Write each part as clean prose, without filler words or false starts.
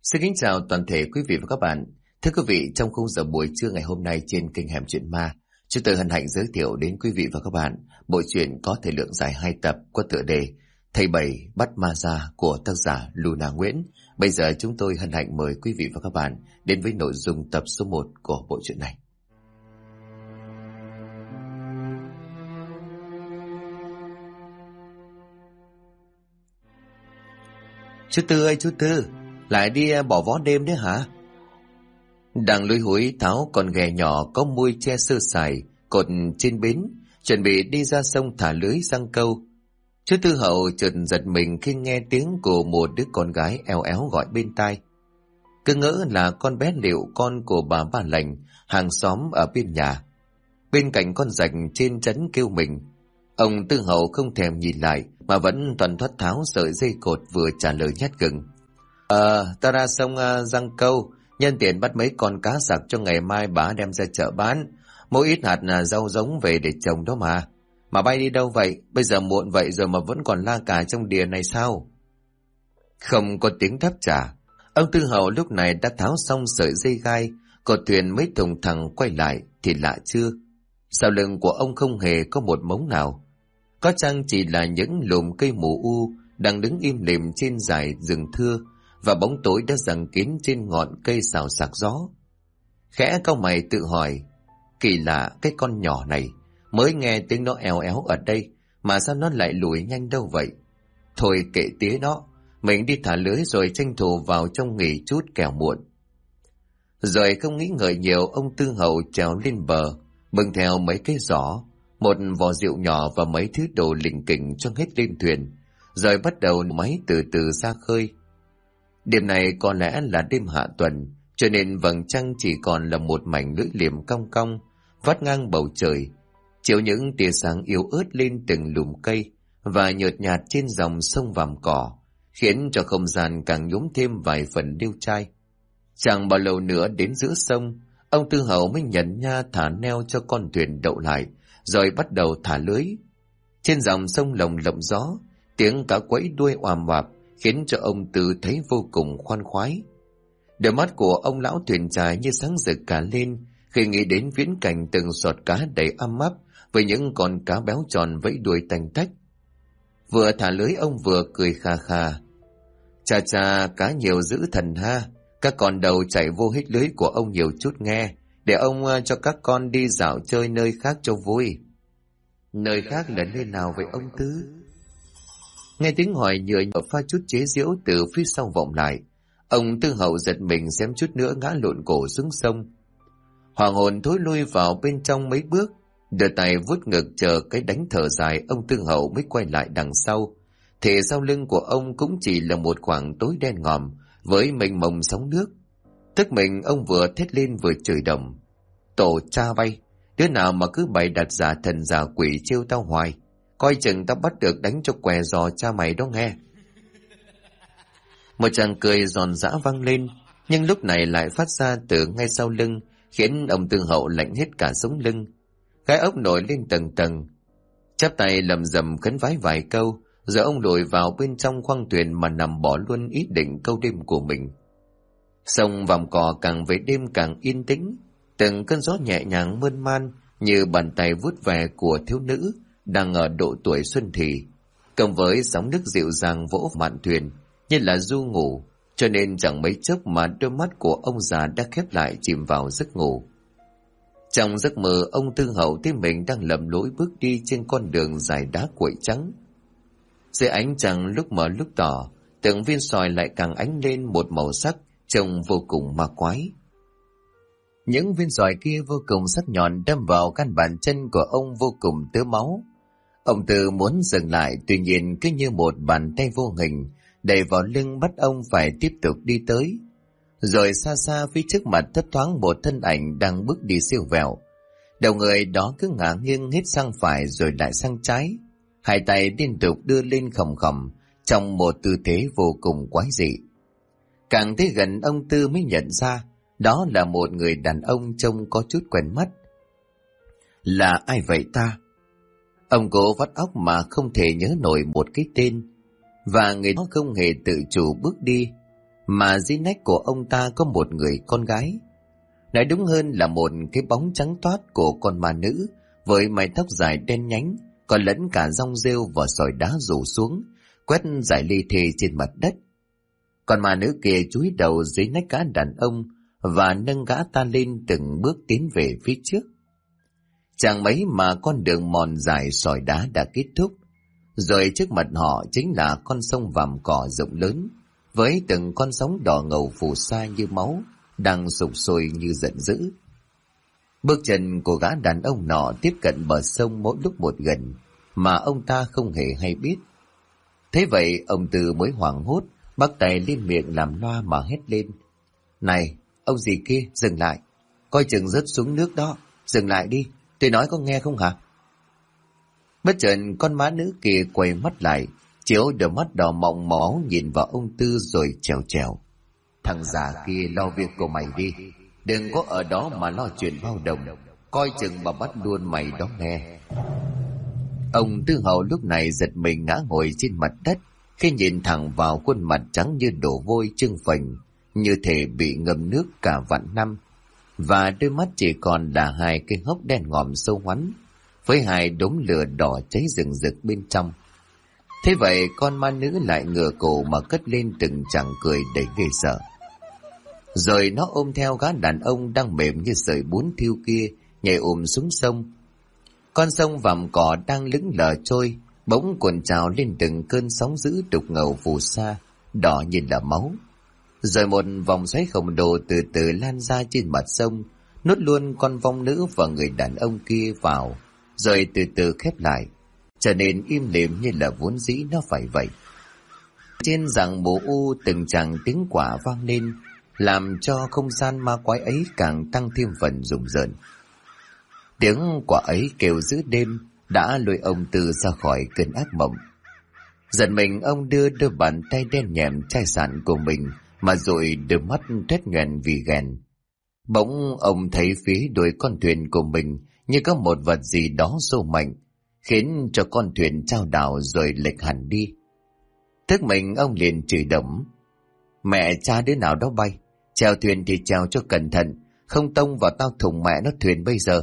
Xin kính chào toàn thể quý vị và các bạn. Thưa quý vị, trong khung giờ buổi trưa ngày hôm nay trên kênh Hẻm Chuyện Ma, chúng tôi hân hạnh giới thiệu đến quý vị và các bạn bộ truyện có thời lượng dài 2 tập có tựa đề Thầy Bảy Bắt Ma Ra của tác giả Luna Nguyễn. Bây giờ chúng tôi hân hạnh mời quý vị và các bạn đến với nội dung tập số 1 của bộ truyện này. Chú Tư ơi chú Tư, lại đi bỏ vó đêm đấy hả? Đang lúi húi tháo con ghè nhỏ có mui che sơ sài cột trên bến, chuẩn bị đi ra sông thả lưới giăng câu. Chú Tư Hậu chợt giật mình khi nghe tiếng của một đứa con gái eo éo gọi bên tai. Cứ ngỡ là con bé Liệu, con của bà Ba Lành, hàng xóm ở bên nhà. Bên cạnh con rạch trên trấn kêu mình. Ông Tư Hậu không thèm nhìn lại mà vẫn toàn thoắt tháo sợi dây cột vừa trả lời nhát gừng. Ta ra sông giăng câu, nhân tiện bắt mấy con cá sặc cho ngày mai bà đem ra chợ bán. Mỗi ít hạt rau giống về để trồng đó mà. Mà bay đi đâu vậy? Bây giờ muộn vậy rồi mà vẫn còn la cà trong đìa này sao? Không có tiếng đáp trả. Ông Tư Hậu lúc này đã tháo xong sợi dây gai, cột thuyền mới thùng thẳng quay lại thì lạ chưa? Sau lưng của ông không hề có một mống nào. Có chăng chỉ là những lùm cây mù u đang đứng im lìm trên dải rừng thưa, và bóng tối đã giăng kín trên ngọn cây xào xạc gió. Khẽ cau mày tự hỏi, kỳ lạ cái con nhỏ này, mới nghe tiếng nó eo éo ở đây mà sao nó lại lùi nhanh đâu vậy? Thôi kệ tía nó, mình đi thả lưới rồi tranh thủ vào trong nghỉ chút kẻo muộn. Rồi không nghĩ ngợi nhiều, ông Tư Hậu trèo lên bờ, bưng theo mấy cái giỏ, một vò rượu nhỏ và mấy thứ đồ lỉnh kỉnh cho hết lên thuyền, rồi bắt đầu máy từ từ ra khơi. Đêm này có lẽ là đêm hạ tuần, cho nên vầng trăng chỉ còn là một mảnh lưỡi liềm cong cong vắt ngang bầu trời, chiếu những tia sáng yếu ớt lên từng lùm cây và nhợt nhạt trên dòng sông vàm cỏ, khiến cho không gian càng nhuốm thêm vài phần điêu trai. Chẳng bao lâu nữa đến giữa sông, ông Tư Hậu mới nhận nha thả neo cho con thuyền đậu lại, rồi bắt đầu thả lưới. Trên dòng sông lồng lộng gió, tiếng cá quẫy đuôi oàm oạp khiến cho ông Tư thấy vô cùng khoan khoái. Đôi mắt của ông lão thuyền trài như sáng rực cả lên khi nghĩ đến viễn cảnh từng sọt cá đầy âm áp với những con cá béo tròn vẫy đuôi tanh tách. Vừa thả lưới ông vừa cười kha kha. Chà chà, cá nhiều dữ thần ha, các con đầu chạy vô hết lưới của ông nhiều chút nghe, để ông cho các con đi dạo chơi nơi khác cho vui. Nơi khác là nơi nào vậy ông Tư? Nghe tiếng hỏi nhựa pha chút chế giễu từ phía sau vọng lại, ông Tư Hậu giật mình xém chút nữa ngã lộn cổ xuống sông. Hoàng hồn thối lui vào bên trong mấy bước, đưa tay vuốt ngực chờ cái đánh thở dài, ông Tư Hậu mới quay lại đằng sau. Thì sau lưng của ông cũng chỉ là một khoảng tối đen ngòm với mênh mông sóng nước. Tức mình ông vừa thét lên vừa chửi đồng. Tổ cha bay, đứa nào mà cứ bày đặt giả thần giả quỷ trêu tao hoài, coi chừng tao bắt được đánh cho què giò cha mày đó nghe. Một tràng cười giòn giã vang lên, nhưng lúc này lại phát ra từ ngay sau lưng, khiến ông Tư Hậu lạnh hết cả sống lưng. Gai ốc nổi lên tầng tầng, chắp tay lầm rầm khấn vái vài câu, rồi ông lùi vào bên trong khoang thuyền mà nằm bỏ luôn ý định câu đêm của mình. Sông vàm cỏ càng về đêm càng yên tĩnh, từng cơn gió nhẹ nhàng mơn man như bàn tay vuốt về của thiếu nữ đang ở độ tuổi xuân thì, cộng với sóng nước dịu dàng vỗ mạn thuyền như là du ngủ, cho nên chẳng mấy chốc mà đôi mắt của ông già đã khép lại chìm vào giấc ngủ. Trong giấc mơ, ông Tư Hậu thấy mình đang lầm lũi bước đi trên con đường dài đá cuội trắng. Dưới ánh trăng lúc mờ lúc tỏ, từng viên sỏi lại càng ánh lên một màu sắc trông vô cùng ma quái. Những viên sỏi kia vô cùng sắc nhọn đâm vào căn bàn chân của ông vô cùng tứa máu. Ông Tư muốn dừng lại, tuy nhiên cứ như một bàn tay vô hình đẩy vào lưng bắt ông phải tiếp tục đi tới. Rồi xa xa phía trước mặt thấp thoáng một thân ảnh đang bước đi siêu vẹo. Đầu người đó cứ ngả nghiêng hết sang phải rồi lại sang trái, hai tay liên tục đưa lên khom khom trong một tư thế vô cùng quái dị. Càng tới gần ông Tư mới nhận ra đó là một người đàn ông trông có chút quen mắt. Là ai vậy ta? Ông cố vắt óc mà không thể nhớ nổi một cái tên, và người đó không hề tự chủ bước đi. mà dưới nách của ông ta có một người con gái. Nói đúng hơn là một cái bóng trắng toát của con ma nữ, với mái tóc dài đen nhánh, còn lẫn cả rong rêu và sỏi đá rủ xuống, quét dải ly thê trên mặt đất. Còn ma nữ kia chúi đầu dưới nách gã đàn ông và nâng gã ta lên từng bước tiến về phía trước. Chẳng mấy mà con đường mòn dài sỏi đá đã kết thúc, rồi trước mặt họ chính là con sông vàm cỏ rộng lớn, với từng con sóng đỏ ngầu phù sa như máu, đang sục sôi như giận dữ. Bước chân của gã đàn ông nọ tiếp cận bờ sông mỗi lúc một gần, mà ông ta không hề hay biết. Thế vậy ông Tư mới hoảng hốt, bắt tay lên miệng làm loa mà hét lên: "Này, ông gì kia, dừng lại, coi chừng rớt xuống nước đó, dừng lại đi, tôi nói có nghe không hả?" Bất chợt con má nữ kia quay mắt lại, chiếu đôi mắt đỏ mọng máu nhìn vào ông Tư rồi trèo trèo: "Thằng già kia lo việc của mày đi, đừng có ở đó mà lo chuyện bao đồng, coi chừng mà bắt luôn mày đó nghe." Ông Tư Hậu lúc này giật mình ngã ngồi trên mặt đất khi nhìn thẳng vào khuôn mặt trắng như đổ vôi trưng phình, như thể bị ngâm nước cả vạn năm, và đôi mắt chỉ còn là hai cái hốc đen ngòm sâu hoắm, với hai đốm lửa đỏ cháy rừng rực bên trong. Thế vậy con ma nữ lại ngửa cổ mà cất lên từng tràng cười đầy ghê sợ. Rồi nó ôm theo gã đàn ông đang mềm như sợi bún thiêu kia, nhảy xuống sông. Con sông vàm cỏ đang lững lờ trôi, bỗng cuộn trào lên từng cơn sóng dữ đục ngầu phù sa, đỏ như là máu. Rồi một vòng xoáy khổng lồ từ từ lan ra trên mặt sông, nuốt luôn con vong nữ và người đàn ông kia vào, rồi từ từ khép lại, trở nên im lìm như là vốn dĩ nó phải vậy. Trên rặng mù u từng tràng tiếng quả vang lên, làm cho không gian ma quái ấy càng tăng thêm phần rùng rợn. Tiếng quả ấy kêu giữa đêm đã lôi ông Tư ra khỏi cơn ác mộng. Giật mình ông đưa đôi bàn tay đen nhẹm chai sạn của mình mà rồi đôi mắt thét nhoẻn vì ghen. Bỗng ông thấy phía đuôi con thuyền của mình như có một vật gì đó xô mạnh, khiến cho con thuyền chao đảo rồi lệch hẳn đi. Thức mình ông liền chửi đổng: "Mẹ cha đứa nào đó bay, chèo thuyền thì chèo cho cẩn thận, không tông vào tao thủng mẹ nó thuyền bây giờ."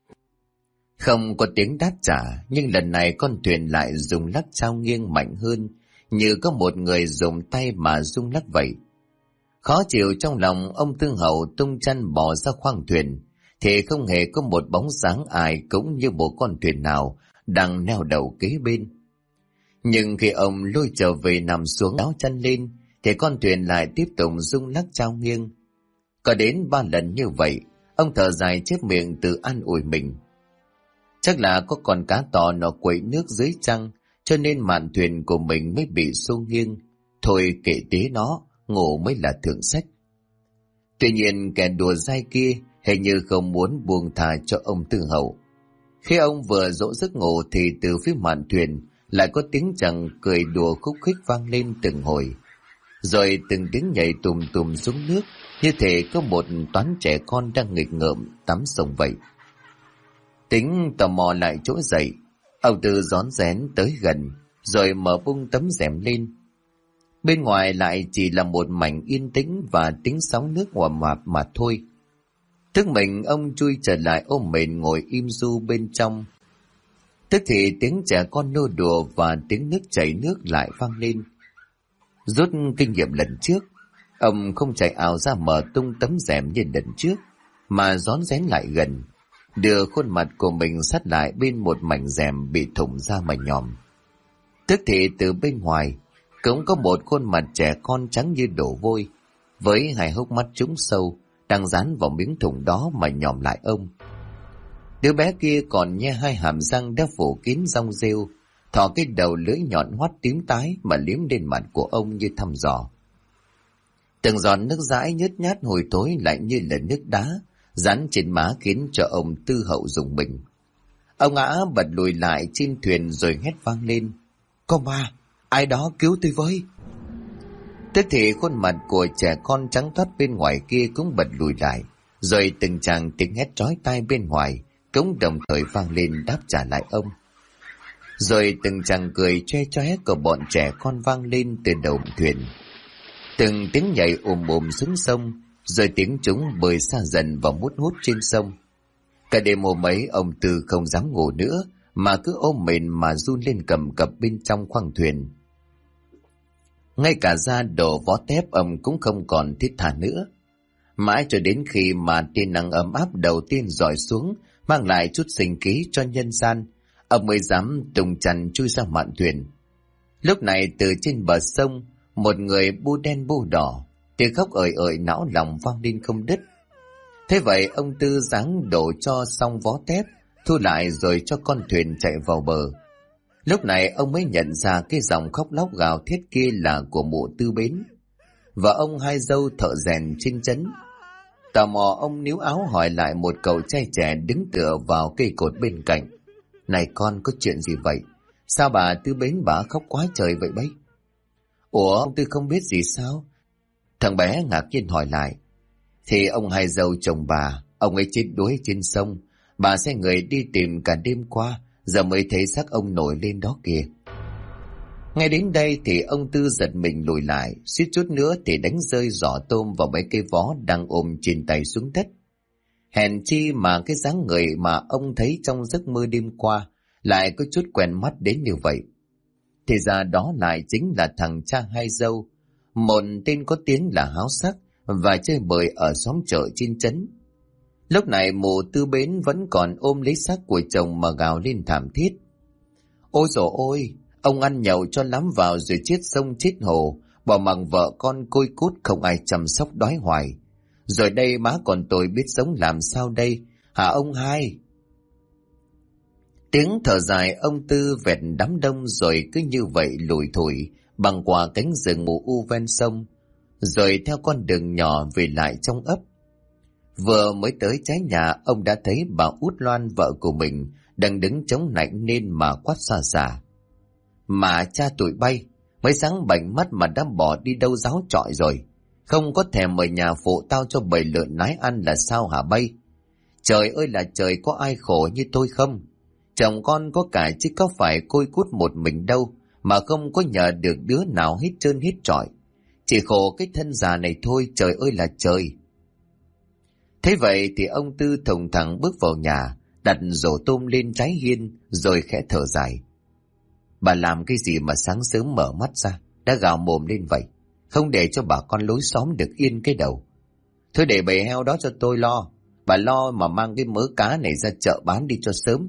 Không có tiếng đáp trả, nhưng lần này con thuyền lại dùng lắc trao nghiêng mạnh hơn, như có một người dùng tay mà rung lắc vậy. Khó chịu trong lòng, ông Tư Hậu tung chân bỏ ra khoang thuyền, thì không hề có một bóng dáng ai cũng như một con thuyền nào đang neo đậu kế bên. Nhưng khi ông lôi trở về nằm xuống áo chân lên, thì con thuyền lại tiếp tục rung lắc trao nghiêng. Có đến 3 lần như vậy, ông thở dài chép miệng tự an ủi mình: chắc là có con cá to nó quậy nước dưới trăng, cho nên mạn thuyền của mình mới bị xô nghiêng. Thôi kệ tế nó, ngủ mới là thượng sách. Tuy nhiên kẻ đùa dai kia hình như không muốn buông thà cho ông Tư Hậu. Khi ông vừa dỗ giấc ngủ thì từ phía mạn thuyền lại có tiếng chàng cười đùa khúc khích vang lên từng hồi, rồi từng tiếng nhảy tùm tùm xuống nước, như thể có một toán trẻ con đang nghịch ngợm tắm sông vậy. Tính tò mò lại trỗi dậy, ông Tư rón rén tới gần, rồi mở bung tấm rèm lên. Bên ngoài lại chỉ là một mảnh yên tĩnh và tiếng sóng nước hòa mạp mà thôi. Thức mình ông chui trở lại ôm mền ngồi im ru bên trong. Tức thì tiếng trẻ con nô đùa và tiếng nước chảy nước lại vang lên. Rút kinh nghiệm lần trước, ông không chạy ảo ra mở tung tấm rèm như lần trước, mà rón rén lại gần, đưa khuôn mặt của mình sát lại bên một mảnh rèm bị thủng ra mà nhòm. Tức thì từ bên ngoài cũng có một khuôn mặt trẻ con trắng như đổ vôi, với hai hốc mắt trũng sâu đang dán vào miếng thủng đó mà nhòm lại ông. Đứa bé kia còn nhe hai hàm răng đã phủ kín rong rêu, thò cái đầu lưỡi nhọn hoắt tím tái mà liếm lên mặt của ông như thăm dò. Từng giọt nước dãi nhớt nhát hồi tối lạnh như là nước đá dán trên má khiến cho ông Tư Hậu rùng mình. Ông ngã bật lùi lại trên thuyền rồi hét vang lên: "Có ma! Ai đó cứu tôi với!" Tức thì khuôn mặt của trẻ con trắng toát bên ngoài kia cũng bật lùi lại, rồi từng tràng tiếng hét chói tai bên ngoài cũng đồng thời vang lên đáp trả lại ông. Rồi từng tràng cười choe choé của bọn trẻ con vang lên từ đầu thuyền. Từng tiếng nhảy ùm xuống sông, rồi tiếng chúng bơi xa dần và mút hút trên sông. Cả đêm hôm ấy ông Tư không dám ngủ nữa, mà cứ ôm mền mà run lên cầm cập bên trong khoang thuyền. Ngay cả da đổ vó tép ông cũng không còn thiết tha nữa. Mãi cho đến khi mà tia nắng ấm áp đầu tiên rọi xuống, mang lại chút sinh khí cho nhân gian, ông mới dám tung chăn chui ra mạn thuyền. Lúc này từ trên bờ sông, một người bu đen bu đỏ, tiếng khóc ời ời não lòng vang lên không đứt. Thế vậy ông Tư giáng đổ cho xong vó tép, thu lại rồi cho con thuyền chạy vào bờ. Lúc này ông mới nhận ra cái dòng khóc lóc gào thét kia là của mụ Tư Bến và ông hai dâu thợ rèn trên trấn. Tò mò ông níu áo hỏi lại một cậu trai trẻ đứng tựa vào cây cột bên cạnh: "Này con, có chuyện gì vậy? Sao bà Tư Bến bà khóc quá trời vậy bấy?" "Ủa, ông Tư không biết gì sao?" Thằng bé ngạc nhiên hỏi lại. "Thì ông hai dâu chồng bà, ông ấy chết đuối trên sông. Bà sai người đi tìm cả đêm qua, giờ mới thấy xác ông nổi lên đó kìa." Ngay đến đây thì ông Tư giật mình lùi lại, suýt chút nữa thì đánh rơi giỏ tôm vào mấy cây vó đang ôm trên tay xuống đất. Hèn chi mà cái dáng người mà ông thấy trong giấc mơ đêm qua lại có chút quen mắt đến như vậy. Thì ra đó lại chính là thằng cha hai dâu, một tên có tiếng là háo sắc và chơi bời ở xóm chợ trên trấn. Lúc này mụ Tư Bến vẫn còn ôm lấy xác của chồng mà gào lên thảm thiết: "Ôi dồi ôi, ông ăn nhậu cho lắm vào rồi chết sông chết hồ, bỏ mặc vợ con côi cút không ai chăm sóc đói hoài. Rồi đây má còn tôi biết sống làm sao đây, hả ông hai?" Tiếng thở dài ông Tư vẹt đám đông rồi cứ như vậy lủi thủi băng qua cánh rừng mù u ven sông, rồi theo con đường nhỏ về lại trong ấp. Vừa mới tới trái nhà, ông đã thấy bà Út Loan vợ của mình đang đứng chống nạnh nên mà quát xa xả: "Mà cha tụi bay, mới sáng bảnh mắt mà đã bỏ đi đâu ráo trọi rồi, không có thèm ở nhà phụ tao cho bầy lợn nái ăn là sao hả bay? Trời ơi là trời, có ai khổ như tôi không? Chồng con có cả chứ có phải côi cút một mình đâu, mà không có nhờ được đứa nào hết trơn hết trọi. Chỉ khổ cái thân già này thôi, trời ơi là trời." Thế vậy thì ông Tư thùng thẳng bước vào nhà, đặt rổ tôm lên trái hiên rồi khẽ thở dài: "Bà làm cái gì mà sáng sớm mở mắt ra đã gào mồm lên vậy, không để cho bà con lối xóm được yên cái đầu. Thôi để bầy heo đó cho tôi lo, bà lo mà mang cái mớ cá này ra chợ bán đi cho sớm."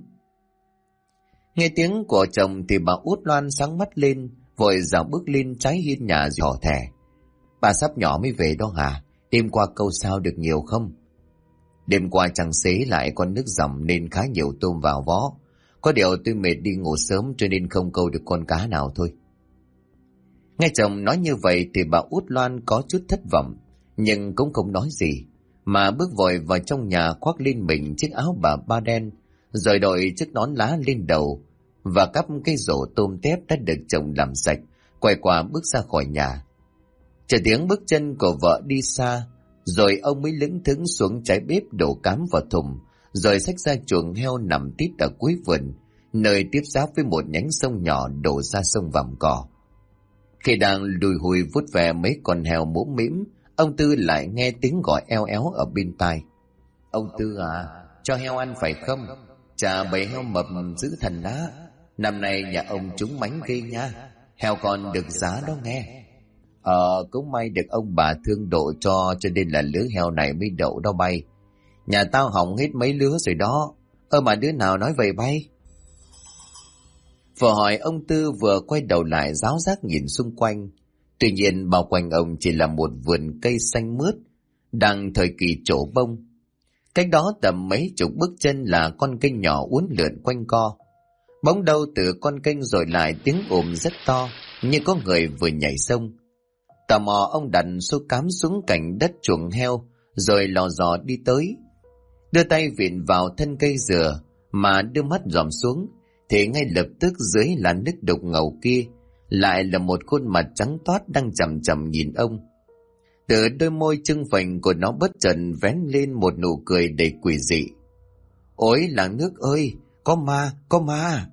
Nghe tiếng của chồng thì bà Út Loan sáng mắt lên, vội dạo bước lên trái hiên nhà rồi hỏi thẻ: "Bà sắp nhỏ mới về đó hả? Đêm qua câu sao được nhiều không?" "Đêm qua chẳng xế lại con nước dầm nên khá nhiều tôm vào vó. Có điều tôi mệt đi ngủ sớm cho nên không câu được con cá nào thôi." Nghe chồng nói như vậy thì bà Út Loan có chút thất vọng, nhưng cũng không nói gì, mà bước vội vào trong nhà khoác lên mình chiếc áo bà ba đen, rồi đội chiếc nón lá lên đầu và cắp cái rổ tôm tép đã được chồng làm sạch, quay qua bước ra khỏi nhà. Chờ tiếng bước chân của vợ đi xa, rồi ông mới lững thững xuống trái bếp đổ cám vào thùng, rồi xách ra chuồng heo nằm tít ở cuối vườn, nơi tiếp giáp với một nhánh sông nhỏ đổ ra sông Vàm Cỏ. Khi đang lùi hùi vút về mấy con heo mũm mĩm, ông Tư lại nghe tiếng gọi eo éo ở bên tai: "Ông Tư à, cho heo ăn phải không? Chà, bầy heo mập giữ thần lá. Năm nay nhà ông trúng mánh ghê nha, heo con được giá đó nghe." Cũng may được ông bà thương độ cho nên là lứa heo này mới đậu đó bay. Nhà tao hỏng hết mấy lứa rồi đó. Mà đứa nào nói vậy bay? Vừa hỏi ông Tư vừa quay đầu lại ráo rác nhìn xung quanh. Tuy nhiên bao quanh ông chỉ là một vườn cây xanh mướt, đang thời kỳ trổ bông. Cách đó tầm mấy chục bước chân là con kênh nhỏ uốn lượn quanh co. Bỗng đâu từ con kênh rồi lại tiếng ồn rất to, như có người vừa nhảy sông. Tò mò ông đặt số cám xuống cạnh đất chuồng heo, rồi lò dò đi tới. Đưa tay vịn vào thân cây dừa, mà đưa mắt dòm xuống, thì ngay lập tức dưới làn nước đục ngầu kia lại là một khuôn mặt trắng toát đang chằm chằm nhìn ông. Từ đôi môi trưng phình của nó bất chợt vén lên một nụ cười đầy quỷ dị. "Ôi làng nước ơi, có ma, có ma!"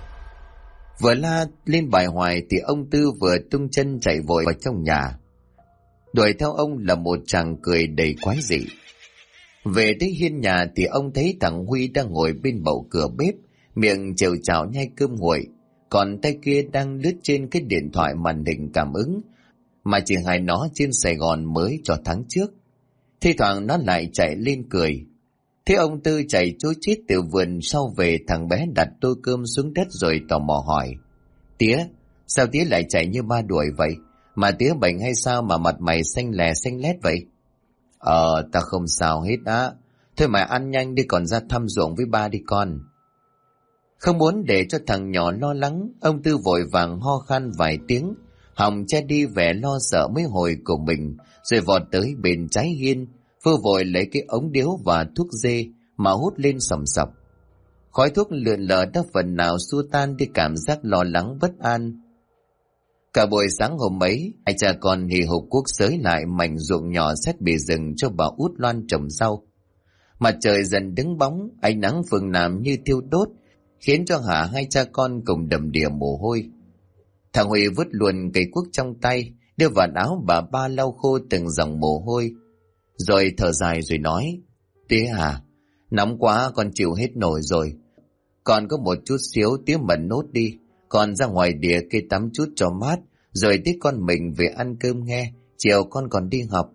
Vừa la lên bài hoài thì ông Tư vừa tung chân chạy vội vào trong nhà. Đuổi theo ông là một chàng cười đầy quái dị. Về đến hiên nhà thì ông thấy thằng Huy đang ngồi bên bậu cửa bếp, miệng trêu chào nhai cơm nguội, còn tay kia đang lướt trên cái điện thoại màn hình cảm ứng mà chị hai nó trên Sài Gòn mới cho tháng trước. Thi thoảng nó lại chạy lên cười. Thế ông Tư chạy chối chết từ vườn sau về, thằng bé đặt tô cơm xuống đất rồi tò mò hỏi: Tía, sao tía lại chạy như ba đuổi vậy? Mà tía bệnh hay sao mà mặt mày xanh lè xanh lét vậy? Ta không sao hết á. Thôi mà ăn nhanh đi, còn ra thăm ruộng với ba đi con. Không muốn để cho thằng nhỏ lo lắng, ông Tư vội vàng ho khan vài tiếng, hòng che đi vẻ lo sợ mấy hồi của mình, rồi vọt tới bên trái hiên, vừa vội lấy cái ống điếu và thuốc dê mà hút lên sòng sọc. Khói thuốc lượn lờ đã phần nào xua tan đi cảm giác lo lắng bất an. Cả buổi sáng hôm ấy, hai cha con hì hục cuốc xới lại mảnh ruộng nhỏ sát bì rừng cho bà Út Loan trồng rau. Mặt trời dần đứng bóng, ánh nắng phừng nằm như thiêu đốt, khiến cho hả hai cha con cùng đầm đìa mồ hôi. Thằng Huy vứt luôn cây cuốc trong tay, đưa vào áo bà ba lau khô từng dòng mồ hôi, rồi thở dài rồi nói: Tía à, nóng quá con chịu hết nổi rồi. Còn có một chút xíu tía mẩn nốt đi, con ra ngoài đìa cây tắm chút cho mát, rồi tía con mình về ăn cơm nghe, chiều con còn đi học.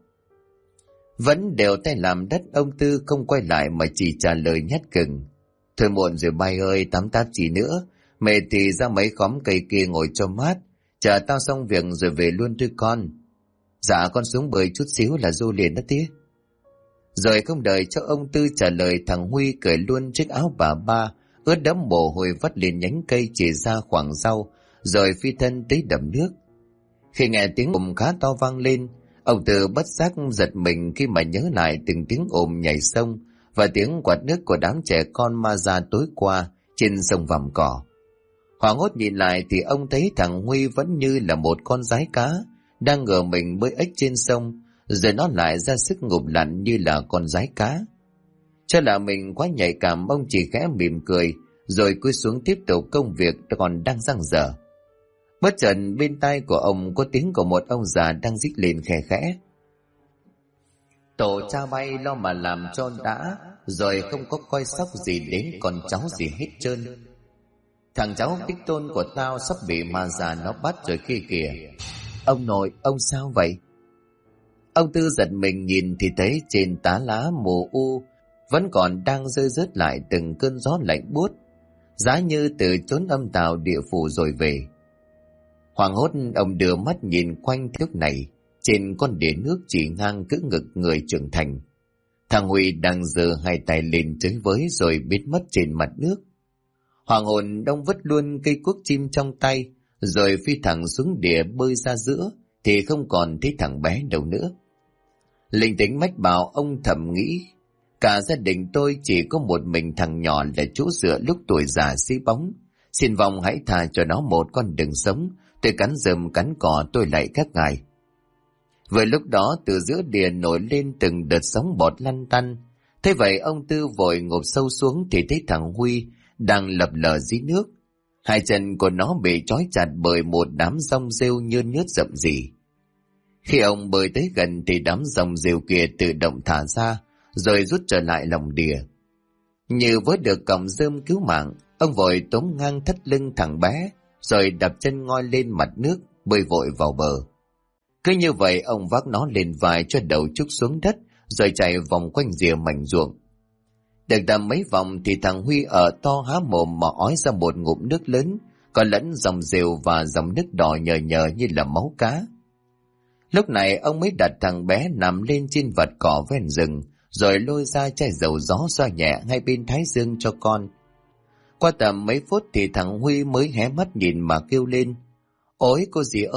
Vẫn đều tay làm đất, ông Tư không quay lại mà chỉ trả lời nhát gừng: Thôi muộn rồi bay ơi, tắm táp gì nữa, mệt thì ra mấy khóm cây kia ngồi cho mát, chờ tao xong việc rồi về luôn thôi con. Dạ con xuống bơi chút xíu là vô liền đó tía. Rồi không đợi cho ông Tư trả lời, thằng Huy cởi luôn chiếc áo bà ba, ướt đẫm mồ hôi vắt lên nhánh cây chỉ ra khoảng rau, rồi phi thân tới đầm nước. Khi nghe tiếng ồn khá to vang lên, ông Tư bất giác giật mình khi mà nhớ lại từng tiếng ồn nhảy sông và tiếng quạt nước của đám trẻ con ma ra tối qua trên sông Vàm Cỏ. Hoảng hốt nhìn lại thì ông thấy thằng Huy vẫn như là một con dái cá đang ngửa mình bơi ếch trên sông, rồi nó lại ra sức ngụp lặn như là con dái cá. Cho là mình quá nhạy cảm, ông chỉ khẽ mỉm cười rồi cúi xuống tiếp tục công việc còn đang dang dở. Bất chợt bên tai của ông có tiếng của một ông già đang rít lên khẽ khẽ: Tổ cha bay lo mà làm cho đã, rồi không có coi sóc gì đến con cháu gì hết trơn. Thằng cháu đích tôn của tao sắp bị ma già nó bắt rồi kia kìa. Ông nội, ông sao vậy? Ông Tư giật mình nhìn thì thấy trên tá lá mù u vẫn còn đang rơi rớt lại từng cơn gió lạnh buốt, giá như từ chốn âm tào địa phủ rồi về. Hoảng hốt ông đưa mắt nhìn quanh, lúc này trên con đĩa nước chỉ ngang cỡ ngực người trưởng thành. Thằng Huy đang giơ hai tay lên chới với rồi biến mất trên mặt nước. Hoàng hồn đông vứt luôn cây cuốc chim trong tay, rồi phi thẳng xuống đĩa bơi ra giữa, thì không còn thấy thằng bé đâu nữa. Linh tính mách bảo ông thầm nghĩ: cả gia đình tôi chỉ có một mình thằng nhỏ là chỗ dựa lúc tuổi già xí bóng. Xin vong hãy tha cho nó một con đường sống, tôi cắn rơm cắn cỏ tôi lạy các ngài. Vừa lúc đó từ giữa đìa nổi lên từng đợt sóng bọt lăn tăn. Thế vậy ông Tư vội ngộp sâu xuống thì thấy thằng Huy đang lập lờ dưới nước. Hai chân của nó bị trói chặt bởi một đám rong rêu nhơn nhớt rậm rì. Khi ông bơi tới gần thì đám rong rêu kia tự động thả ra, rồi rút trở lại lòng đìa. Như với được cọng rơm cứu mạng, ông vội tóm ngang thắt lưng thằng bé, rồi đập chân ngoi lên mặt nước, bơi vội vào bờ. Cứ như vậy ông vác nó lên vai cho đầu trúc xuống đất, rồi chạy vòng quanh rìa mảnh ruộng. Được tầm mấy vòng thì thằng Huy ở to há mồm mà ói ra một ngụm nước lớn, có lẫn dòng rêu và dòng nước đỏ nhờ nhờ như là máu cá. Lúc này ông mới đặt thằng bé nằm lên trên vạt cỏ ven rừng, rồi lôi ra chai dầu gió xoa nhẹ ngay bên thái dương cho con. Qua tầm mấy phút thì thằng Huy mới hé mắt nhìn mà kêu lên: Ôi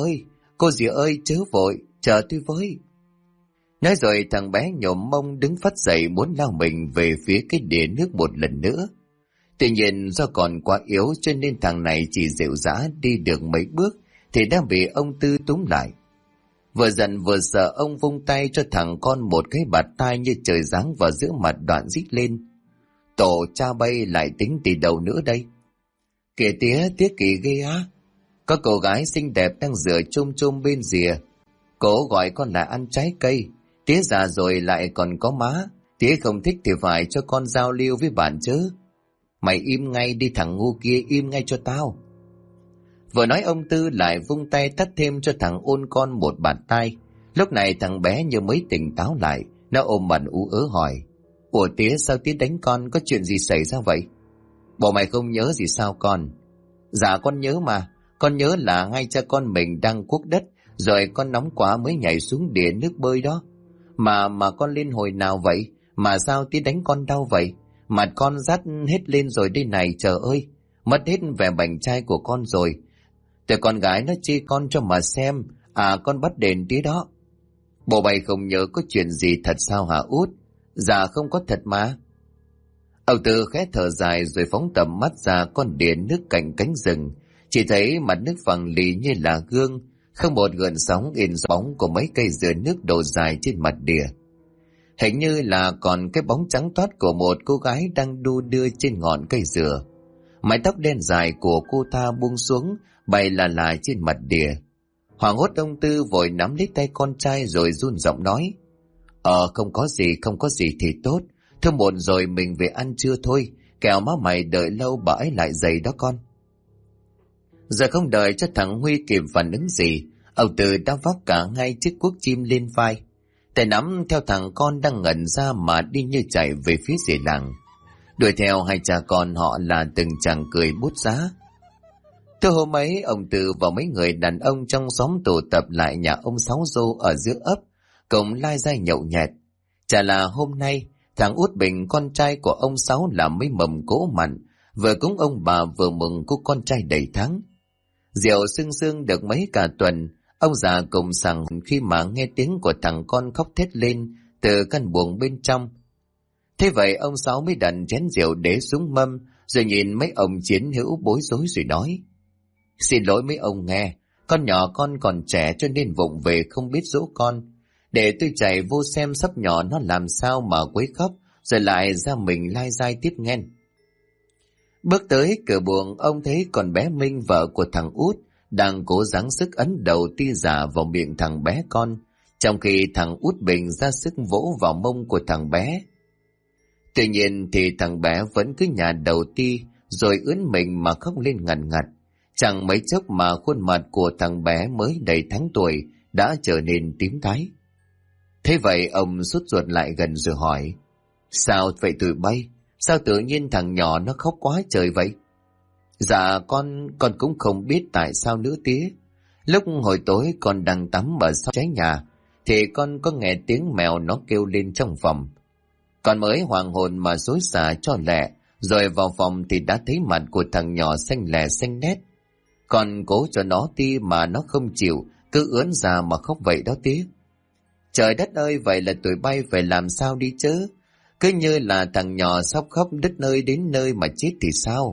cô dì ơi chớ vội, chờ tôi với. Nói rồi thằng bé nhổm mông đứng phắt dậy muốn lao mình về phía cái đĩa nước một lần nữa. Tuy nhiên do còn quá yếu cho nên thằng này chỉ dịu dã đi được mấy bước thì đã bị ông Tư túm lại. Vừa giận vừa sợ ông vung tay cho thằng con một cái bạt tai như trời giáng vào giữa mặt, đoạn rít lên: Tổ cha bay lại tính từ đầu nữa đây. Kìa tía kỳ ghê á. Có cô gái xinh đẹp đang rửa chôm chôm bên rìa. Cổ gọi con là ăn trái cây, tía già rồi lại còn có má, tía không thích thì phải cho con giao lưu với bạn chứ. Mày im ngay đi thằng ngu kia, im ngay cho tao. Vừa nói ông Tư lại vung tay tát thêm cho thằng ôn con một bạt tai. Lúc này thằng bé như mới tỉnh táo lại, nó ôm mặt ú ớ hỏi: Ủa tía, sao tía đánh con, có chuyện gì xảy ra vậy? Bộ mày không nhớ gì sao con? Dạ con nhớ mà, con nhớ là ngay cha con mình đang cuốc đất, rồi con nóng quá mới nhảy xuống đĩa nước bơi đó. Mà con lên hồi nào vậy? Mà sao tía đánh con đau vậy? Mặt con rát hết lên rồi đây này, trời ơi, mất hết vẻ bảnh trai của con rồi. Tụi con gái nó chê con cho mà xem, con bắt đền tía đó. Bộ mày không nhớ có chuyện gì thật sao hả út? Dạ không có thật mà. Ông Tư khẽ thở dài rồi phóng tầm mắt ra con đĩa nước cạnh cánh rừng. Chỉ thấy mặt nước phẳng lì như là gương, không một gợn sóng in bóng của mấy cây dừa nước đổ dài trên mặt đĩa. Hình như là còn cái bóng trắng toát của một cô gái đang đu đưa trên ngọn cây dừa. Mái tóc đen dài của cô ta buông xuống, bay là trên mặt đĩa. Hoảng hốt ông Tư vội nắm lấy tay con trai rồi run giọng nói: không có gì thì tốt. Thôi muộn rồi mình về ăn trưa thôi, kẻo má mày đợi lâu bà ấy lại dậy đó con. Giờ không đợi cho thằng Huy kịp phản ứng gì, ông Tư đã vác cả ngay chiếc cuốc chim lên vai, tay nắm theo thằng con đang ngẩn ra mà đi như chạy về phía rìa làng. Đuổi theo hai cha con họ là từng chàng cười bút giá. Từ hôm ấy, ông Tư và mấy người đàn ông trong xóm tụ tập lại nhà ông Sáu Dô ở giữa ấp, cùng lai dai nhậu nhẹt. Chả là hôm nay, thằng Út Bình, con trai của ông Sáu, làm mấy mầm cỗ mặn, vừa cúng ông bà vừa mừng cô con trai đầy tháng. Rượu sưng sưng được mấy cả tuần, ông già cùng sằng khi mà nghe tiếng của thằng con khóc thét lên từ căn buồng bên trong. Thế vậy ông Sáu mới đặt chén rượu để xuống mâm, rồi nhìn mấy ông chiến hữu bối rối rồi nói: Xin lỗi mấy ông nghe, con nhỏ con còn trẻ cho nên vụng về không biết dỗ con. Để tôi chạy vô xem sắp nhỏ nó làm sao mà quấy khóc, rồi lại ra mình lai dai tiếp nghen. Bước tới cửa buồng, ông thấy con bé Minh, vợ của thằng Út, đang cố gắng sức ấn đầu ti giả vào miệng thằng bé con, trong khi thằng Út Bình ra sức vỗ vào mông của thằng bé. Tuy nhiên thì thằng bé vẫn cứ nhả đầu ti, rồi ướn mình mà khóc lên ngằn ngặt. Chẳng mấy chốc mà khuôn mặt của thằng bé mới đầy tháng tuổi đã trở nên tím tái. Thế vậy ông sốt ruột lại gần rồi hỏi: Sao vậy tụi bay? Sao tự nhiên thằng nhỏ nó khóc quá trời vậy? Dạ con cũng không biết tại sao nữa tía. Lúc hồi tối con đang tắm ở sau trái nhà thì con có nghe tiếng mèo nó kêu lên trong phòng. Con mới hoàng hồn mà xối xả cho lẹ, rồi vào phòng thì đã thấy mặt của thằng nhỏ xanh lè xanh nét. Con cố cho nó ti mà nó không chịu, cứ ướn ra mà khóc vậy đó tía. Trời đất ơi, vậy là tụi bay phải làm sao đi chứ? Cứ như là thằng nhỏ sắp khóc đứt nơi đến nơi mà chết thì sao?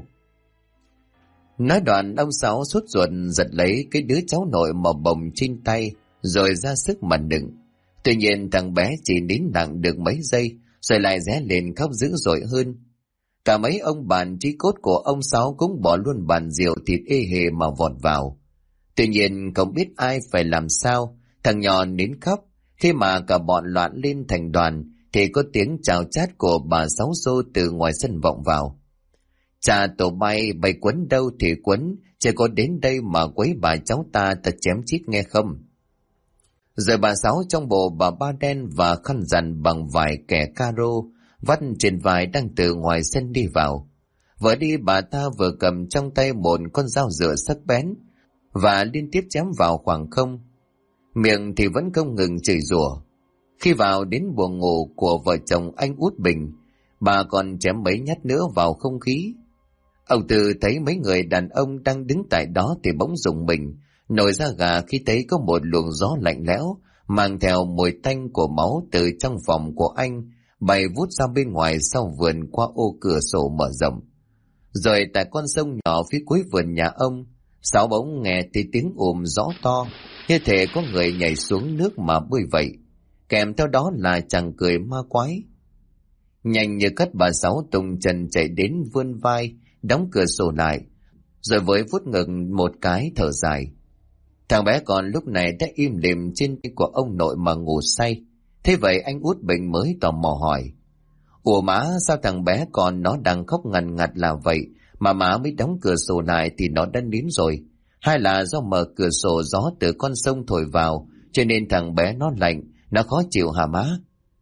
Nói đoạn ông Sáu sốt ruột giật lấy cái đứa cháu nội mà bồng trên tay, rồi ra sức mà đựng. Tuy nhiên thằng bé chỉ nín lặng được mấy giây, rồi lại ré lên khóc dữ dội hơn. Cả mấy ông bạn trí cốt của ông Sáu cũng bỏ luôn bàn rượu thịt ê hề mà vọt vào. Tuy nhiên không biết ai phải làm sao, thằng nhỏ nín khóc. Khi mà cả bọn loạn lên thành đoàn thì có tiếng chào chát của bà Sáu Xô từ ngoài sân vọng vào. Chà tổ bay quấn đâu thì quấn, chỉ có đến đây mà quấy bà cháu ta chém chít nghe không. Rồi bà Sáu trong bộ bà ba đen và khăn rằn bằng vải kẻ caro vắt trên vai đang từ ngoài sân đi vào. Vừa đi bà ta vừa cầm trong tay một con dao dựa sắc bén và liên tiếp chém vào khoảng không. Miệng thì vẫn không ngừng chửi rủa. Khi vào đến buồng ngủ của vợ chồng anh Út Bình, bà còn chém mấy nhát nữa vào không khí. Ông Tư thấy mấy người đàn ông đang đứng tại đó thì bỗng rùng mình, nổi da gà khi thấy có một luồng gió lạnh lẽo mang theo mùi tanh của máu từ trong phòng của anh bay vút ra bên ngoài sau vườn qua ô cửa sổ mở rộng. Rồi tại con sông nhỏ phía cuối vườn nhà ông, Sáu bỗng nghe thấy tiếng gió to, như thể có người nhảy xuống nước mà bơi vậy, kèm theo đó là chàng cười ma quái. Nhanh như cắt bà Sáu tung chân chạy đến vươn vai, đóng cửa sổ lại, rồi với vuốt ngực một cái thở dài. Thằng bé con lúc này đã im lìm trên tay của ông nội mà ngủ say. Thế vậy anh Út Bình mới tò mò hỏi: Ủa má, sao thằng bé con nó đang khóc ngằn ngặt là vậy, mà má mới đóng cửa sổ lại thì nó đã nín rồi? Hay là do mở cửa sổ gió từ con sông thổi vào, cho nên thằng bé nó lạnh, nó khó chịu hả má?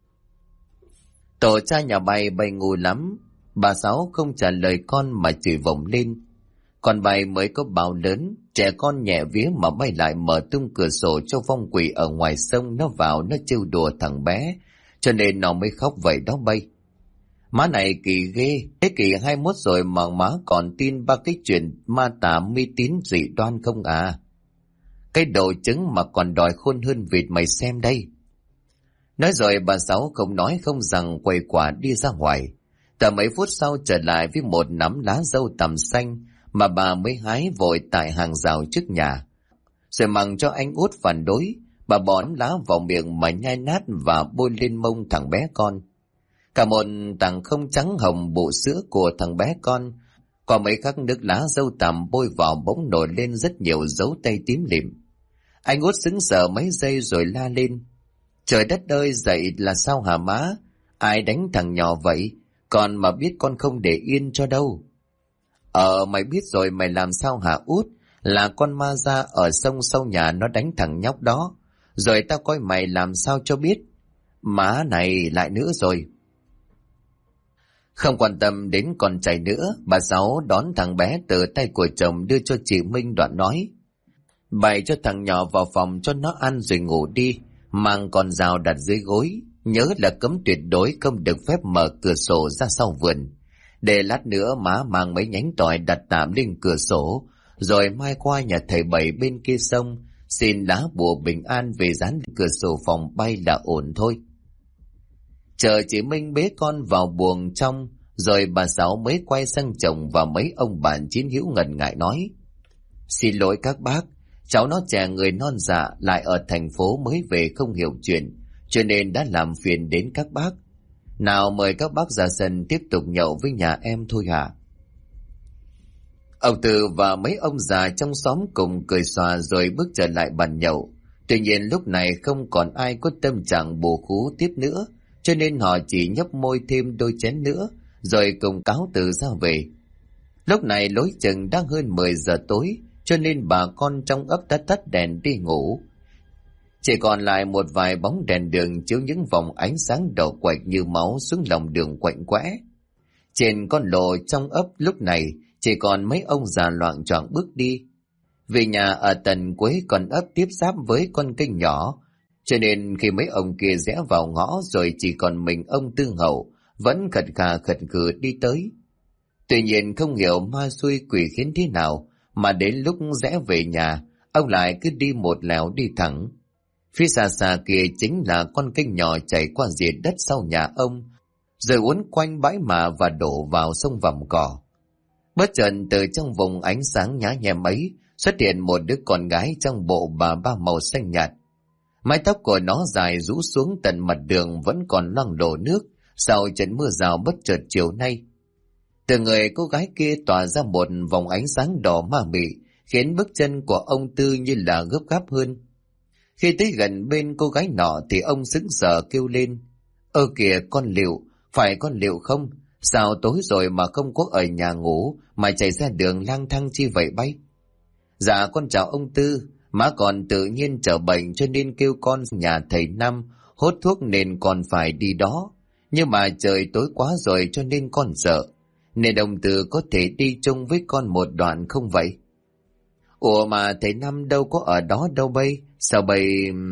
Tổ cha nhà bay ngu lắm. Bà Sáu không trả lời con mà chửi vòng lên. Con bay mới có bao lớn, trẻ con nhẹ vía mà bay lại mở tung cửa sổ cho vong quỷ ở ngoài sông nó vào nó trêu đùa thằng bé, cho nên nó mới khóc vậy đó bay. Má này kỳ ghê, thế kỷ 21 rồi mà má còn tin ba cái chuyện ma tà mê tín dị đoan không à? Cái đồ trứng mà còn đòi khôn hơn vịt mày xem đây. Nói rồi bà Sáu không nói không rằng quay quả đi ra ngoài. Tầm mấy phút sau trở lại với một nắm lá dâu tằm xanh mà bà mới hái vội tại hàng rào trước nhà. Rồi mặc cho anh Út phản đối, bà bón lá vào miệng mà nhai nát và bôi lên mông thằng bé con. Cả một tảng không trắng hồng bộ sữa của thằng bé con, có mấy khắc nước lá dâu tằm bôi vào bỗng nổi lên rất nhiều dấu tay tím lịm. Anh Út sững sờ mấy giây rồi la lên: Trời đất ơi, dậy là sao hả má? Ai đánh thằng nhỏ vậy? Con mà biết con không để yên cho đâu. Mày biết rồi mày làm sao hả Út? Là con ma ra ở sông sau nhà nó đánh thằng nhóc đó. Rồi tao coi mày làm sao cho biết. Má này lại nữa rồi. Không quan tâm đến con trai nữa, bà Sáu đón thằng bé từ tay của chồng đưa cho chị Minh, đoạn nói: Bày cho thằng nhỏ vào phòng cho nó ăn rồi ngủ đi, mang con dao đặt dưới gối, nhớ là cấm tuyệt đối không được phép mở cửa sổ ra sau vườn. Để lát nữa má mang mấy nhánh tỏi đặt tạm lên cửa sổ, rồi mai qua nhà thầy Bảy bên kia sông, xin lá bùa bình an về dán cửa sổ phòng bay là ổn thôi. Chờ chị Minh bế con vào buồng trong, rồi bà Sáu mới quay sang chồng và mấy ông bạn chiến hữu ngần ngại nói: Xin lỗi các bác, cháu nó trẻ người non dạ, lại ở thành phố mới về không hiểu chuyện, cho nên đã làm phiền đến các bác. Nào mời các bác ra sân tiếp tục nhậu với nhà em thôi hả? Ông Tư và mấy ông già trong xóm cùng cười xòa rồi bước trở lại bàn nhậu. Tuy nhiên lúc này không còn ai có tâm trạng bồ khú tiếp nữa, cho nên họ chỉ nhấp môi thêm đôi chén nữa, rồi cùng cáo từ ra về. Lúc này lối chừng đang hơn 10 giờ tối, cho nên bà con trong ấp đã tắt đèn đi ngủ. Chỉ còn lại một vài bóng đèn đường chiếu những vòng ánh sáng đỏ quạch như máu xuống lòng đường quạnh quẽ. Trên con lộ trong ấp lúc này chỉ còn mấy ông già loạng choạng bước đi. Vì nhà ở tận cuối con ấp tiếp giáp với con kênh nhỏ, cho nên khi mấy ông kia rẽ vào ngõ rồi chỉ còn mình ông Tư Hậu vẫn khật khà khật khừ đi tới. Tuy nhiên không hiểu ma xui quỷ khiến thế nào mà đến lúc rẽ về nhà, ông lại cứ đi một lèo đi thẳng. Phía xa xa kia chính là con kênh nhỏ chảy qua rìa đất sau nhà ông, rồi uốn quanh bãi mả và đổ vào sông vằm cỏ. Bất chợt từ trong vùng ánh sáng nhá nhem ấy xuất hiện một đứa con gái trong bộ bà ba màu xanh nhạt. Mái tóc của nó dài rũ xuống tận mặt đường vẫn còn loang lổ nước sau trận mưa rào bất chợt chiều nay. Từ người cô gái kia tỏa ra một vòng ánh sáng đỏ ma mị, khiến bước chân của ông Tư như là gấp gáp hơn. Khi tới gần bên cô gái nọ thì ông sững sờ kêu lên: Ơ kìa con Liệu, phải con Liệu không? Sao tối rồi mà không có ở nhà ngủ mà chạy ra đường lang thang chi vậy bay? Dạ con chào ông Tư, má còn tự nhiên trở bệnh cho nên kêu con nhà thầy Năm hốt thuốc nên con phải đi đó. Nhưng mà trời tối quá rồi cho nên con sợ, nên ông Tư có thể đi chung với con một đoạn không vậy? Ủa mà thầy Năm đâu có ở đó đâu bay, sao bay...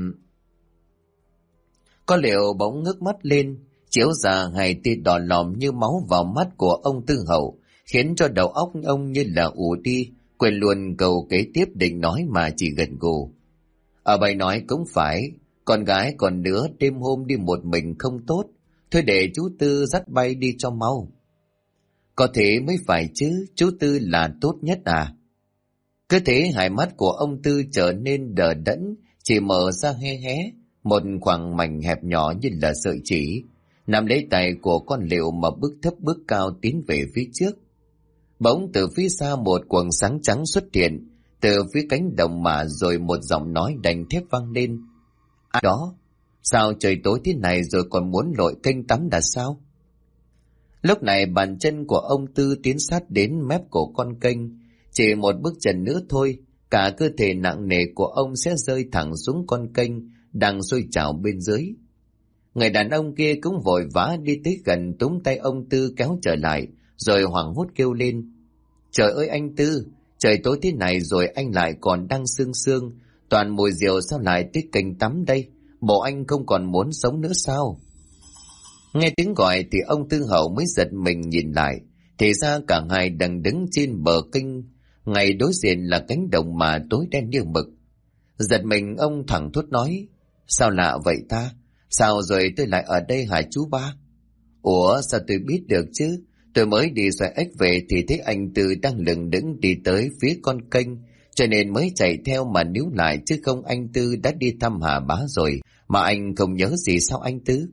Có Liệu bỗng ngước mắt lên, chiếu ra hai tia đỏ lòm như máu vào mắt của ông Tư Hậu, khiến cho đầu óc ông như là ù đi, quên luôn câu kế tiếp định nói mà chỉ gật gù. Bay nói cũng phải, con gái còn nữa đêm hôm đi một mình không tốt, thôi để chú Tư dắt bay đi cho mau. Có thế mới phải chứ, chú Tư là tốt nhất à? Cứ thế hai mắt của ông Tư trở nên đờ đẫn, chỉ mở ra hé hé, một khoảng mảnh hẹp nhỏ như là sợi chỉ, nắm lấy tay của con Liệu mà bước thấp bước cao tiến về phía trước. Bỗng từ phía xa một quầng sáng trắng xuất hiện, Từ phía cánh đồng mà rồi một giọng nói đành thép vang lên. Ai đó? Sao trời tối thế này rồi còn muốn lội kênh tắm là sao? Lúc này bàn chân của ông Tư tiến sát đến mép của con kênh. Chỉ một bước chân nữa thôi, cả cơ thể nặng nề của ông sẽ rơi thẳng xuống con kênh đang sôi trào bên dưới. Người đàn ông kia cũng vội vã đi tới gần túm tay ông Tư kéo trở lại, rồi hoảng hốt kêu lên. Trời ơi anh Tư, trời tối thế này rồi anh lại còn đang sương sương, toàn mùi rượu sao lại tới kênh tắm đây, bộ anh không còn muốn sống nữa sao? Nghe tiếng gọi thì ông Tư Hậu mới giật mình nhìn lại, thì ra cả hai đang đứng trên bờ kênh, ngay đối diện là cánh đồng mà tối đen như mực. Giật mình ông thẳng thốt nói, sao lạ vậy ta? Sao rồi tôi lại ở đây hả chú ba? Ủa sao tôi biết được chứ? Tôi mới đi xoay ếch về thì thấy anh Tư đang lững đững đi tới phía con kênh, cho nên mới chạy theo mà níu lại, chứ không anh Tư đã đi thăm Hà Bá rồi, mà anh không nhớ gì sao anh Tư?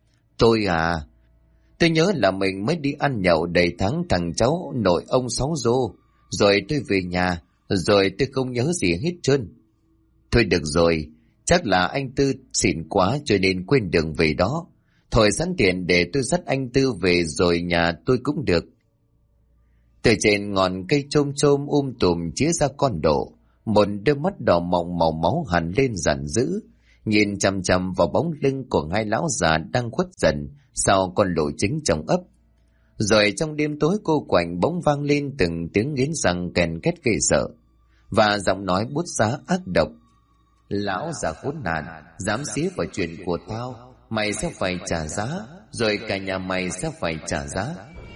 Tôi nhớ là mình mới đi ăn nhậu đầy tháng thằng cháu nội ông Sáu Rô, rồi tôi về nhà, rồi tôi không nhớ gì hết trơn. Thôi được rồi, chắc là anh Tư xỉn quá cho nên quên đường về đó. Thôi sẵn tiện để tôi dắt anh Tư về rồi nhà tôi cũng được. Từ trên ngọn cây chôm chôm tùm chĩa ra con đổ, một đôi mắt đỏ mọng màu máu hằn lên giận dữ, nhìn chằm chằm vào bóng lưng của hai lão già đang khuất dần sau con lộ chính trong ấp. Rồi trong đêm tối cô quạnh bỗng vang lên từng tiếng nghiến răng kèn két ghê sợ, và giọng nói bút giá ác độc. Lão già khốn nạn, dám xía vào chuyện của tao, mày sẽ phải trả giá, rồi cả nhà mày sẽ phải trả giá.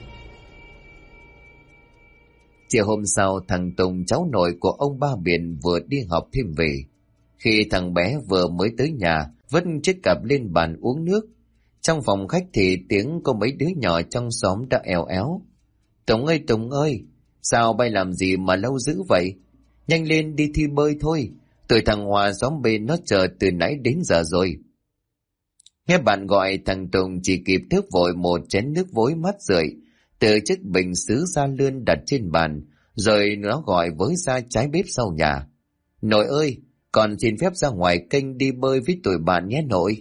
Chiều hôm sau, thằng Tùng cháu nội của ông Ba Biển vừa đi học thêm về. Khi thằng bé vừa mới tới nhà, vứt chiếc cặp lên bàn uống nước. Trong phòng khách thì tiếng có mấy đứa nhỏ trong xóm đã èo éo. Tùng ơi, sao bay làm gì mà lâu dữ vậy? Nhanh lên đi thi bơi thôi, tụi thằng Hòa xóm bên nó chờ từ nãy đến giờ rồi. Nghe bạn gọi, thằng Tùng chỉ kịp thước vội một chén nước vối mát rượi từ chiếc bình sứ da lươn đặt trên bàn, rồi nó gọi với ra trái bếp sau nhà. Nội ơi, con xin phép ra ngoài kênh đi bơi với tụi bạn nhé nội.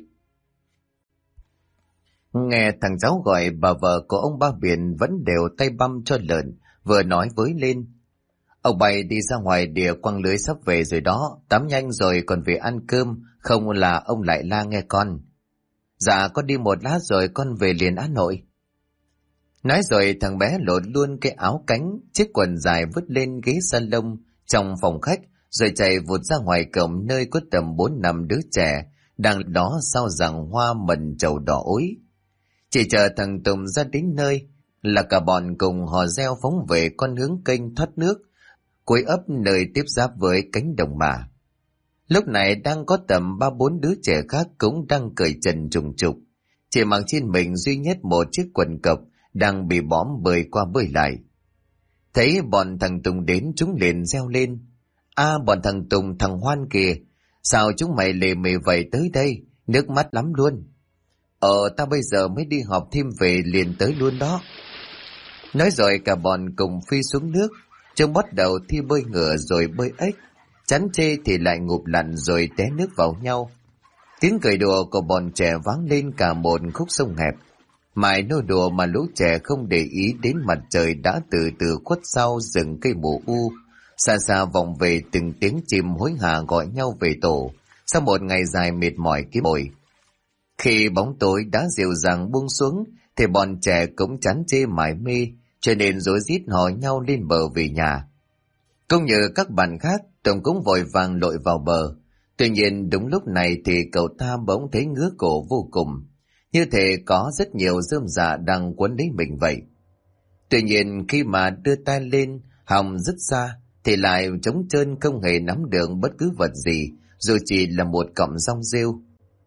Nghe thằng cháu gọi, bà vợ của ông Ba Biển vẫn đều tay băm cho lợn, vừa nói với lên. Ông bay đi ra ngoài đìa quăng lưới sắp về rồi đó, tắm nhanh rồi còn về ăn cơm, không là ông lại la nghe con. Dạ con đi một lát rồi con về liền á nội. Nói rồi thằng bé lột luôn cái áo cánh, chiếc quần dài vứt lên ghế salon trong phòng khách, rồi chạy vụt ra ngoài cổng nơi có tầm 4-5 đứa trẻ đang đó sau rằng hoa mận trầu đỏ ối. Chỉ chờ thằng Tùng ra đến nơi là cả bọn cùng hò reo phóng về con hướng kênh thoát nước cuối ấp nơi tiếp giáp với cánh đồng mà. Lúc này đang có tầm 3-4 đứa trẻ khác cũng đang cởi trần trùng trục, chỉ mặc trên mình duy nhất một chiếc quần cộc đang bị bõm bơi qua bơi lại. Thấy bọn thằng Tùng đến, chúng liền reo lên. Bọn thằng Tùng thằng Hoan kìa, sao chúng mày lề mề vậy tới đây, nước mắt lắm luôn. Tao bây giờ mới đi học thêm về liền tới luôn đó. Nói rồi cả bọn cùng phi xuống nước, chúng bắt đầu thi bơi ngửa rồi bơi ếch, chán chê thì lại ngụp lặn rồi té nước vào nhau. Tiếng cười đùa của bọn trẻ vang lên cả một khúc sông hẹp. Mãi nô đùa mà lũ trẻ không để ý đến mặt trời đã từ từ khuất sau rừng cây mù u. Xa xa vọng về từng tiếng chim hối hả gọi nhau về tổ, sau một ngày dài mệt mỏi kiếm bội. Khi bóng tối đã dịu dàng buông xuống, thì bọn trẻ cũng chán chê mải mê, cho nên rối rít hò nhau lên bờ về nhà. Cũng như các bạn khác, Tùng cũng vội vàng lội vào bờ. Tuy nhiên đúng lúc này thì cậu ta bỗng thấy ngứa cổ vô cùng, như thể có rất nhiều rơm rạ đang quấn lấy mình vậy. Tuy nhiên khi mà đưa tay lên, họng dứt ra, thì lại trống trơn không hề nắm được bất cứ vật gì, dù chỉ là một cọng rong rêu.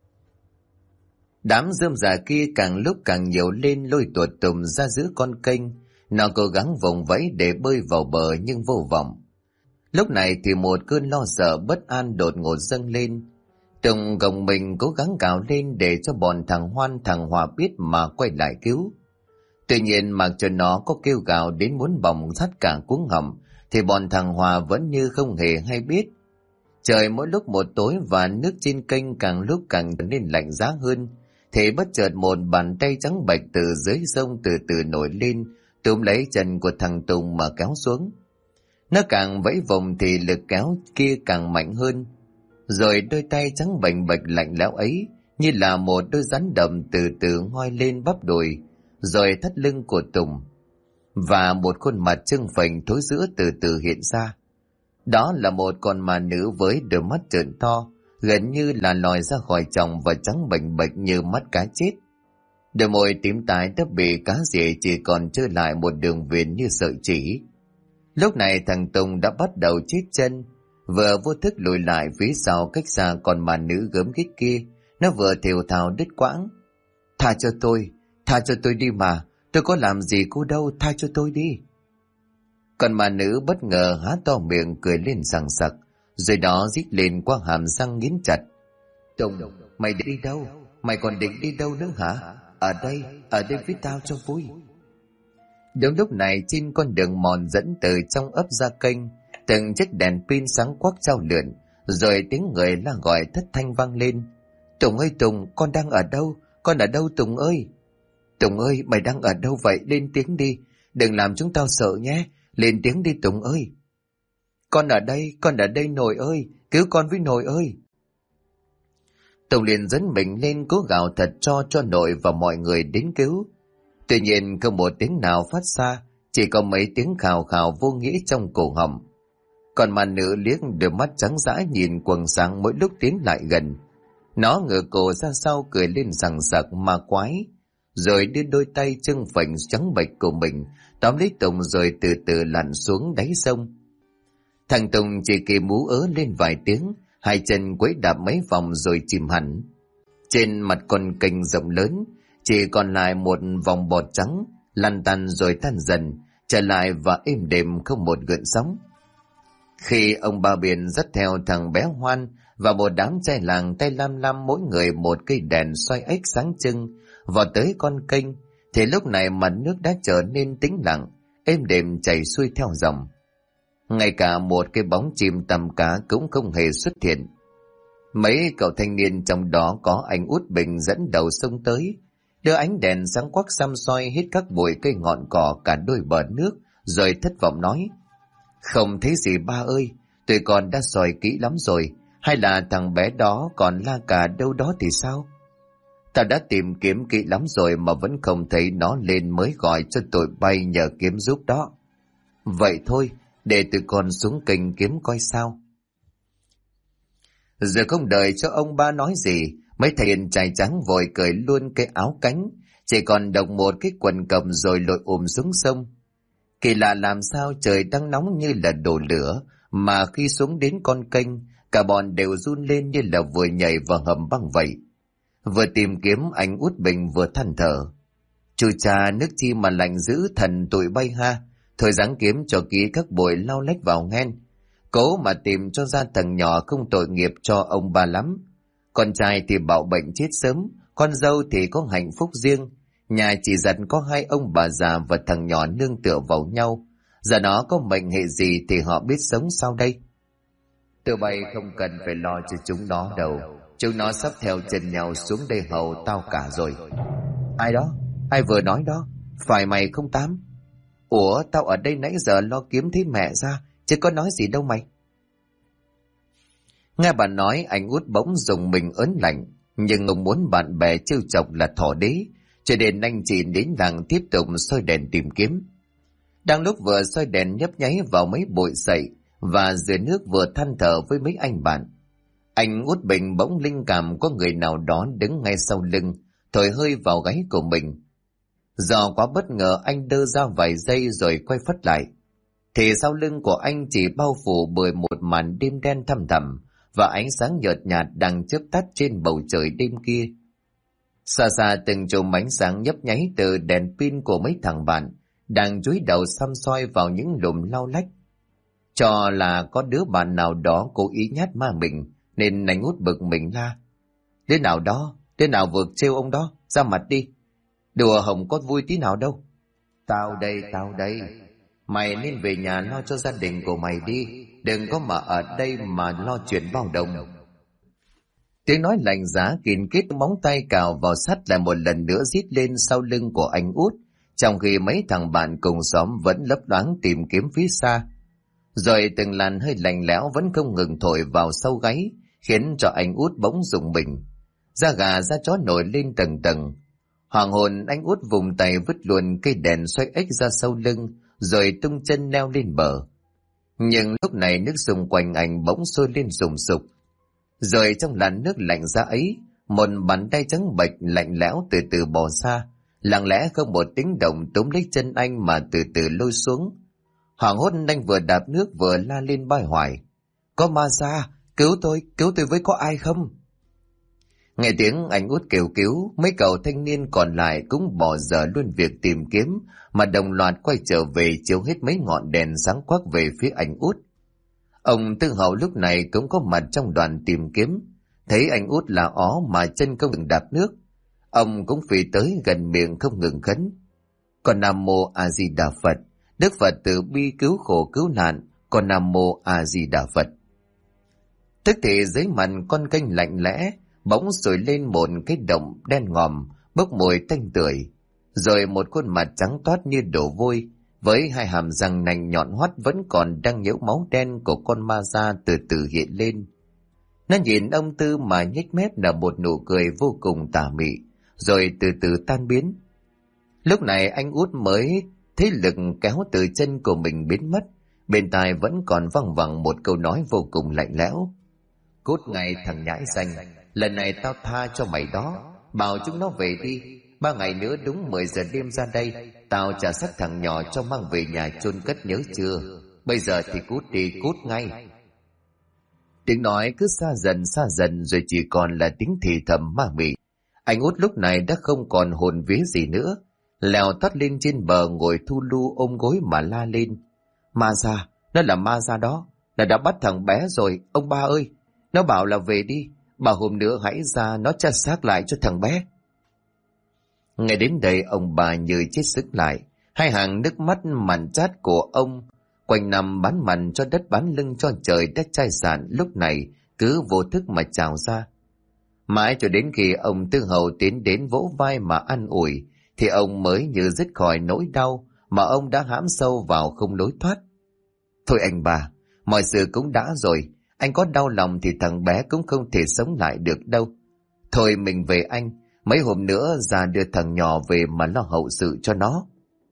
Đám rơm rạ kia càng lúc càng nhiều lên, lôi tuột Tùng ra giữa con kênh. Nó cố gắng vùng vẫy để bơi vào bờ nhưng vô vọng. Lúc này thì một cơn lo sợ bất an đột ngột dâng lên. Tùng gồng mình cố gắng gào lên để cho bọn thằng Hoan thằng Hòa biết mà quay lại cứu. Tuy nhiên mặc cho nó có kêu gào đến muốn bỏng sắt cả cuống họng thì bọn thằng Hòa vẫn như không hề hay biết. Trời mỗi lúc một tối và nước trên kênh càng lúc càng trở nên lạnh giá hơn, thì bất chợt một bàn tay trắng bệch từ dưới sông từ từ nổi lên, túm lấy chân của thằng Tùng mà kéo xuống. Nó càng vẫy vùng thì lực kéo kia càng mạnh hơn, rồi đôi tay trắng bềnh bệch lạnh lẽo ấy như là một đôi rắn đậm từ từ ngoi lên bắp đùi, rồi thắt lưng của Tùng, và một khuôn mặt trưng phình thối rữa từ từ hiện ra. Đó là một con ma nữ với đôi mắt trợn to, gần như là lòi ra khỏi chồng và trắng bềnh bệch như mắt cá chết. Đôi môi tím tái đã bị cá rỉa chỉ còn trơ lại một đường viền như sợi chỉ. Lúc này thằng Tùng đã bắt đầu chết chân, vừa vô thức lùi lại phía sau cách xa con ma nữ gớm ghiếc kia. Nó vừa thều thào đứt quãng: tha cho tôi đi mà, tôi có làm gì cô đâu, tha cho tôi đi. Còn ma nữ bất ngờ há to miệng cười lên sằng sặc, rồi đó rít lên qua hàm răng nghiến chặt: Tùng, mày đi đâu? Mày còn định đi đâu nữa hả? Ở đây với tao cho vui. Đúng lúc này trên con đường mòn dẫn từ trong ấp ra kênh, từng chiếc đèn pin sáng quắc trao lượn, rồi tiếng người la gọi thất thanh vang lên: Tùng ơi Tùng, con đang ở đâu? Con ở đâu Tùng ơi? Tùng ơi, mày đang ở đâu vậy? Lên tiếng đi, đừng làm chúng tao sợ nhé. Lên tiếng đi Tùng ơi. Con ở đây nội ơi, cứu con với nội ơi. Tùng liền dẫn mình lên cố gào thật cho nội và mọi người đến cứu. Tuy nhiên không một tiếng nào phát ra, chỉ có mấy tiếng khào khào vô nghĩa trong cổ họng. Còn ma nữ liếc đôi mắt trắng dã nhìn quầng sáng mỗi lúc tiến lại gần. Nó ngửa cổ ra sau cười lên sằng sặc ma quái, rồi đưa đôi tay trưng phình trắng bệch của mình tóm lấy Tùng rồi từ từ lặn xuống đáy sông. Thằng Tùng chỉ kịp mú ớ lên vài tiếng, hai chân quấy đạp mấy vòng rồi chìm hẳn. Trên mặt con kênh rộng lớn chỉ còn lại một vòng bọt trắng, lăn tăn rồi tan dần, trở lại và êm đềm không một gợn sóng. Khi ông Ba Biển dắt theo thằng bé Hoan và một đám trai làng tay lam lam mỗi người một cây đèn xoay ếch sáng trưng vào tới con kênh, thì lúc này mặt nước đã trở nên tĩnh lặng, êm đềm chảy xuôi theo dòng. Ngay cả một cái bóng chim tầm cá cũng không hề xuất hiện. Mấy cậu thanh niên trong đó có anh Út Bình dẫn đầu xông tới, đưa ánh đèn sáng quắc xăm soi hết các bụi cây ngọn cỏ cả đôi bờ nước, rồi thất vọng nói: Không thấy gì ba ơi, tụi con đã soi kỹ lắm rồi, hay là thằng bé đó còn la cà đâu đó thì sao? Ta đã tìm kiếm kỹ lắm rồi mà vẫn không thấy nó lên, mới gọi cho tụi bay nhờ kiếm giúp đó. Vậy thôi, để tụi con xuống kênh kiếm coi sao. Giờ không đợi cho ông ba nói gì, mấy thầy trai trắng vội cởi luôn cái áo cánh, chỉ còn độc một cái quần cầm rồi lội xuống sông. Kỳ lạ làm sao trời đang nóng như là đổ lửa, mà khi xuống đến con kênh, cả bọn đều run lên như là vừa nhảy vào hầm băng vậy. Vừa tìm kiếm, anh Út Bình vừa than thở: Chú cha, nước chi mà lạnh dữ thần tụi bay ha. Thôi ráng kiếm cho kỹ các bụi lau lách vào nghen, cố mà tìm cho ra thằng nhỏ không tội nghiệp cho ông bà lắm. Con trai thì bạo bệnh chết sớm, con dâu thì có hạnh phúc riêng. Nhà chỉ dặn có hai ông bà già và thằng nhỏ nương tựa vào nhau. Giờ nó có mệnh hệ gì thì họ biết sống sao đây? Tụi bay không cần phải lo cho chúng nó đâu. Chúng nó sắp theo chân nhau xuống đây hầu tao cả rồi. Ai đó? Ai vừa nói đó? Phải mày không Tám? Ủa, tao ở đây nãy giờ lo kiếm thấy mẹ ra, chứ có nói gì đâu mày. Nghe bà nói, anh Út bỗng dùng mình ớn lạnh, nhưng ông muốn bạn bè trêu chọc là thỏ đế, cho nên anh chị đến làng tiếp tục soi đèn tìm kiếm. Đang lúc vừa soi đèn nhấp nháy vào mấy bụi sậy và dưới nước vừa than thở với mấy anh bạn, anh Út Bình bỗng linh cảm có người nào đó đứng ngay sau lưng, thổi hơi vào gáy của mình. Do quá bất ngờ, anh đơ ra vài giây rồi quay phắt lại, thì sau lưng của anh chỉ bao phủ bởi một màn đêm đen thăm thẳm và ánh sáng nhợt nhạt đang chớp tắt trên bầu trời đêm kia. Xa xa từng chùm ánh sáng nhấp nháy từ đèn pin của mấy thằng bạn đang chúi đầu xăm soi vào những lùm lau lách. Cho là có đứa bạn nào đó cố ý nhát ma mình, nên anh Út bực mình la: Đứa nào đó, đứa nào vượt trêu ông đó, ra mặt đi. Đùa hồng có vui tí nào đâu. Tao đây. Mày nên về nhà lo cho gia đình của mày đi, đừng có mà ở đây mà lo chuyện bao đồng. Tiếng nói lạnh giá kín kít, móng tay cào vào sắt lại một lần nữa rít lên sau lưng của anh Út, trong khi mấy thằng bạn cùng xóm vẫn lấp loáng tìm kiếm phía xa. Rồi từng làn hơi lạnh lẽo vẫn không ngừng thổi vào sau gáy, khiến cho anh Út bỗng rùng mình. Da gà da chó nổi lên tầng tầng. Hoàng hồn anh Út vùng tay vứt luôn cây đèn xoay ếch ra sau lưng, rồi tung chân leo lên bờ. Nhưng lúc này nước xung quanh anh bỗng sôi lên sùng sục. Rồi trong làn nước lạnh giá ấy, một bàn tay trắng bệch lạnh lẽo từ từ bò ra, lặng lẽ không một tiếng động túm lấy chân anh mà từ từ lôi xuống. Hoảng hốt anh vừa đạp nước vừa la lên bái hoài: "Có ma ra, cứu tôi với, có ai không?" Nghe tiếng anh Út kêu cứu, mấy cậu thanh niên còn lại cũng bỏ dở luôn việc tìm kiếm, mà đồng loạt quay trở về chiếu hết mấy ngọn đèn sáng quắc về phía anh Út. Ông Tư Hậu lúc này cũng có mặt trong đoàn tìm kiếm, thấy anh Út là ó mà chân không ngừng đạp nước, ông cũng phì tới gần miệng không ngừng khấn: "Con Nam Mô A Di Đà Phật, Đức Phật từ bi cứu khổ cứu nạn, con Nam Mô A Di Đà Phật." Tức thì dưới mặt con kênh lạnh lẽ bỗng sôi lên một cái động đen ngòm bốc mùi tanh tưởi, rồi một khuôn mặt trắng toát như đổ vôi, với hai hàm răng nành nhọn hoắt vẫn còn đang nhiễu máu đen của con ma da từ từ hiện lên. Nó nhìn ông Tư mà nhếch mép nở một nụ cười vô cùng tà mị, rồi từ từ tan biến. Lúc này anh Út mới thấy lực kéo từ chân của mình biến mất, bên tai vẫn còn văng vẳng một câu nói vô cùng lạnh lẽo: "Cút ngay thằng nhãi danh, lần này tao tha cho mày đó, bảo chúng nó về đi, 3 ngày nữa đúng 10 giờ đêm ra đây, tao trả xác thằng nhỏ cho mang về nhà chôn cất, nhớ chưa? Bây giờ thì cút đi, cút ngay." Tiếng nói cứ xa dần rồi chỉ còn là tiếng thì thầm ma mị. Anh Út lúc này đã không còn hồn vía gì nữa, leo tót lên trên bờ ngồi thu lu ôm gối mà la lên: "Ma ra, nó là ma ra đó, nó đã bắt thằng bé rồi, ông ba ơi, nó bảo là về đi, bà hôm nữa hãy ra nó tra xác lại cho thằng bé." Nghe đến đây ông bà như chết sức lại, hai hàng nước mắt mặn chát của ông quanh năm bán mặn cho đất bán lưng cho trời đất chai sạn lúc này cứ vô thức mà trào ra. Mãi cho đến khi ông Tư Hậu tiến đến vỗ vai mà an ủi, thì ông mới như dứt khỏi nỗi đau mà ông đã hãm sâu vào không lối thoát. "Thôi anh bà, mọi sự cũng đã rồi, anh có đau lòng thì thằng bé cũng không thể sống lại được đâu. Thôi mình về anh, mấy hôm nữa ra đưa thằng nhỏ về mà lo hậu sự cho nó."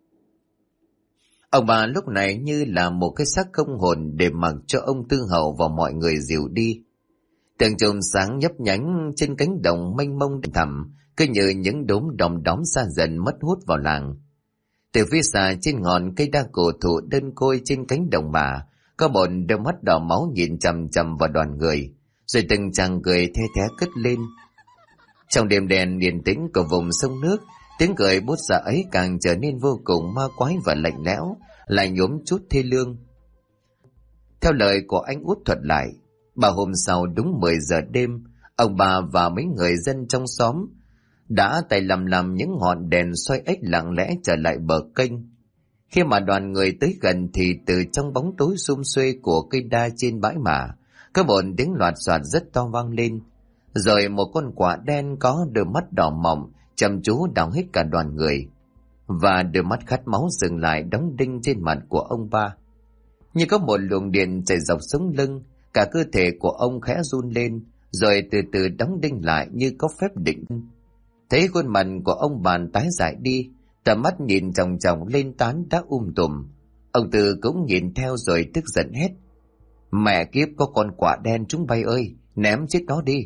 Ông bà lúc này như là một cái xác không hồn để mặc cho ông Tư Hậu và mọi người dìu đi. Tường chùm sáng nhấp nhánh trên cánh đồng mênh mông thẳm, cứ như những đốm đom đóm xa dần mất hút vào làng. Từ phía xa trên ngọn cây đa cổ thụ đơn côi trên cánh đồng mà, có một đôi mắt đỏ máu nhìn chằm chằm vào đoàn người, rồi từng chàng cười the thé cất lên. Trong đêm đen yên tĩnh của vùng sông nước, tiếng cười bút ra ấy càng trở nên vô cùng ma quái và lạnh lẽo, lại nhuốm chút thê lương. Theo lời của anh Út thuật lại, 3 hôm sau đúng 10 giờ đêm, ông bà và mấy người dân trong xóm đã tay làm những ngọn đèn xoay ếch lặng lẽ trở lại bờ kênh. Khi mà đoàn người tới gần thì từ trong bóng tối sum xuê của cây đa trên bãi mả, có một tiếng loạt soạt rất to vang lên, rồi một con quạ đen có đôi mắt đỏ mọng chăm chú đảo hết cả đoàn người, và đôi mắt khát máu dừng lại đóng đinh trên mặt của ông ba. Như có một luồng điện chạy dọc sống lưng, cả cơ thể của ông khẽ run lên, rồi từ từ đóng đinh lại như có phép định. Thấy khuôn mặt của ông bàn tái dại đi, tầm mắt nhìn chòng chòng lên tán đã tùm. Ông Tư cũng nhìn theo rồi tức giận hét: "Mẹ kiếp, có con quạ đen chúng bay ơi, ném chết nó đi!"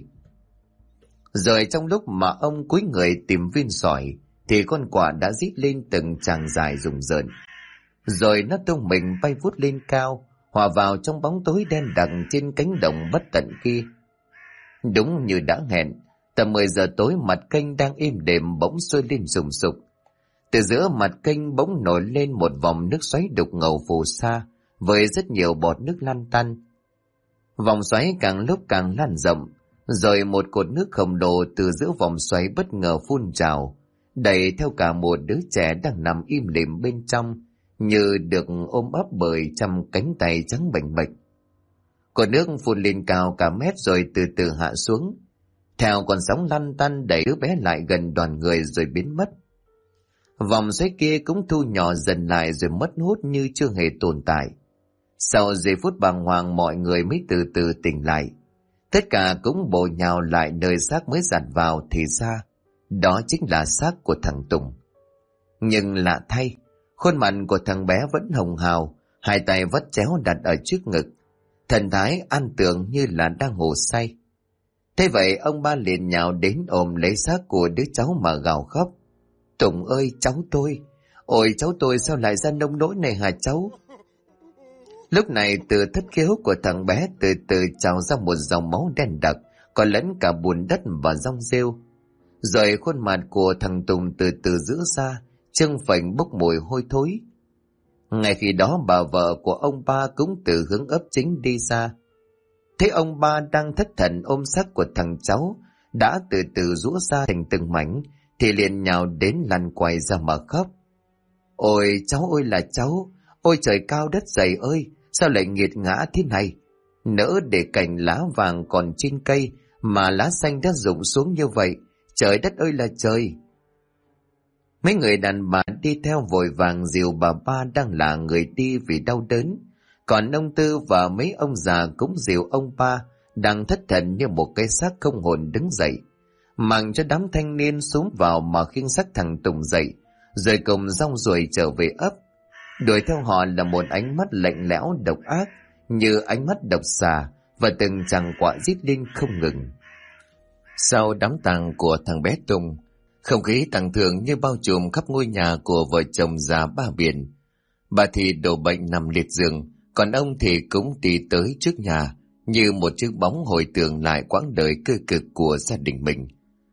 Rồi trong lúc mà ông cúi người tìm viên sỏi, thì con quạ đã rít lên từng tràng dài rùng rợn. Rồi nó tung mình bay vút lên cao, hòa vào trong bóng tối đen đặc trên cánh đồng bất tận kia. Đúng như đã hẹn, tầm 10 giờ tối mặt kênh đang êm đềm bỗng sôi lên sùng sục. Từ giữa mặt kênh bỗng nổi lên một vòng nước xoáy đục ngầu phù sa, với rất nhiều bọt nước lăn tăn. Vòng xoáy càng lúc càng lan rộng, rồi một cột nước khổng lồ từ giữa vòng xoáy bất ngờ phun trào, đẩy theo cả một đứa trẻ đang nằm im lìm bên trong, như được ôm ấp bởi trăm cánh tay trắng bềnh bệch. Cột nước phun lên cao cả mét rồi từ từ hạ xuống. Theo con sóng lăn tăn đẩy đứa bé lại gần đoàn người rồi biến mất. Vòng xoáy kia cũng thu nhỏ dần lại rồi mất hút như chưa hề tồn tại. Sau giây phút bàng hoàng mọi người mới từ từ tỉnh lại. Tất cả cũng bổ nhào lại nơi xác mới dạt vào thì ra đó chính là xác của thằng Tùng. Nhưng lạ thay, khuôn mặt của thằng bé vẫn hồng hào, hai tay vắt chéo đặt ở trước ngực, thần thái an tường như là đang ngủ say. Thế vậy ông ba liền nhào đến ôm lấy xác của đứa cháu mà gào khóc. Tùng ơi cháu tôi, ôi cháu tôi sao lại ra nông nỗi này hả cháu? Lúc này từ thất khiếu của thằng bé từ từ trào ra một dòng máu đen đặc, còn lẫn cả bùn đất và rong rêu. Rồi khuôn mặt của thằng Tùng từ từ giữ ra, trưng phình bốc mùi hôi thối. Ngay khi đó bà vợ của ông ba cũng từ hướng ấp chính đi ra. Thấy ông ba đang thất thần ôm xác của thằng cháu đã từ từ rũ ra thành từng mảnh, thì liền nhào đến lăn quay ra mà khóc. Ôi cháu ơi là cháu, ôi trời cao đất dày ơi, sao lại nghiệt ngã thế này? Nỡ để cành lá vàng còn trên cây mà lá xanh đã rụng xuống như vậy, trời đất ơi là trời. Mấy người đàn bà đi theo vội vàng dìu bà ba đang là người đi vì đau đớn, còn ông Tư và mấy ông già cũng dìu ông ba đang thất thần như một cái xác không hồn đứng dậy, màng cho đám thanh niên xuống vào mà khiêng xác thằng Tùng dậy, rồi cùng rong ruổi trở về ấp. Đuổi theo họ là một ánh mắt lạnh lẽo độc ác như ánh mắt độc xà, và từng chàng quạ rít lên không ngừng. Sau đám tang của thằng bé Tùng, không khí tang thương như bao trùm khắp ngôi nhà của vợ chồng già Ba Biển. Bà thì đổ bệnh nằm liệt giường, còn ông thì cũng đi tới trước nhà như một chiếc bóng hồi tưởng lại quãng đời cơ cực của gia đình mình.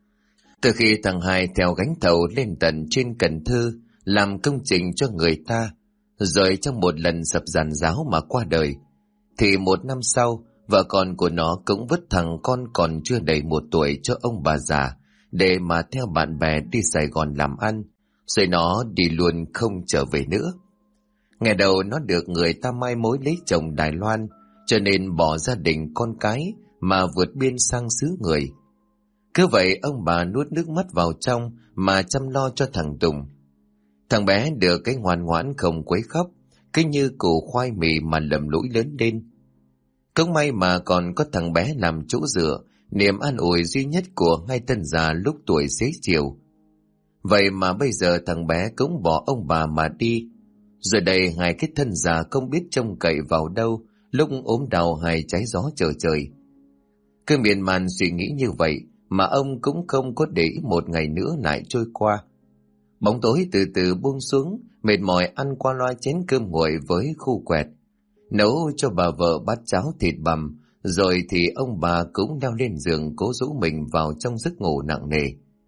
Từ khi thằng Hai theo gánh thầu lên tận trên Cần Thơ làm công trình cho người ta, rồi trong một lần sập giàn giáo mà qua đời, thì một năm sau vợ con của nó cũng vứt thằng con còn chưa đầy 1 tuổi cho ông bà già để mà theo bạn bè đi Sài Gòn làm ăn, rồi nó đi luôn không trở về nữa. Ngày đầu nó được người ta mai mối lấy chồng Đài Loan, cho nên bỏ gia đình con cái mà vượt biên sang xứ người. Cứ vậy ông bà nuốt nước mắt vào trong mà chăm lo cho thằng Tùng. Thằng bé được cái ngoan ngoãn không quấy khóc, cứ như củ khoai mì mà lầm lũi lớn lên. Cũng may mà còn có thằng bé làm chỗ dựa, niềm an ủi duy nhất của hai tân già lúc tuổi xế chiều. Vậy mà bây giờ thằng bé cũng bỏ ông bà mà đi. Rồi đây hai cái thân già không biết trông cậy vào đâu lúc ốm đau hay trái gió trở trời. Cứ miên man suy nghĩ như vậy mà ông cũng không có để ý một ngày nữa lại trôi qua. Bóng tối từ từ buông xuống, mệt mỏi ăn qua loa chén cơm nguội với khu quẹt, nấu cho bà vợ bát cháo thịt bằm, rồi thì ông bà cũng leo lên giường cố rũ mình vào trong giấc ngủ nặng nề.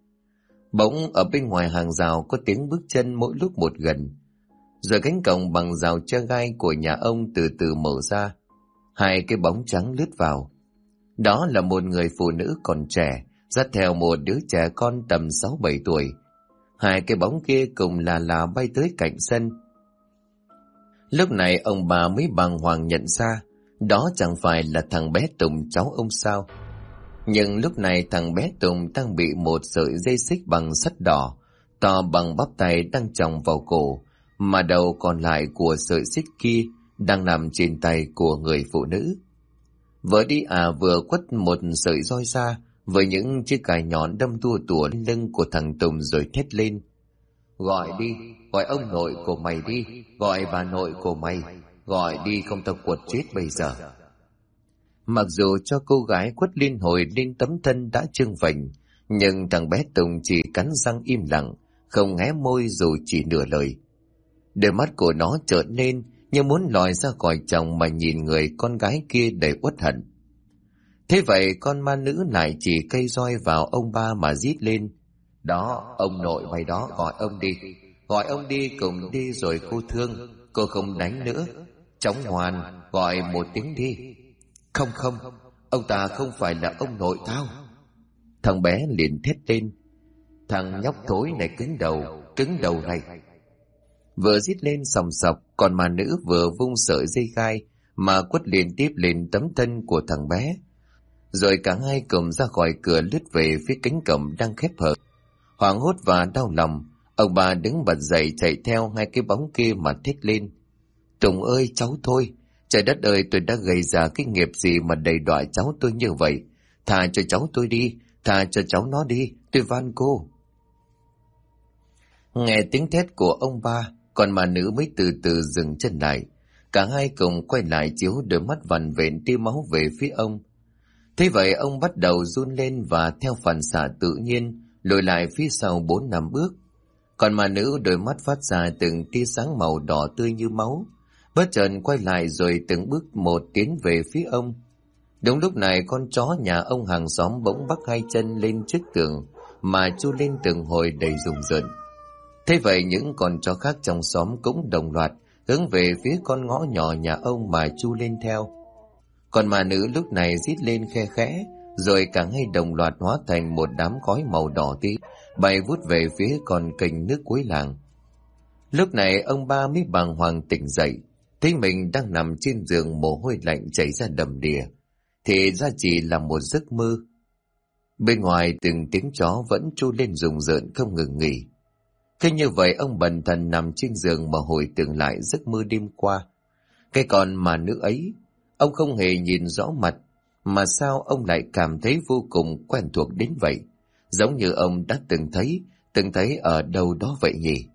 Bỗng ở bên ngoài hàng rào có tiếng bước chân mỗi lúc một gần, rồi cánh cổng bằng rào tre gai của nhà ông từ từ mở ra, hai cái bóng trắng lướt vào. Đó là một người phụ nữ còn trẻ dắt theo một đứa trẻ con tầm 6-7 tuổi. Hai cái bóng kia cùng là bay tới cạnh sân. Lúc này ông bà mới bàng hoàng nhận ra đó chẳng phải là thằng bé Tùng cháu ông sao. Nhưng lúc này thằng bé Tùng đang bị một sợi dây xích bằng sắt đỏ to bằng bắp tay đang chồng vào cổ, mà đầu còn lại của sợi xích kia đang nằm trên tay của người phụ nữ. Vừa đi vừa quất một sợi roi ra với những chiếc cài nhọn đâm tua tủa lưng của thằng Tùng rồi thét lên. Gọi đi, gọi ông nội của mày đi, gọi bà nội của mày, gọi đi không tao quật chết bây giờ. Mặc dù cho cô gái quất liên hồi lên tấm thân đã trương phình, nhưng thằng bé Tùng chỉ cắn răng im lặng, không hé môi dù chỉ nửa lời. Đôi mắt của nó trợn lên như muốn lòi ra khỏi chồng mà nhìn người con gái kia đầy uất hận. Thế vậy con ma nữ lại chỉ cây roi vào ông ba mà rít lên. Đó, ông nội mày đó, gọi ông đi cùng đi rồi cô thương, cô không đánh nữa. Cháu ngoan, gọi một tiếng đi. Không, ông ta không phải là ông nội tao. Thằng bé liền thét lên. Thằng nhóc thối này cứng đầu này. vừa rít lên sòng sọc, còn mà nữ vừa vung sợi dây gai mà quất liên tiếp lên tấm thân của thằng bé. Rồi cả hai cùng ra khỏi cửa lướt về phía cánh cổng đang khép hờ. Hoảng hốt và đau lòng, ông bà đứng bật dậy chạy theo hai cái bóng kia mà thét lên: Tùng ơi, cháu thôi! Trời đất ơi, tôi đã gây ra cái nghiệp gì mà đầy đọa cháu tôi như vậy? Tha cho cháu tôi đi, tha cho cháu nó đi, tôi van cô. Nghe tiếng thét của ông ba, còn mà nữ mới từ từ dừng chân lại. Cả hai cùng quay lại chiếu đôi mắt vằn vện tia máu về phía ông. Thế vậy ông bắt đầu run lên và theo phản xạ tự nhiên lùi lại phía sau 4-5 bước. Còn mà nữ đôi mắt phát ra từng tia sáng màu đỏ tươi như máu, bất chợt quay lại rồi từng bước một tiến về phía ông. Đúng lúc này con chó nhà ông hàng xóm bỗng bắc hai chân lên trước tường mà chu lên từng hồi đầy rùng rợn. Thế vậy những con chó khác trong xóm cũng đồng loạt hướng về phía con ngõ nhỏ nhà ông mà chu lên theo. Còn mà nữ lúc này rít lên khe khẽ, rồi cả hai đồng loạt hóa thành một đám khói màu đỏ tí bay vút về phía con kênh nước cuối làng. Lúc này ông ba mới bàng hoàng tỉnh dậy, thấy mình đang nằm trên giường mồ hôi lạnh chảy ra đầm đìa, thì ra chỉ là một giấc mơ. Bên ngoài từng tiếng chó vẫn tru lên rùng rợn không ngừng nghỉ. Thế như vậy ông bần thần nằm trên giường mà hồi tưởng lại giấc mơ đêm qua. Cái con mà nữ ấy, ông không hề nhìn rõ mặt, mà sao ông lại cảm thấy vô cùng quen thuộc đến vậy, giống như ông đã từng thấy ở đâu đó vậy nhỉ.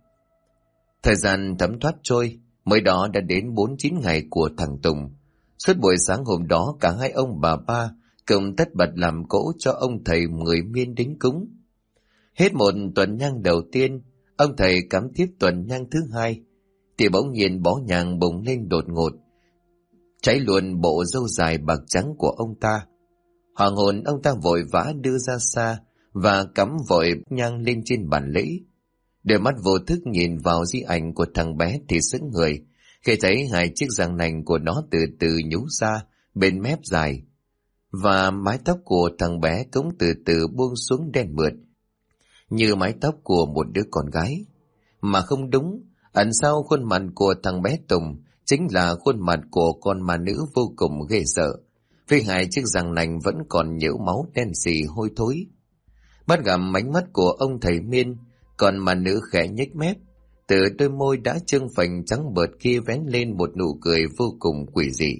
Thời gian thấm thoát trôi, mới đó đã đến 4-9 ngày của thằng Tùng. Suốt buổi sáng hôm đó cả hai ông bà ba cùng tất bật làm cỗ cho ông thầy người Miên đến cúng. Hết một tuần nhang đầu tiên, ông thầy cắm tiếp tuần nhang thứ hai, thì bỗng nhiên bó nhang bùng lên đột ngột, cháy luôn bộ râu dài bạc trắng của ông ta. Hoàng hồn ông ta vội vã đưa ra xa và cắm vội nhang lên trên bàn lễ. Đôi mắt vô thức nhìn vào di ảnh của thằng bé thì sững người khi thấy hai chiếc răng nành của nó từ từ nhú ra bên mép dài, và mái tóc của thằng bé cũng từ từ buông xuống đen mượt như mái tóc của một đứa con gái. Mà không đúng, ẩn sau khuôn mặt của thằng bé Tùng chính là khuôn mặt của con ma nữ vô cùng ghê sợ, với hai chiếc răng nành vẫn còn nhiễu máu đen xì hôi thối. Bắt gặp ánh mắt của ông thầy Miên, còn ma nữ khẽ nhếch mép, từ đôi môi đã trương phành trắng bợt kia vén lên một nụ cười vô cùng quỷ dị.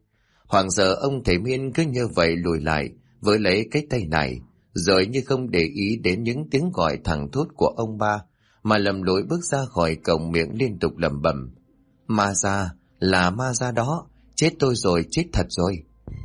Hoảng sợ ông thầy Miên cứ như vậy lùi lại với lấy cái tay này, rồi như không để ý đến những tiếng gọi thẳng thốt của ông ba, mà lầm lũi bước ra khỏi cổng, miệng liên tục lẩm bẩm: Ma ra, là ma ra đó, chết tôi rồi, chết thật rồi.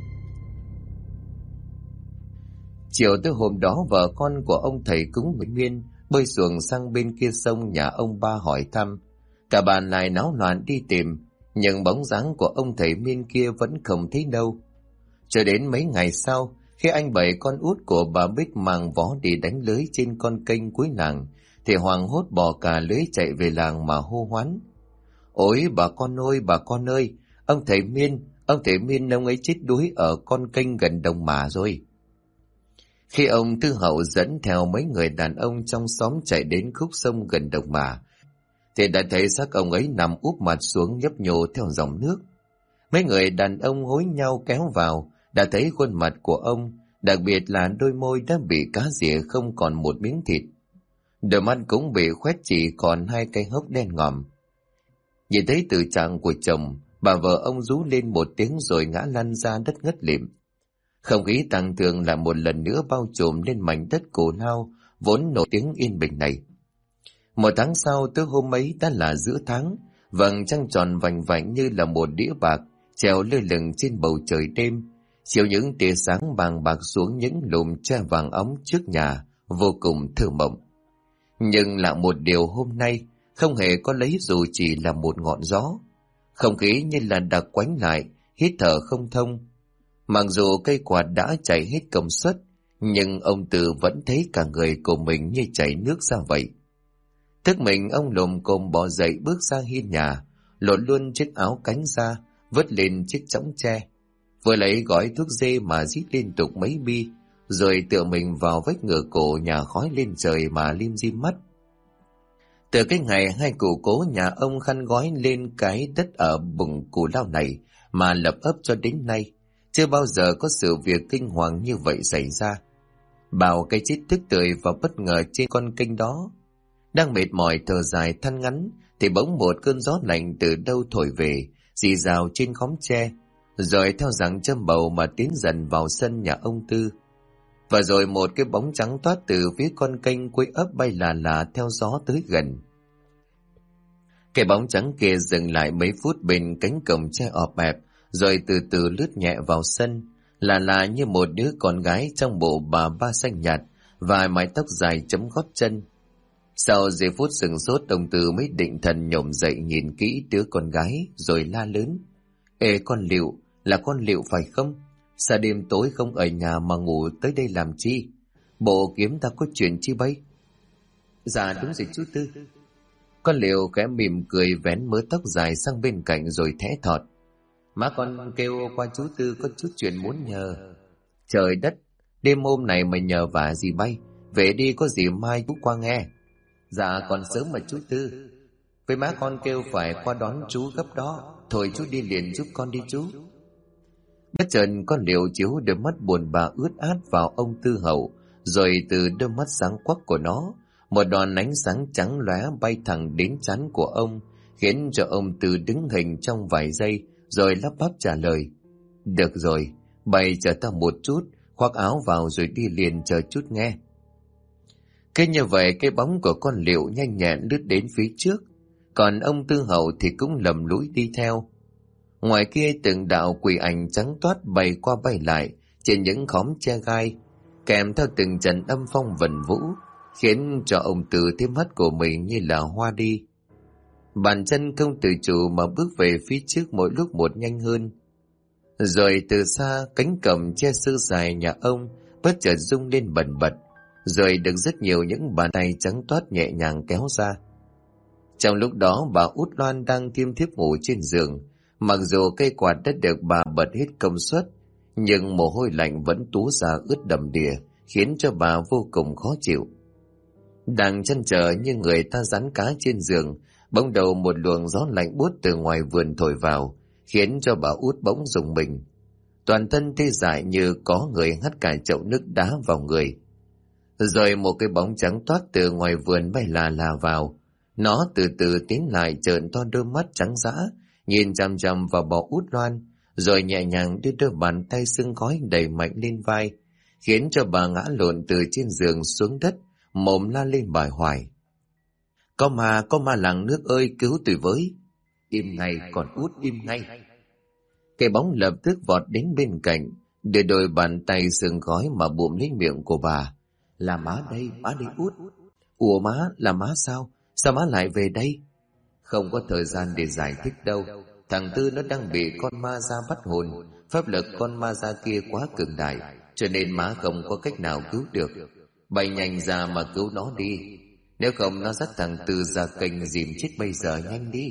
Chiều tới hôm đó, vợ con của ông thầy cúng Miên bơi xuồng sang bên kia sông nhà ông ba hỏi thăm. Cả bàn lại náo loạn đi tìm, nhưng bóng dáng của ông thầy Miên kia vẫn không thấy đâu. Cho đến mấy ngày sau, khi anh bảy con út của bà Bích mang vó đi đánh lưới trên con kênh cuối làng, thì hoảng hốt bỏ cả lưới chạy về làng mà hô hoán: Ôi bà con ơi, ông thầy Miên ông ấy chết đuối ở con kênh gần Đồng Mả rồi. Khi ông Tư Hậu dẫn theo mấy người đàn ông trong xóm chạy đến khúc sông gần Đồng Mả, thì đã thấy xác ông ấy nằm úp mặt xuống nhấp nhô theo dòng nước. Mấy người đàn ông hối nhau kéo vào, đã thấy khuôn mặt của ông, đặc biệt là đôi môi đã bị cá rỉa không còn một miếng thịt. Đôi mắt cũng bị khoét chỉ còn hai cái hốc đen ngòm. Nhìn thấy tử trạng của chồng, bà vợ ông rú lên một tiếng rồi ngã lăn ra đất ngất lịm. Không khí tang thương lại một lần nữa bao trùm lên mảnh đất cổ lao vốn nổi tiếng yên bình này. Một tháng sau, tới hôm ấy đã là giữa tháng, vầng trăng tròn vành vạnh như là một đĩa bạc treo lơ lửng trên bầu trời đêm, chiếu những tia sáng vàng bạc xuống những lùm tre vàng óng trước nhà, vô cùng thơ mộng. Nhưng lạ một điều, hôm nay không hề có lấy dù chỉ là một ngọn gió. Không khí như là đặc quánh lại, hít thở không thông. Mặc dù cây quạt đã chạy hết công suất, nhưng ông Tư vẫn thấy cả người của mình như chảy nước ra vậy. Thức mình, ông lồm cồm bò dậy bước ra hiên nhà, lột luôn chiếc áo cánh ra, vứt lên chiếc chõng tre, vừa lấy gói thuốc dê mà rít liên tục mấy bi, rồi tựa mình vào vách ngửa cổ, nhà khói lên trời mà lim dim mắt. Từ cái ngày hai cụ cố nhà ông khăn gói lên cái đất ở bùng cù lao này mà lập ấp cho đến nay, chưa bao giờ có sự việc kinh hoàng như vậy xảy ra. Bảo cái chết tức tưởi và bất ngờ trên con kênh đó. Đang mệt mỏi thở dài than ngắn, thì bỗng một cơn gió lạnh từ đâu thổi về, rì rào trên khóm tre, rồi theo dáng châm bầu mà tiến dần vào sân nhà ông Tư. Và rồi một cái bóng trắng toát từ phía con kênh cuối ấp bay là theo gió tới gần. Cái bóng trắng kia dừng lại mấy phút bên cánh cổng tre ọp ẹp, rồi từ từ lướt nhẹ vào sân, là như một đứa con gái trong bộ bà ba xanh nhạt và mái tóc dài chấm gót chân. Sau giây phút sừng sốt, ông Tư mới định thần nhổm dậy nhìn kỹ đứa con gái rồi la lớn: Ê con Liệu, là con Liệu phải không? Sao đêm tối không ở nhà mà ngủ tới đây làm chi? Bộ kiếm ta có chuyện chi bấy? Dạ đúng rồi chú Tư. Con Liệu khẽ mỉm cười vén mớ tóc dài sang bên cạnh rồi thẽ thọt: Má con kêu qua chú Tư có chút chuyện muốn nhờ. Trời đất, đêm hôm này mà nhờ vả gì bay? Về đi, có gì mai chú qua nghe. Dạ còn sớm mà chú Tư. Với má con kêu phải qua đón chú gấp đó. Thôi chú đi liền giúp con đi chú. Bất chợt con Liệu chiếu đôi mắt buồn bã ướt át vào ông Tư Hậu, rồi từ đôi mắt sáng quắc của nó, một đoàn ánh sáng trắng lóe bay thẳng đến trán của ông, khiến cho ông Tư đứng hình trong vài giây, rồi lắp bắp trả lời: Được rồi, bày chờ ta một chút, khoác áo vào rồi đi liền, chờ chút nghe. Cứ như vậy cái bóng của con Liệu nhanh nhẹn lướt đến phía trước, còn ông Tư Hậu thì cũng lầm lũi đi theo. Ngoài kia từng đạo quỷ ảnh trắng toát bay qua bay lại trên những khóm tre gai, kèm theo từng trận âm phong vần vũ, khiến cho ông Tư thấy mắt của mình như là hoa đi. Bàn chân không tự chủ mà bước về phía trước mỗi lúc một nhanh hơn. Rồi từ xa cánh cổng che sư dài nhà ông bất chợt rung lên bần bật, rồi được rất nhiều những bàn tay trắng toát nhẹ nhàng kéo ra. Trong lúc đó bà Út Loan đang thiêm thiếp ngủ trên giường. Mặc dù cây quạt đã được bà bật hết công suất, nhưng mồ hôi lạnh vẫn túa ra ướt đầm đìa, khiến cho bà vô cùng khó chịu. Đang chăn trở như người ta rắn cá trên giường, bỗng đầu một luồng gió lạnh buốt từ ngoài vườn thổi vào, khiến cho bà Út bỗng rùng mình. Toàn thân tê dại như có người hắt cả chậu nước đá vào người. Rồi một cái bóng trắng toát từ ngoài vườn bay là vào. Nó từ từ tiến lại, trợn to đôi mắt trắng dã, nhìn chằm chằm vào bà Út Loan, rồi nhẹ nhàng đưa đôi bàn tay sưng gói đầy mạnh lên vai, khiến cho bà ngã lộn từ trên giường xuống đất, mồm la lên bài hoài: có ma làng nước ơi, cứu tôi với! Im ngay, còn Út, im ngay! Cái bóng lập tức vọt đến bên cạnh, đưa đôi bàn tay sưng gói mà bụm lấy miệng của bà: Là má đây Út! Ủa má, là má sao? Sao má lại về đây? Không có thời gian để giải thích đâu. Thằng Tư nó đang bị con ma da bắt hồn. Pháp lực con ma da kia quá cường đại, cho nên má không có cách nào cứu được. Bay nhanh ra mà cứu nó đi, nếu không nó dắt thằng Tư ra kênh dìm chết bây giờ, nhanh đi.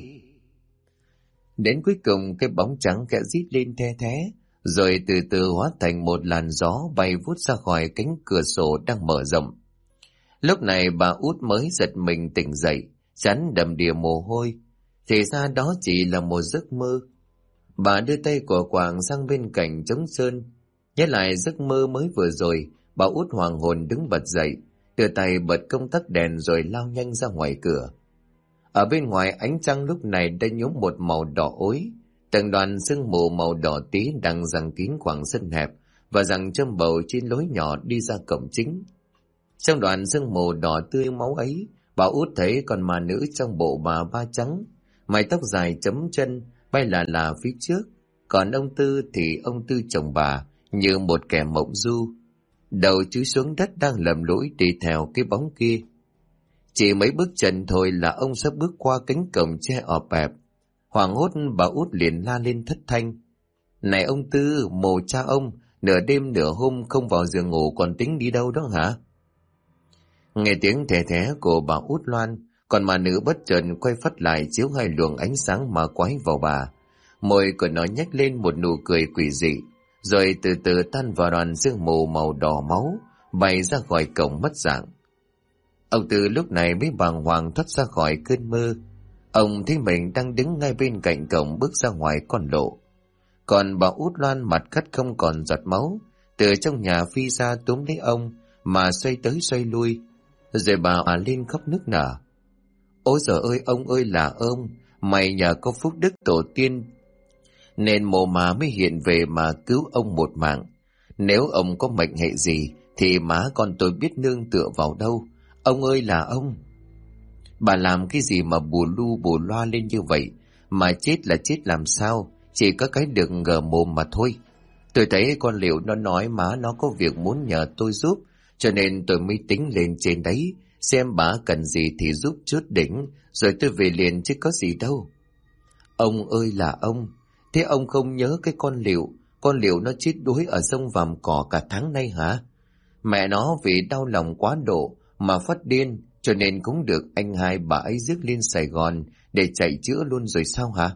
Đến cuối cùng cái bóng trắng khẽ rít lên the thé, rồi từ từ hóa thành một làn gió bay vút ra khỏi cánh cửa sổ đang mở rộng. Lúc này bà Út mới giật mình tỉnh dậy, chán đầm đìa mồ hôi. Thì ra đó chỉ là một giấc mơ. Bà đưa tay của quàng sang bên cạnh trống sơn, nhớ lại giấc mơ mới vừa rồi. Bà Út hoàng hồn đứng bật dậy, đưa tay bật công tắc đèn rồi lao nhanh ra ngoài cửa. Ở bên ngoài ánh trăng lúc này đã nhuốm một màu đỏ ối, từng đoàn sương mù màu đỏ tí đang giăng kín khoảng sân hẹp và giăng châm bầu trên lối nhỏ đi ra cổng chính. Trong đoàn sương mù đỏ tươi máu ấy, bà Út thấy con ma nữ trong bộ bà ba trắng, mái tóc dài chấm chân bay là phía trước. Còn ông Tư thì ông Tư chồng bà như một kẻ mộng du, đầu chúi xuống đất đang lầm lũi đi theo cái bóng kia. Chỉ mấy bước chân thôi là ông sắp bước qua cánh cổng tre ọp ẹp. Hoảng hốt bà Út liền la lên thất thanh: Này ông Tư, mồ cha ông, nửa đêm nửa hôm không vào giường ngủ còn tính đi đâu đó hả? Nghe tiếng thè thé của bà Út Loan, còn mà nữ bất chợt quay phắt lại chiếu hai luồng ánh sáng mà quái vào bà. Môi của nó nhếch lên một nụ cười quỷ dị, rồi từ từ tan vào đoàn sương mù màu đỏ máu, bay ra khỏi cổng mất dạng. Ông Tư lúc này mới bàng hoàng thoát ra khỏi cơn mơ. Ông thấy mình đang đứng ngay bên cạnh cổng bước ra ngoài con lộ. Còn bà Út Loan mặt cắt không còn giọt máu, từ trong nhà phi ra túm lấy ông mà xoay tới xoay lui, rồi bà lên khóc nức nở. Ôi giời ơi, ông ơi là ông, mày nhờ có phúc đức tổ tiên nên mồ má mới hiện về mà cứu ông một mạng. Nếu ông có mệnh hệ gì thì má con tôi biết nương tựa vào đâu. Ông ơi là ông. Bà làm cái gì mà bù lu bù loa lên như vậy? Mà chết là chết làm sao? Chỉ có cái được gờ mồm mà thôi. Tôi thấy con Liệu nó nói má nó có việc muốn nhờ tôi giúp, cho nên tôi mới tính lên trên đấy, xem bà cần gì thì giúp chút đỉnh, rồi tôi về liền chứ có gì đâu. Ông ơi là ông. Thế ông không nhớ cái con Liệu nó chết đuối ở sông Vàm Cỏ cả tháng nay hả? Mẹ nó vì đau lòng quá độ mà phát điên, cho nên cũng được anh hai bà ấy rước lên Sài Gòn để chạy chữa luôn rồi sao hả?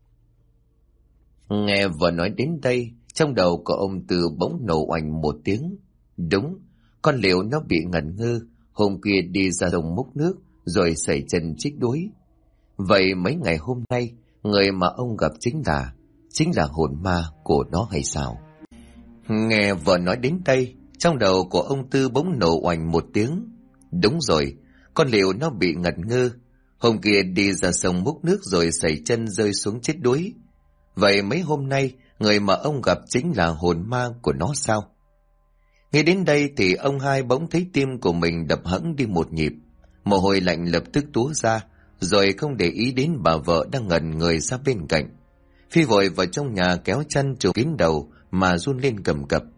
Nghe vợ nói đến đây, trong đầu của ông Tư bỗng nổ oành một tiếng. Đúng, con Liệu nó bị ngẩn ngơ, hôm kia đi ra đồng múc nước rồi xảy chân chết đuối. Vậy mấy ngày hôm nay, người mà ông gặp chính là hồn ma của nó hay sao? Nghe vợ nói đến đây, trong đầu của ông Tư bỗng nổ oành một tiếng. Đúng rồi, con Liệu nó bị ngẩn ngơ, hôm kia đi ra sông múc nước rồi xảy chân rơi xuống chết đuối. Vậy mấy hôm nay, người mà ông gặp chính là hồn ma của nó sao? Nghe đến đây thì ông hai bỗng thấy tim của mình đập hẫng đi một nhịp. Mồ hôi lạnh lập tức túa ra, rồi không để ý đến bà vợ đang ngẩn người ra bên cạnh. Phi vội vào trong nhà kéo chăn trùm kín đầu mà run lên cầm cập.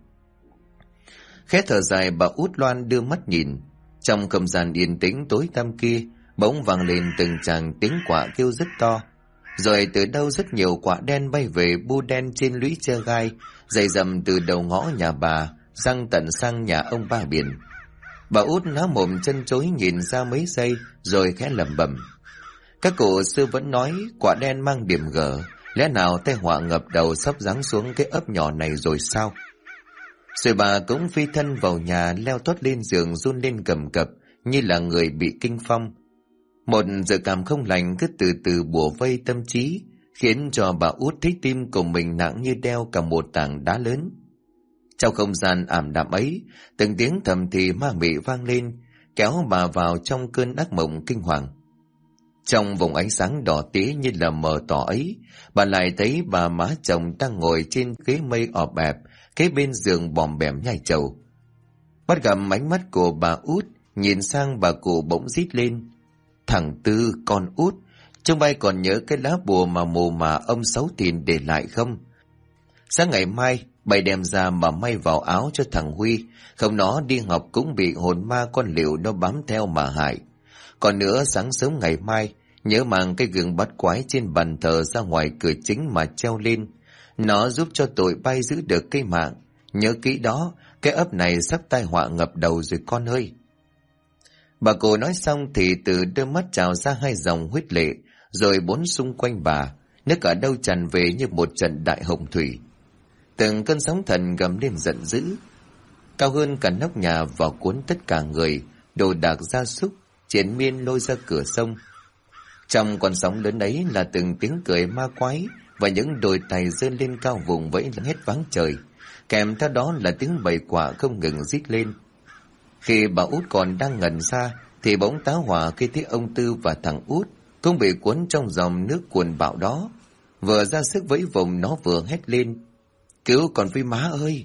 Khẽ thở dài, bà Út Loan đưa mắt nhìn. Trong không gian yên tĩnh tối tăm kia, bỗng vang lên từng tràng tiếng quạ kêu rất to. Rồi từ đâu rất nhiều quạ đen bay về bu đen trên lũy tre gai, dày dầm từ đầu ngõ nhà bà, răng tận sang nhà ông Ba Biển. Bà Út há mồm chân chối nhìn ra mấy giây, rồi khẽ lẩm bẩm. Các cụ xưa vẫn nói quạ đen mang điểm gở, lẽ nào tai họa ngập đầu sắp giáng xuống cái ấp nhỏ này rồi sao? Rồi bà cũng phi thân vào nhà, leo tót lên giường run lên cầm cập như là người bị kinh phong. Một dự cảm không lành cứ từ từ bủa vây tâm trí, khiến cho bà Út thấy tim của mình nặng như đeo cả một tảng đá lớn. Trong không gian ảm đạm ấy, từng tiếng thầm thì ma mị vang lên, kéo bà vào trong cơn ác mộng kinh hoàng. Trong vùng ánh sáng đỏ tía như là mờ tỏ ấy, bà lại thấy bà má chồng đang ngồi trên ghế mây ọp ẹp, kế bên giường bòm bẻm nhai trầu. Bắt gặp ánh mắt của bà Út, nhìn sang bà cụ bỗng rít lên. Thằng Tư, con Út, chúng bay còn nhớ cái lá bùa mà mồ mà ông Sáu Tiền để lại không? Sáng ngày mai, bay đem ra mà may vào áo cho thằng Huy, không nó đi học cũng bị hồn ma con Liệu nó bám theo mà hại. Còn nữa, sáng sớm ngày mai, nhớ mang cái gương bắt quái trên bàn thờ ra ngoài cửa chính mà treo lên. Nó giúp cho tụi bay giữ được cái mạng. Nhớ kỹ đó, cái ấp này sắp tai họa ngập đầu rồi con ơi. Bà cụ nói xong thì từ đôi mắt trào ra hai dòng huyết lệ, rồi bốn xung quanh bà, nước ở đâu tràn về như một trận đại hồng thủy. Từng cơn sóng thần gầm lên giận dữ, cao hơn cả nóc nhà vào cuốn tất cả người, đồ đạc gia súc, triền miên lôi ra cửa sông. Trong con sóng lớn ấy là từng tiếng cười ma quái và những đồi tài dơ lên cao vùng vẫy hét váng trời, kèm theo đó là tiếng bầy quạ không ngừng rít lên. Khi bà Út còn đang ngẩn ra thì bỗng tá hỏa khi thấy ông Tư và thằng Út cũng bị cuốn trong dòng nước cuồn bạo đó. Vừa ra sức vẫy vùng nó vừa hét lên: Cứu con với má ơi!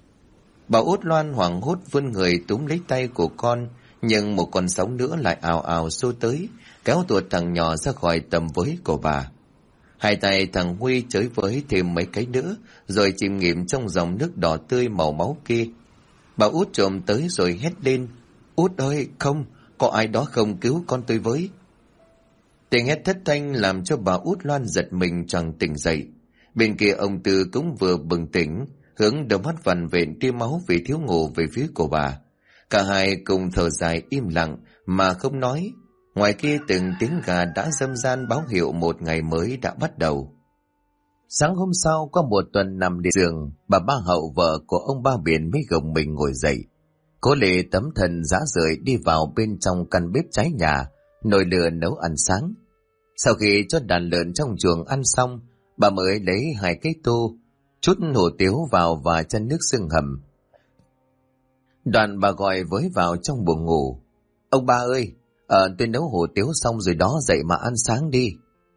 Bà Út Loan hoảng hốt vươn người túm lấy tay của con, nhưng một con sóng nữa lại ào ào xô tới, kéo tuột thằng nhỏ ra khỏi tầm với của bà. Hai tay thằng Huy chới với thêm mấy cái nữa, rồi chìm nghỉm trong dòng nước đỏ tươi màu máu kia. Bà Út trồm tới rồi hét lên: Út ơi, không, có ai đó không, cứu con tôi với. Tiếng hét thất thanh làm cho bà Út Loan giật mình choàng tỉnh dậy. Bên kia ông Tư cũng vừa bừng tỉnh, hướng đôi mắt vằn vện tia máu vì thiếu ngủ về phía của bà. Cả hai cùng thở dài im lặng mà không nói. Ngoài kia từng tiếng gà đã râm ran báo hiệu một ngày mới đã bắt đầu. Sáng hôm sau, có một tuần nằm liệt giường, bà Ba Hậu vợ của ông Ba Biển mới gồng mình ngồi dậy. Cố Lệ tấm thân rã rời đi vào bên trong căn bếp trái nhà, nồi lửa nấu ăn sáng. Sau khi cho đàn lợn trong chuồng ăn xong, bà mới lấy 2 cái tô, chút hủ tiếu vào và chăn nước xương hầm. Đoàn bà gọi với vào trong buồng ngủ. Ông ba ơi, tôi nấu hủ tiếu xong rồi đó, dậy mà ăn sáng đi.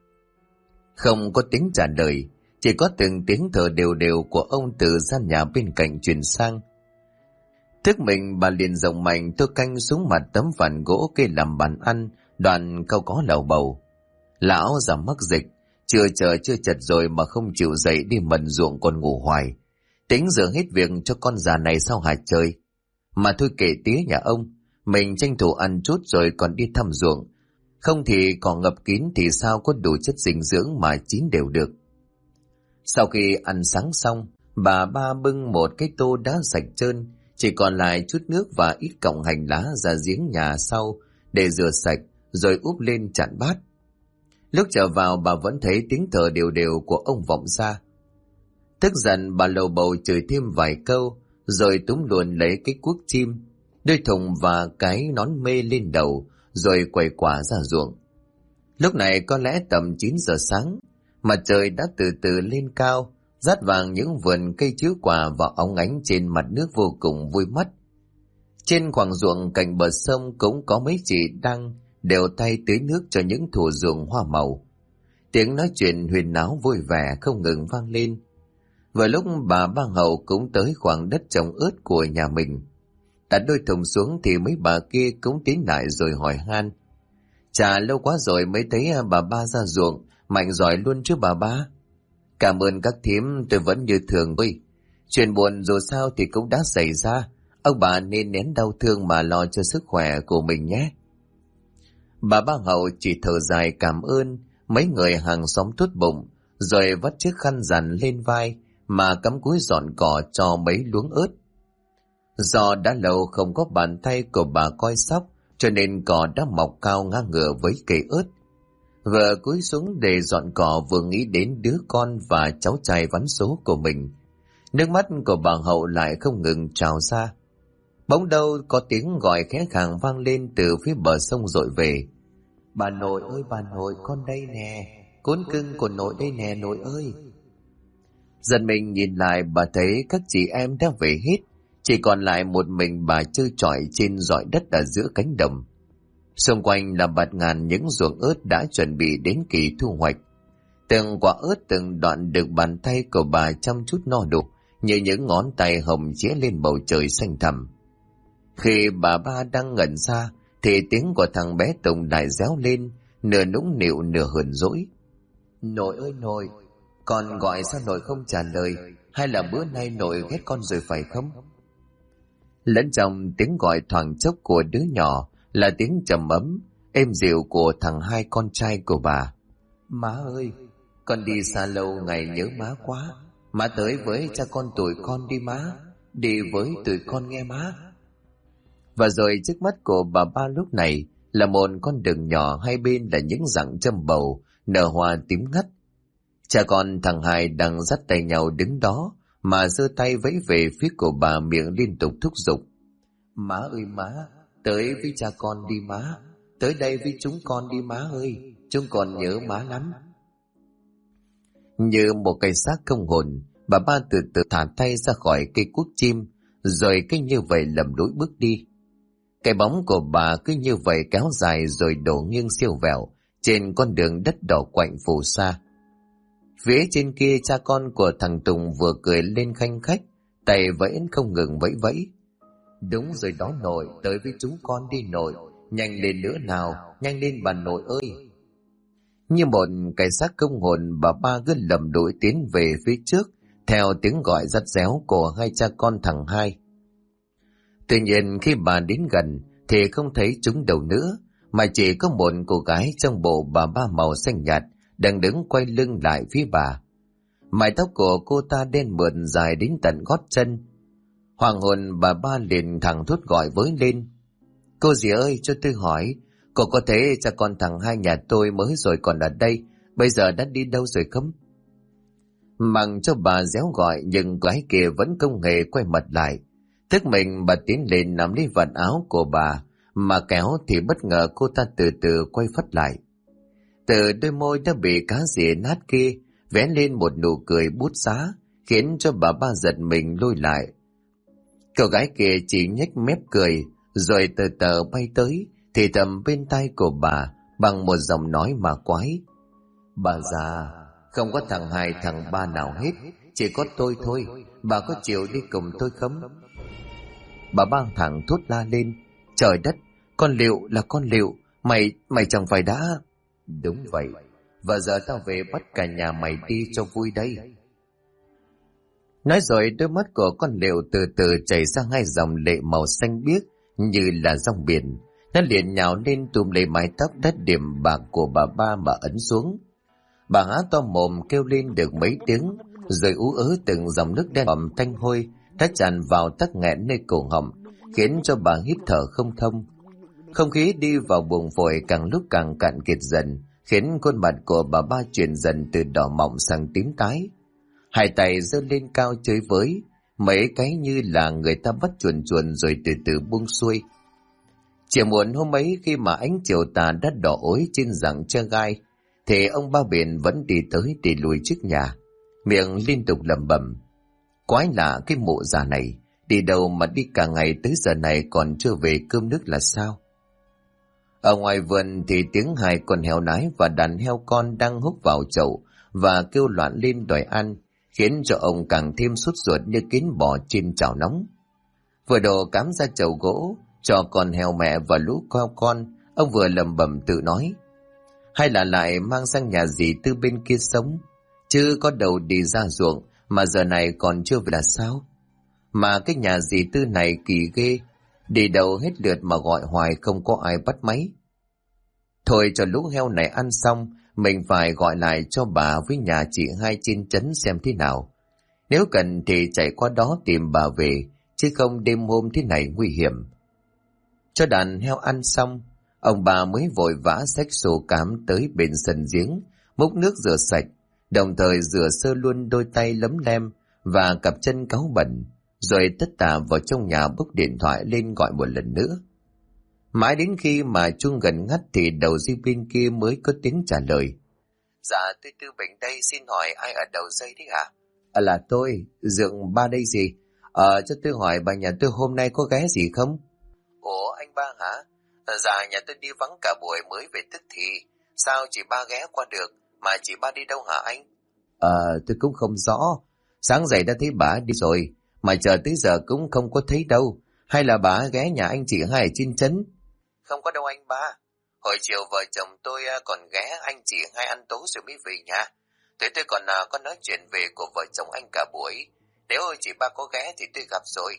Không có tiếng trả lời, chỉ có từng tiếng thở đều đều của ông từ gian nhà bên cạnh truyền sang. Thức mình, bà liền rộng mạnh tô canh xuống mặt tấm phản gỗ cây làm bàn ăn. Đoàn câu có lầu bầu. Lão già mắc dịch, chưa chờ chưa chật rồi mà không chịu dậy đi mần ruộng còn ngủ hoài. Tính giờ hết việc cho con già này sao hả trời. Mà thôi kệ tía nhà ông, mình tranh thủ ăn chút rồi còn đi thăm ruộng. Không thì cỏ ngập kín thì sao có đủ chất dinh dưỡng mà chín đều được. Sau khi ăn sáng xong, bà ba bưng một cái tô đá sạch trơn, chỉ còn lại chút nước và ít cọng hành lá ra giếng nhà sau để rửa sạch rồi úp lên chạn bát. Lúc trở vào bà vẫn thấy tiếng thở đều đều của ông vọng ra. Tức giận bà lầu bầu chửi thêm vài câu rồi túm luồn lấy cái cuốc chim, đôi thùng và cái nón mê lên đầu rồi quẩy quả ra ruộng. Lúc này có lẽ tầm 9 giờ sáng, mặt trời đã từ từ lên cao, rát vàng những vườn cây chiếu quả và óng ánh trên mặt nước vô cùng vui mắt. Trên khoảng ruộng cạnh bờ sông cũng có mấy chị đang đều tay tưới nước cho những thủa ruộng hoa màu. Tiếng nói chuyện huyền náo vui vẻ không ngừng vang lên. Vừa lúc bà ba Hậu cũng tới khoảng đất trồng ớt của nhà mình. Đặt đôi thùng xuống thì mấy bà kia cũng tiến lại rồi hỏi han. Chà, lâu quá rồi mới thấy bà ba ra ruộng, mạnh giỏi luôn chứ bà ba. Cảm ơn các thím, tôi vẫn như thường thôi. Chuyện buồn dù sao thì cũng đã xảy ra, ông bà nên nén đau thương mà lo cho sức khỏe của mình nhé. Bà ba Hậu chỉ thở dài cảm ơn mấy người hàng xóm tốt bụng, rồi vắt chiếc khăn rằn lên vai mà cắm cúi dọn cỏ cho mấy luống ớt. Do đã lâu không có bàn tay của bà coi sóc, cho nên cỏ đã mọc cao ngang ngửa với cây ớt. Vừa cúi xuống để dọn cỏ vừa nghĩ đến đứa con và cháu trai vắn số của mình. Nước mắt của bà Hậu lại không ngừng trào ra. Bỗng đâu có tiếng gọi khẽ khàng vang lên từ phía bờ sông dội về. Bà nội ơi bà nội, con đây nè, cún cưng của nội đây nè nội ơi. Dần mình nhìn lại bà thấy các chị em đã về hết, chỉ còn lại một mình bà trơ trọi trên dọi đất ở giữa cánh đồng. Xung quanh là bạt ngàn những ruộng ớt đã chuẩn bị đến kỳ thu hoạch. Từng quả ớt từng đoạn được bàn tay của bà chăm chút no đủ, như những ngón tay hồng chĩa lên bầu trời xanh thẳm. Khi bà ba đang ngẩn ra, thì tiếng của thằng bé Tùng lại réo lên, nửa nũng nịu nửa hờn dỗi. Nội ơi nội, con gọi sao nội không trả lời, hay là bữa nay nội ghét con rồi phải không? Lẫn trong tiếng gọi thoảng chốc của đứa nhỏ là tiếng trầm ấm, êm dịu của thằng hai con trai của bà. Má ơi, con đi xa lâu ngày nhớ má quá, má tới với cha con tụi con đi má, đi với tụi con nghe má. Và rồi trước mắt của bà ba lúc này là một con đường nhỏ, hai bên là những rặng châm bầu, nở hoa tím ngắt. Cha con thằng hai đang dắt tay nhau đứng đó mà giơ tay vẫy về phía của bà, miệng liên tục thúc giục. Má ơi má, tới với cha con đi má, tới đây với chúng con đi má ơi, chúng con nhớ má lắm. Như một cây xác không hồn, bà ba từ từ thả tay ra khỏi cây cuốc chim, rồi cứ như vậy lầm lũi bước đi. Cái bóng của bà cứ như vậy kéo dài rồi đổ nghiêng siêu vẹo trên con đường đất đỏ quạnh phù sa. Phía trên kia cha con của thằng Tùng vừa cười lên khanh khách, tay vẫn không ngừng vẫy vẫy. Đúng rồi đó nội, tới với chúng con đi nội, nhanh lên nữa nào, nhanh lên bà nội ơi. Như một cái xác không hồn, bà ba cứ lầm đuổi tiến về phía trước theo tiếng gọi rắt réo của hai cha con thằng hai. Tuy nhiên khi bà đến gần thì không thấy chúng đâu nữa, mà chỉ có một cô gái trong bộ bà ba màu xanh nhạt đang đứng quay lưng lại phía bà. Mái tóc của cô ta đen mượt dài đến tận gót chân. Hoàng hồn bà ba liền thẳng thốt gọi với lên. Cô dì ơi, cho tôi hỏi, cô có thấy cha con thằng hai nhà tôi mới rồi còn ở đây, bây giờ đã đi đâu rồi không? Mặc cho bà réo gọi nhưng gái kia vẫn không hề quay mặt lại. Tức mình bà tiến lên nắm lấy vạt áo của bà, mà kéo thì bất ngờ cô ta từ từ quay phắt lại. Từ đôi môi đã bị cá rỉa nát kia vén lên một nụ cười bút xá, khiến cho bà ba giật mình lùi lại. Cậu gái kia chỉ nhếch mép cười, rồi từ từ bay tới, thì thầm bên tai của bà bằng một giọng nói mà quái. Bà già, không có thằng hai thằng ba nào hết, chỉ có tôi thôi, bà có chịu đi cùng tôi không? Bà ba thẳng thốt la lên. Trời đất, con Liệu là con Liệu, mày chẳng phải đã... Đúng vậy, và giờ tao về bắt cả nhà mày đi cho vui đây. Nói rồi đôi mắt của con Liệu từ từ chảy ra hai dòng lệ màu xanh biếc như là dòng biển. Nó liền nhào lên túm lấy mái tóc đất điểm bạc của bà ba mà ấn xuống. Bà há to mồm kêu lên được mấy tiếng, rồi ú ớ từng dòng nước đen bầm tanh hôi đã tràn vào tắc nghẹn nơi cổ họng, khiến cho bà hít thở không thông. Không khí đi vào buồng phổi càng lúc càng cạn kiệt dần, khiến khuôn mặt của bà ba chuyển dần từ đỏ mọng sang tím tái. Hai tay giơ lên cao chơi với, mấy cái như là người ta bắt chuồn chuồn rồi từ từ buông xuôi. Chiều muộn hôm ấy, khi mà ánh chiều tà đã đỏ ối trên rặng tre gai, thì ông ba biển vẫn đi tới đi lùi trước nhà, miệng liên tục lẩm bẩm. Quái lạ cái mụ già này, đi đâu mà đi cả ngày tới giờ này còn chưa về cơm nước là sao? Ở ngoài vườn thì tiếng hai con heo nái và đàn heo con đang húc vào chậu và kêu loạn lên đòi ăn, khiến cho ông càng thêm sốt ruột như kiến bò trên chảo nóng. Vừa đồ cắm ra chậu gỗ cho con heo mẹ và lũ heo con, ông vừa lẩm bẩm tự nói. Hay là lại mang sang nhà dì Tư bên kia sống, chứ có đầu đi ra ruộng mà giờ này còn chưa về là sao? Mà cái nhà dì Tư này kỳ ghê, đi đâu hết lượt mà gọi hoài không có ai bắt máy. Thôi cho lũ heo này ăn xong, mình phải gọi lại cho bà với nhà chị hai trên trấn xem thế nào. Nếu cần thì chạy qua đó tìm bà về, chứ không đêm hôm thế này nguy hiểm. Cho đàn heo ăn xong, ông bà mới vội vã xách xô cám tới bên sân giếng, múc nước rửa sạch, đồng thời rửa sơ luôn đôi tay lấm lem và cặp chân cáu bẩn, rồi tất tả vào trong nhà bốc điện thoại lên gọi một lần nữa. Mãi đến khi mà chuông gần ngắt thì đầu dây bên kia mới có tiếng trả lời. Dạ, tôi Tư Bình đây, xin hỏi ai ở đầu dây đấy hả? Là tôi, Dượng ba đây gì? Cho tôi hỏi bà nhà tôi hôm nay có ghé gì không? Ủa, anh ba hả? Dạ, nhà tôi đi vắng cả buổi mới về tức thì. Sao chị ba ghé qua được, mà chị ba đi đâu hả anh? Tôi cũng không rõ. Sáng dậy đã thấy bà đi rồi, mà chờ tới giờ cũng không có thấy đâu. Hay là bà ghé nhà anh chị hai ở trên trấn? Không có đâu anh ba. Hồi chiều vợ chồng tôi còn ghé anh chị hai ăn tối rồi mới về nhà. Tôi còn có nói chuyện về của vợ chồng anh cả buổi. Nếu chị ba có ghé thì tôi gặp rồi.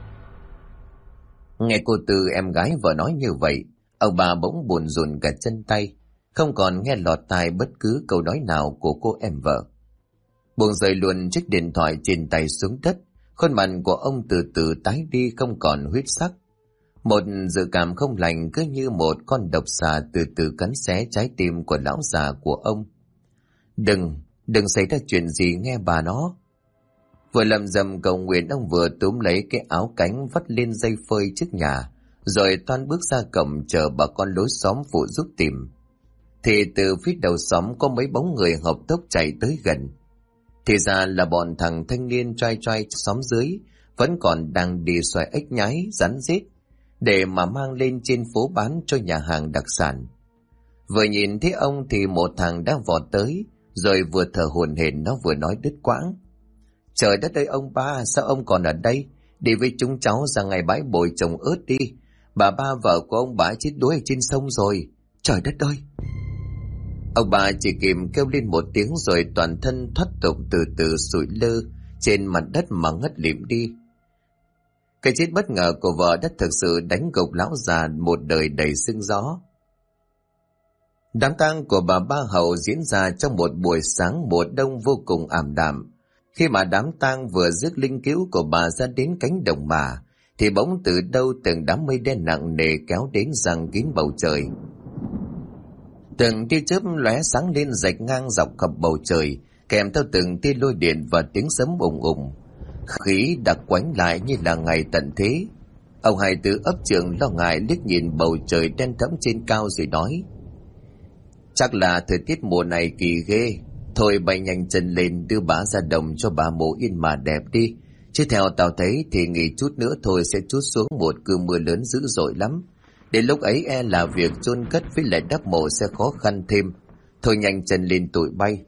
Nghe cô Tư em gái vợ nói như vậy, ông bà bỗng buồn rùn cả chân tay, không còn nghe lọt tai bất cứ câu nói nào của cô em vợ. Buông rơi luôn chiếc điện thoại trên tay xuống đất, khuôn mặt của ông từ từ tái đi không còn huyết sắc. Một dự cảm không lành cứ như một con độc xà từ từ cắn xé trái tim của lão già của ông. Đừng xảy ra chuyện gì nghe bà nó. Vừa lầm rầm cầu nguyện, ông vừa túm lấy cái áo cánh vắt lên dây phơi trước nhà, rồi toan bước ra cổng chờ bà con lối xóm phụ giúp tìm. Thì từ phía đầu xóm có mấy bóng người hợp tốc chạy tới gần. Thì ra là bọn thằng thanh niên trai trai xóm dưới vẫn còn đang đi xoài ếch nhái, rắn rết để mà mang lên trên phố bán cho nhà hàng đặc sản. Vừa nhìn thấy ông thì một thằng đã vọt tới, rồi vừa thở hổn hển nó vừa nói đứt quãng. Trời đất ơi ông ba, sao ông còn ở đây? Đi với chúng cháu ra ngày bãi bồi trồng ớt đi. Bà ba vợ của ông bà chết đuối ở trên sông rồi. Trời đất ơi! Ông bà chỉ kịp kêu lên một tiếng rồi toàn thân thoát tục từ từ sụi lơ trên mặt đất mà ngất lịm đi. Cái chết bất ngờ của vợ đã thực sự đánh gục lão già một đời đầy sương gió. Đám tang của bà Ba Hậu diễn ra trong một buổi sáng mùa đông vô cùng ảm đạm. Khi mà đám tang vừa rước linh cữu của bà ra đến cánh đồng mà, thì bỗng từ đâu từng đám mây đen nặng nề kéo đến giăng kín bầu trời. Từng tia chớp lóe sáng lên rạch ngang dọc khắp bầu trời, kèm theo từng tia lôi điện và tiếng sấm ùng ùng. khí đặc quánh lại như là ngày tận thế. Ông Hai Tứ ấp trưởng lo ngại liếc nhìn bầu trời đen thẫm trên cao rồi nói: chắc là thời tiết mùa này kỳ ghê, thôi bay nhanh chân lên đưa bả ra đồng cho bà mổ yên mà đẹp đi, chứ theo tao thấy thì nghỉ chút nữa thôi sẽ trút xuống một cơn mưa lớn dữ dội lắm. Đến lúc ấy e là việc chôn cất với lại đắp mộ sẽ khó khăn thêm. Thôi nhanh chân lên tụi bay.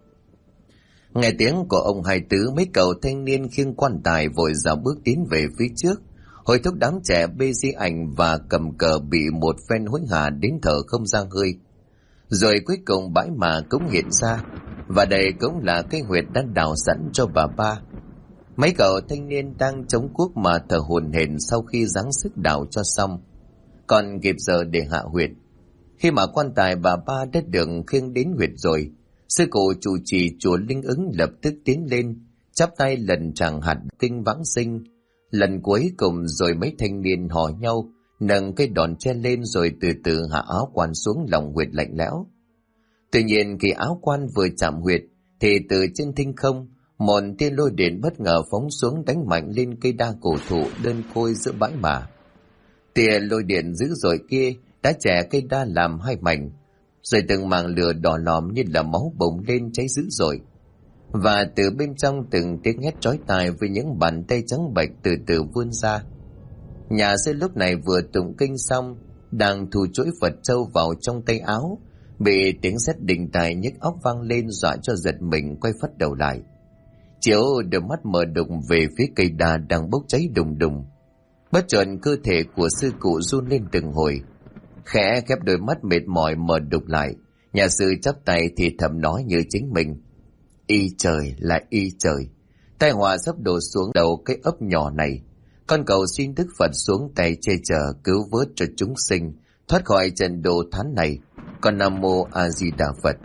Nghe tiếng của ông Hai Tứ, mấy cậu thanh niên khiêng quan tài vội dạo bước tiến về phía trước, hồi thúc đám trẻ bê di ảnh và cầm cờ bị một phen hối hả đến thở không ra hơi. Rồi cuối cùng bãi mả cũng hiện ra, và đây cũng là cái huyệt đã đào sẵn cho bà ba. Mấy cậu thanh niên đang chống cuốc mà thở hổn hển sau khi giáng sức đào cho xong, còn kịp giờ để hạ huyệt. Khi mà quan tài bà ba đã được khiêng đến huyệt rồi, sư cụ trụ trì chùa Linh Ứng lập tức tiến lên, chắp tay lần tràng hạt kinh vãng sinh. Lần cuối cùng rồi mấy thanh niên hò nhau nâng cái đòn tre lên rồi từ từ hạ áo quan xuống lòng huyệt lạnh lẽo. Tuy nhiên khi áo quan vừa chạm huyệt thì từ trên thinh không, một tia lôi điện bất ngờ phóng xuống đánh mạnh lên cây đa cổ thụ đơn côi giữa bãi mả. Tia lôi điện dữ dội kia đã chẻ cây đa làm hai mảnh, rồi từng mảng lửa đỏ lòm như là máu bùng lên cháy dữ dội. Và từ bên trong từng tiếng hét chói tai với những bàn tay trắng bệch từ từ vươn ra. Nhà sư lúc này vừa tụng kinh xong, đang thu chuỗi Phật châu vào trong tay áo, bị tiếng sét đình tài nhức óc vang lên dọa cho giật mình quay phắt đầu lại. Chiếu đôi mắt mở đụng về phía cây đa đang bốc cháy đùng đùng. Bất chợt cơ thể của sư cụ run lên từng hồi, khẽ khép đôi mắt mệt mỏi mở đục lại. Nhà sư chắp tay thì thầm nói như chính mình: y trời lại y trời, tai họa sắp đổ xuống đầu cái ấp nhỏ này. Con cầu xin Đức Phật xuống tay che chở cứu vớt cho chúng sinh thoát khỏi trận đồ thán này. Con Nam Mô A Di Đà Phật.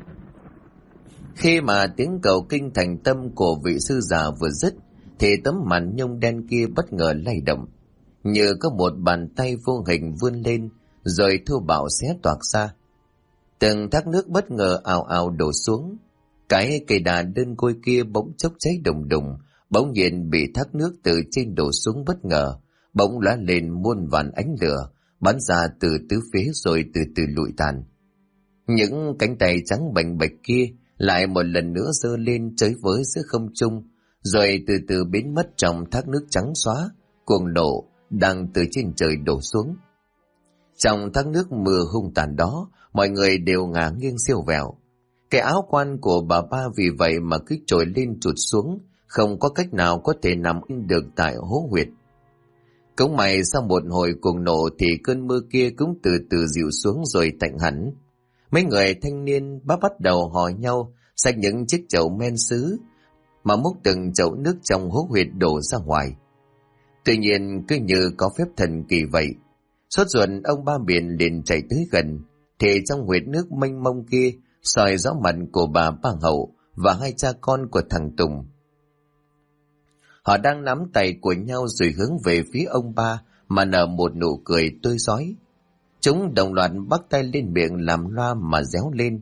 Khi mà tiếng cầu kinh thành tâm của vị sư già vừa dứt thì tấm màn nhung đen kia bất ngờ lay động, như có một bàn tay vô hình vươn lên rồi thô bạo xé toạc ra. Từng thác nước bất ngờ ào ào đổ xuống. Cái cây đà đơn côi kia bỗng chốc cháy đùng đùng, bỗng nhiên bị thác nước từ trên đổ xuống bất ngờ, bỗng lóe lên muôn vàn ánh lửa bắn ra từ tứ phía rồi từ từ lụi tàn. Những cánh tay trắng bành bạch kia lại một lần nữa giơ lên chới với giữa không trung, rồi từ từ biến mất trong thác nước trắng xóa cuồng nộ đang từ trên trời đổ xuống. Trong thác nước mưa hung tàn đó, mọi người đều ngả nghiêng siêu vẹo. Cái áo quan của bà ba vì vậy mà cứ trồi lên trụt xuống, không có cách nào có thể nằm yên được tại hố huyệt. Cũng may sau một hồi cuồng nộ thì cơn mưa kia cũng từ từ dịu xuống rồi tạnh hẳn. Mấy người thanh niên bắt đầu hò nhau xách những chiếc chậu men sứ mà múc từng chậu nước trong hố huyệt đổ ra ngoài. Tuy nhiên cứ như có phép thần kỳ vậy, sốt ruột ông ba biển liền chạy tới gần, thì trong huyệt nước mênh mông kia soi rõ mặt của bà Ba Hậu và hai cha con của thằng Tùng. Họ đang nắm tay của nhau rồi hướng về phía ông ba mà nở một nụ cười tươi rói. Chúng đồng loạt bắt tay lên miệng làm loa mà réo lên: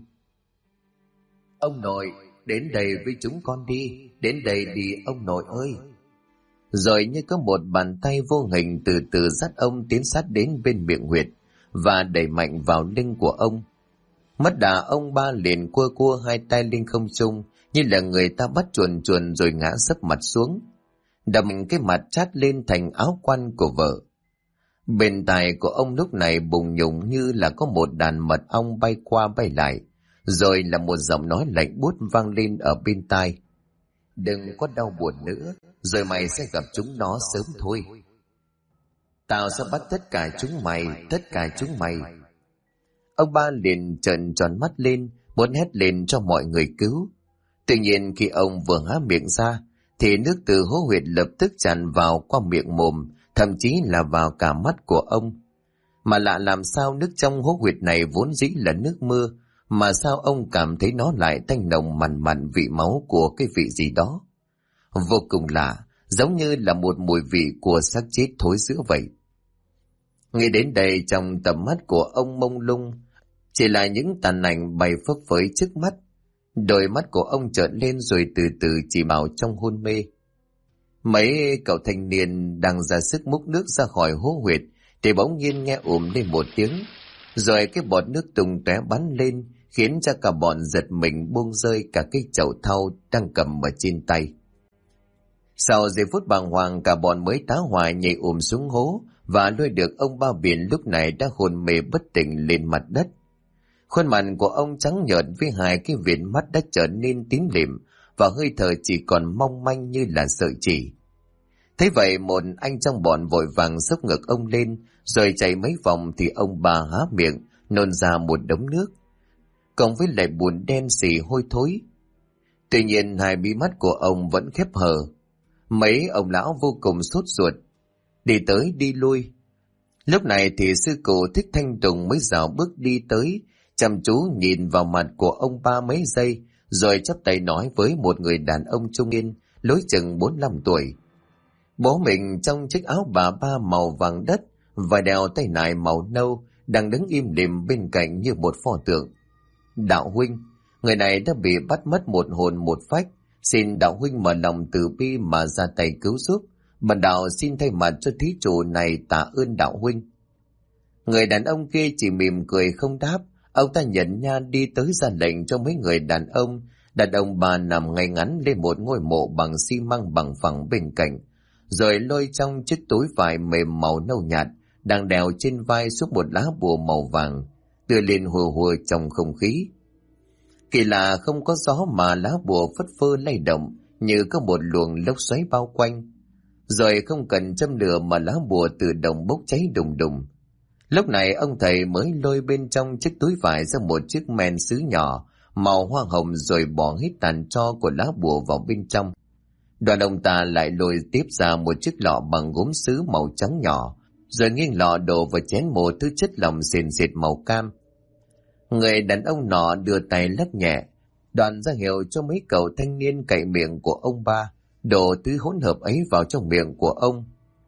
ông nội, đến đây với chúng con đi, đến đây đi ông nội ơi. Rồi như có một bàn tay vô hình từ từ dắt ông tiến sát đến bên miệng huyệt và đẩy mạnh vào lưng của ông. Mất đà ông ba liền cua cua hai tay lên không trung như là người ta bắt chuồn chuồn rồi ngã sấp mặt xuống, đập cái mặt chát lên thành áo quan của vợ. Bên tai của ông lúc này bùng nhùng như là có một đàn mật ong bay qua bay lại, rồi là một giọng nói lạnh buốt vang lên ở bên tai: đừng có đau buồn nữa, rồi mày sẽ gặp chúng nó sớm thôi. Tao sẽ bắt tất cả chúng mày, tất cả chúng mày. Ông ba liền trợn tròn mắt lên, muốn hét lên cho mọi người cứu. Tuy nhiên khi ông vừa há miệng ra, thì nước từ hố huyệt lập tức tràn vào qua miệng mồm, thậm chí là vào cả mắt của ông. Mà lạ làm sao nước trong hố huyệt này vốn dĩ là nước mưa, mà sao ông cảm thấy nó lại tanh nồng mặn mặn vị máu của cái vị gì đó. Vô cùng lạ, giống như là một mùi vị của xác chết thối rữa vậy. Nghĩ đến đây trong tầm mắt của ông mông lung, chỉ là những tàn ảnh bay phấp phới trước mắt. Đôi mắt của ông trợn lên rồi từ từ chỉ bảo trong hôn mê. Mấy cậu thanh niên đang ra sức múc nước ra khỏi hố huyệt thì bỗng nhiên nghe ùm lên một tiếng, rồi cái bọt nước tung tóe bắn lên, khiến cho cả bọn giật mình buông rơi cả cái chậu thau đang cầm ở trên tay. Sau giây phút bàng hoàng, cả bọn mới tá hỏa nhảy xuống hố và lôi được ông ba biển lúc này đã hôn mê bất tỉnh lên mặt đất. Khuôn mặt của ông trắng nhợt với hai cái viền mắt đã trở nên tím lịm và hơi thở chỉ còn mong manh như là sợi chỉ. Thế vậy một anh trong bọn vội vàng xốc ngực ông lên, rồi chạy mấy vòng thì ông bà há miệng nôn ra một đống nước, cộng với lại bùn đen xì hôi thối. Tuy nhiên hai mí mắt của ông vẫn khép hờ. Mấy ông lão vô cùng sốt ruột, đi tới đi lui. Lúc này thì sư cụ Thích Thanh Tùng mới dạo bước đi tới, chăm chú nhìn vào mặt của ông ba mấy giây, rồi chắp tay nói với một người đàn ông trung niên, lối chừng 45 tuổi. Bố mình trong chiếc áo bà ba màu vàng đất và đeo tay nải màu nâu, đang đứng im lìm bên cạnh như một pho tượng. Đạo huynh, người này đã bị bắt mất một hồn một phách, xin đạo huynh mở lòng từ bi mà ra tay cứu giúp. Bần đạo xin thay mặt cho thí chủ này tạ ơn đạo huynh. Người đàn ông kia chỉ mỉm cười không đáp. Ông ta nhận nha đi tới ra lệnh cho mấy người đàn ông đặt ông bà nằm ngay ngắn lên một ngôi mộ bằng xi măng bằng phẳng bên cạnh, rồi lôi trong chiếc túi vải mềm màu nâu nhạt đang đeo trên vai xuống một lá bùa màu vàng, đưa lên hùa hùa trong không khí. Kỳ lạ, không có gió mà lá bùa phất phơ lay động như có một luồng lốc xoáy bao quanh, rồi không cần châm lửa mà lá bùa tự động bốc cháy đùng đùng. Lúc này ông thầy mới lôi bên trong chiếc túi vải ra một chiếc men sứ nhỏ màu hoa hồng, rồi bỏ hết tàn tro của lá bùa vào bên trong. Đoàn ông ta lại lôi tiếp ra một chiếc lọ bằng gốm sứ màu trắng nhỏ, rồi nghiêng lọ đổ vào chén một thứ chất lỏng sền sệt màu cam. Người đàn ông nọ đưa tay lắc nhẹ, Đoàn ra hiệu cho mấy cậu thanh niên cậy miệng của ông ba, đổ thứ hỗn hợp ấy vào trong miệng của ông.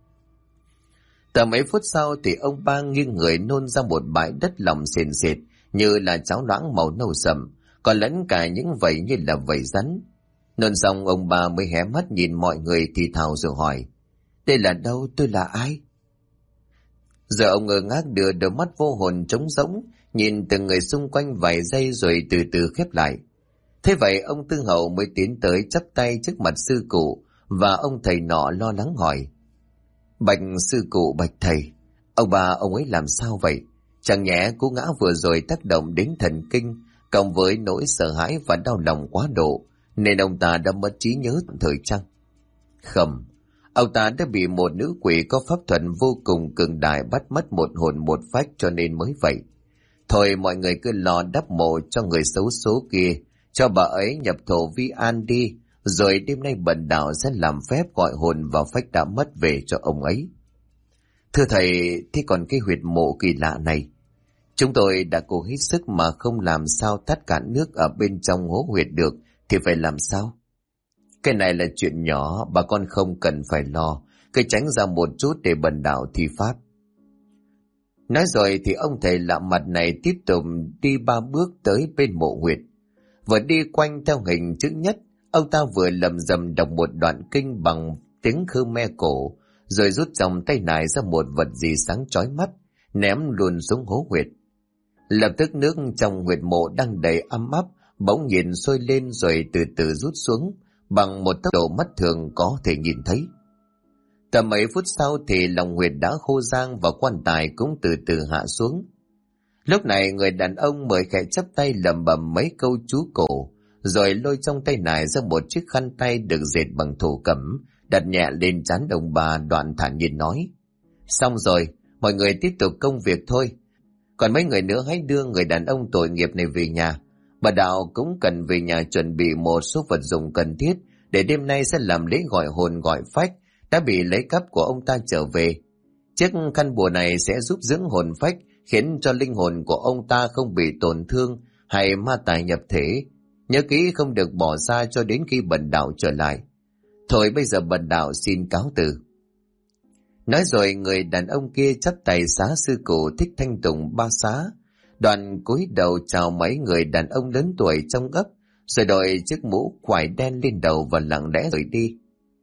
Tầm mấy phút sau thì ông ba nghiêng người nôn ra một bãi đất lỏng sền sệt như là cháo loãng màu nâu sậm, còn lẫn cả những vẩy như là vẩy rắn. Nôn xong ông ba mới hé mắt nhìn mọi người thì thào rồi hỏi: đây là đâu, tôi là ai? Giờ ông ngơ ngác đưa đôi mắt vô hồn trống rỗng nhìn từng người xung quanh vài giây, rồi từ từ khép lại. Thế vậy ông Tư Hậu mới tiến tới chắp tay trước mặt sư cụ, và ông thầy nọ lo lắng hỏi: bạch sư cụ, bạch thầy, ông bà ông ấy làm sao vậy? Chẳng nhẽ cú ngã vừa rồi tác động đến thần kinh, cộng với nỗi sợ hãi và đau lòng quá độ, nên ông ta đã mất trí nhớ thời chăng? Không, ông ta đã bị một nữ quỷ có pháp thuật vô cùng cường đại bắt mất một hồn một phách, cho nên mới vậy. Thôi mọi người cứ lo đắp mộ cho người xấu số kia, cho bà ấy nhập thổ vi an đi, rồi đêm nay bần đạo sẽ làm phép gọi hồn và phách đã mất về cho ông ấy. Thưa thầy, thế còn cái huyệt mộ kỳ lạ này, chúng tôi đã cố hết sức mà không làm sao tắt cạn nước ở bên trong hố huyệt được, thì phải làm sao? Cái này là chuyện nhỏ, bà con không cần phải lo, cứ tránh ra một chút để bần đạo thi pháp. Nói rồi thì ông thầy lạ mặt này tiếp tục đi 3 bước tới bên mộ huyệt. Vừa đi quanh theo hình chữ nhất, ông ta vừa lầm rầm đọc một đoạn kinh bằng tiếng Khmer cổ, rồi rút trong tay nải ra một vật gì sáng chói mắt, ném luôn xuống hố huyệt. Lập tức nước trong huyệt mộ đang đầy ấm áp bỗng nhiên sôi lên, rồi từ từ rút xuống bằng một tốc độ mắt thường có thể nhìn thấy. Tầm mấy phút sau thì lòng huyệt đã khô rang và quan tài cũng từ từ hạ xuống. Lúc này người đàn ông mới khẽ chắp tay lẩm bẩm mấy câu chú cổ, rồi lôi trong tay nải ra một chiếc khăn tay được dệt bằng thổ cẩm, đặt nhẹ lên trán ông bà, đoạn thản nhiên nói: xong rồi, mọi người tiếp tục công việc thôi. Còn mấy người nữa hãy đưa người đàn ông tội nghiệp này về nhà. Bà đạo cũng cần về nhà chuẩn bị một số vật dụng cần thiết, để đêm nay sẽ làm lễ gọi hồn gọi phách đã bị lấy cắp của ông ta trở về. Chiếc khăn bùa này sẽ giúp dưỡng hồn phách, khiến cho linh hồn của ông ta không bị tổn thương hay ma tài nhập thể. Nhớ kỹ không được bỏ ra cho đến khi bần đạo trở lại. Thôi bây giờ bần đạo xin cáo từ. Nói rồi người đàn ông kia chắp tay xá sư cụ Thích Thanh Tùng 3 xá, đoạn cúi đầu chào mấy người đàn ông lớn tuổi trong ấp, rồi đội chiếc mũ quải đen lên đầu và lặng lẽ rời đi.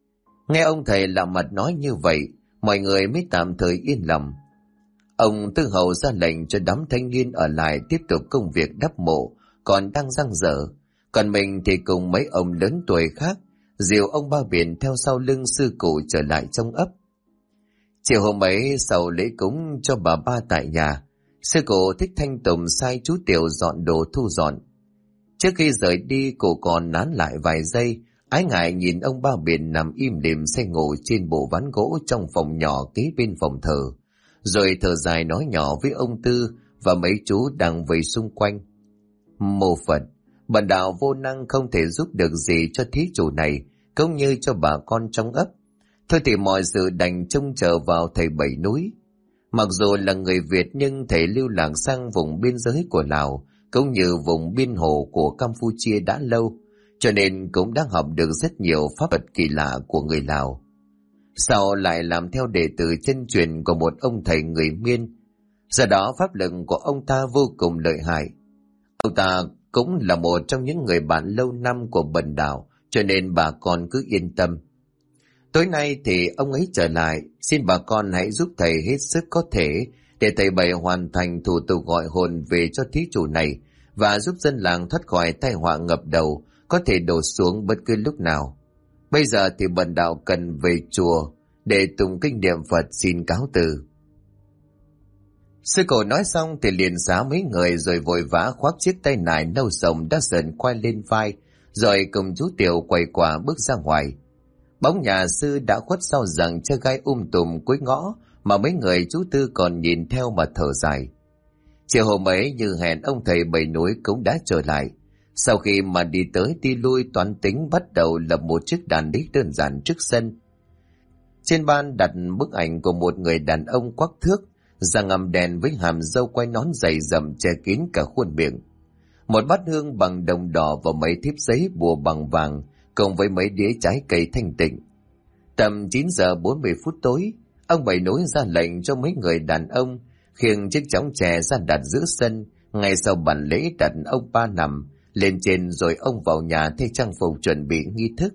Nghe ông thầy lạ mặt nói như vậy, mọi người mới tạm thời yên lòng. Ông Tư Hầu ra lệnh cho đám thanh niên ở lại tiếp tục công việc đắp mộ còn đang dang dở, còn mình thì cùng mấy ông lớn tuổi khác dìu ông Ba Biển theo sau lưng sư cụ trở lại trong ấp. Chiều hôm ấy sau lễ cúng cho bà Ba tại nhà, sư cụ Thích Thanh Tùng sai chú Tiểu dọn đồ thu dọn. Trước khi rời đi, cụ còn nán lại vài giây, ái ngại nhìn ông Ba Biển nằm im lìm say ngủ trên bộ ván gỗ trong phòng nhỏ kế bên phòng thờ, rồi thở dài nói nhỏ với ông Tư và mấy chú đang vây xung quanh. Mô Phật, bần đạo vô năng không thể giúp được gì cho thí chủ này, cũng như cho bà con trong ấp. Thôi thì mọi sự đành trông chờ vào thầy Bảy Núi. Mặc dù là người Việt nhưng thầy lưu lạc sang vùng biên giới của Lào, cũng như vùng biên hồ của Campuchia đã lâu, cho nên cũng đã học được rất nhiều pháp thuật kỳ lạ của người Lào. Sau lại làm theo đệ tử chân truyền của một ông thầy người Miên, do đó pháp lực của ông ta vô cùng lợi hại. Ông ta cũng là một trong những người bạn lâu năm của bần đạo, cho nên bà con cứ yên tâm. Tối nay thì ông ấy trở lại, xin bà con hãy giúp thầy hết sức có thể để thầy Bảy hoàn thành thủ tục gọi hồn về cho thí chủ này và giúp dân làng thoát khỏi tai họa ngập đầu có thể đổ xuống bất cứ lúc nào. Bây giờ thì bần đạo cần về chùa để tụng kinh niệm Phật xin cáo từ. Sư cổ nói xong thì liền xá mấy người rồi vội vã khoác chiếc tay nải nâu sồng đã sờn quay lên vai, rồi cùng chú Tiểu quay quả bước ra ngoài. Bóng nhà sư đã khuất sau rằng che gai tùm cuối ngõ mà mấy người chú Tư còn nhìn theo mà thở dài. Chiều hôm ấy như hẹn, ông thầy Bảy Núi cũng đã trở lại. Sau khi mà đi tới đi lui toán tính, bắt đầu lập một chiếc đàn đích đơn giản trước sân. Trên ban đặt bức ảnh của một người đàn ông quắc thước, da ngăm đen với hàm râu quai nón dày dầm che kín cả khuôn miệng. Một bát hương bằng đồng đỏ và mấy thiếp giấy bùa bằng vàng cùng với mấy đĩa trái cây thanh tịnh. Tầm 9 giờ 40 phút tối, ông Bảy Núi ra lệnh cho mấy người đàn ông khiêng chiếc chõng chè ra đặt giữa sân. Ngay sau bàn lễ đặt ông Ba nằm lên trên, rồi ông vào nhà thay trang phục chuẩn bị nghi thức.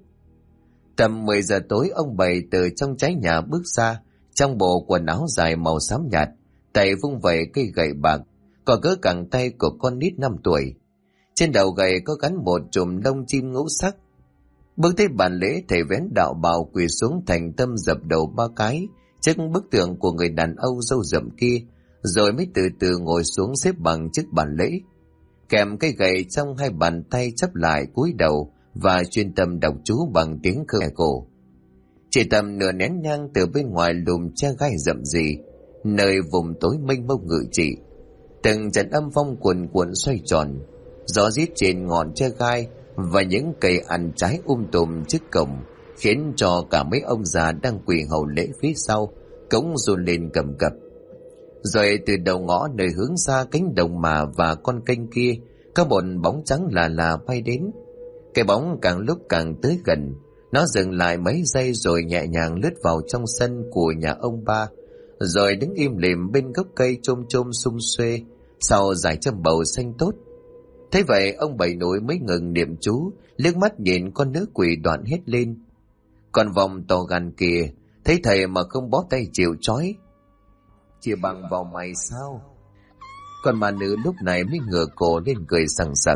Tầm 10 giờ tối, ông Bảy từ trong trái nhà bước ra, trong bộ quần áo dài màu xám nhạt, tay vung vẩy cây gậy bạc, có cỡ cẳng tay của con nít 5 tuổi. Trên đầu gậy có gắn một chùm lông chim ngũ sắc. Bước tới bàn lễ, thầy vén đạo bào quỳ xuống thành tâm dập đầu 3 cái trước bức tượng của người đàn ông râu rậm kia, rồi mới từ từ ngồi xuống xếp bằng trước bàn lễ, kèm cây gậy trong hai bàn tay chắp lại cúi đầu và chuyên tâm đọc chú bằng tiếng Khmer cổ. Chỉ tầm nửa nén nhang từ bên ngoài lùm che gai rậm rì, nơi vùng tối mênh mông ngự trị, từng trận âm phong cuồn cuộn xoay tròn, gió rít trên ngọn che gai và những cây ăn trái tùm trước cổng, khiến cho cả mấy ông già đang quỳ hầu lễ phía sau cũng run lên cầm cập. Rồi từ đầu ngõ nơi hướng ra cánh đồng mà và con kênh kia, có một bóng trắng là bay đến. Cái bóng càng lúc càng tới gần, nó dừng lại mấy giây rồi nhẹ nhàng lướt vào trong sân của nhà ông Ba, rồi đứng im lìm bên gốc cây chôm sum xuê sau dải châm bầu xanh tốt. Thế vậy ông Bảy Núi mới ngừng niệm chú, liếc mắt nhìn con nữ quỷ đoạn hết lên. Còn vòng to gan kia thấy thầy mà không bó tay chịu trói, chỉ bằng vào mày sao? Còn mà nữ lúc này mới ngửa cổ lên cười sằng sặc.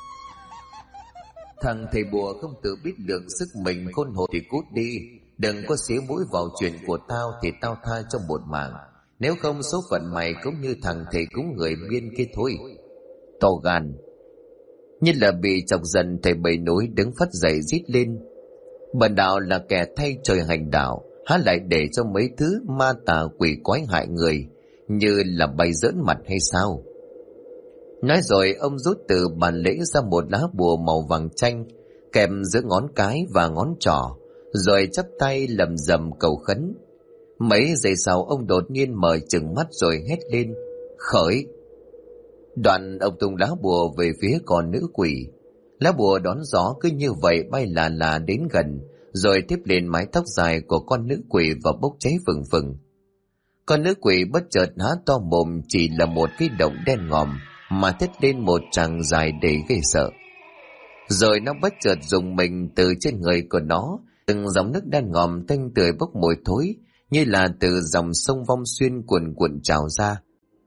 Thằng thầy bùa không tự biết lượng sức mình, khôn hồn thì cút đi, đừng có xía mũi vào chuyện của tao thì tao tha cho một mạng, nếu không số phận mày cũng như thằng thầy cúng người Miên kia thôi. To gan. Như là bị chọc giận, thầy Bảy Núi đứng phắt dậy rít lên. Bần đạo là kẻ thay trời hành đạo, há lại để cho mấy thứ ma tà quỷ quái hại người như là bày giỡn mặt hay sao? Nói rồi ông rút từ bàn lễ ra một lá bùa màu vàng chanh kèm giữa ngón cái và ngón trỏ, rồi chắp tay lầm rầm cầu khấn. Mấy giây sau ông đột nhiên mở trừng mắt rồi hét lên: khởi! Đoạn ông tung lá bùa về phía con nữ quỷ. Lá bùa đón gió cứ như vậy bay là đến gần, rồi tiếp lên mái tóc dài của con nữ quỷ và bốc cháy phừng phừng. Con nữ quỷ bất chợt há to mồm, chỉ là một cái động đen ngòm mà thét lên một tràng dài để ghê sợ. Rồi nó bất chợt dùng mình từ trên người của nó Từng dòng nước đen ngòm tanh tưởi bốc mùi thối, như là từ dòng sông Vong Xuyên cuồn cuộn trào ra.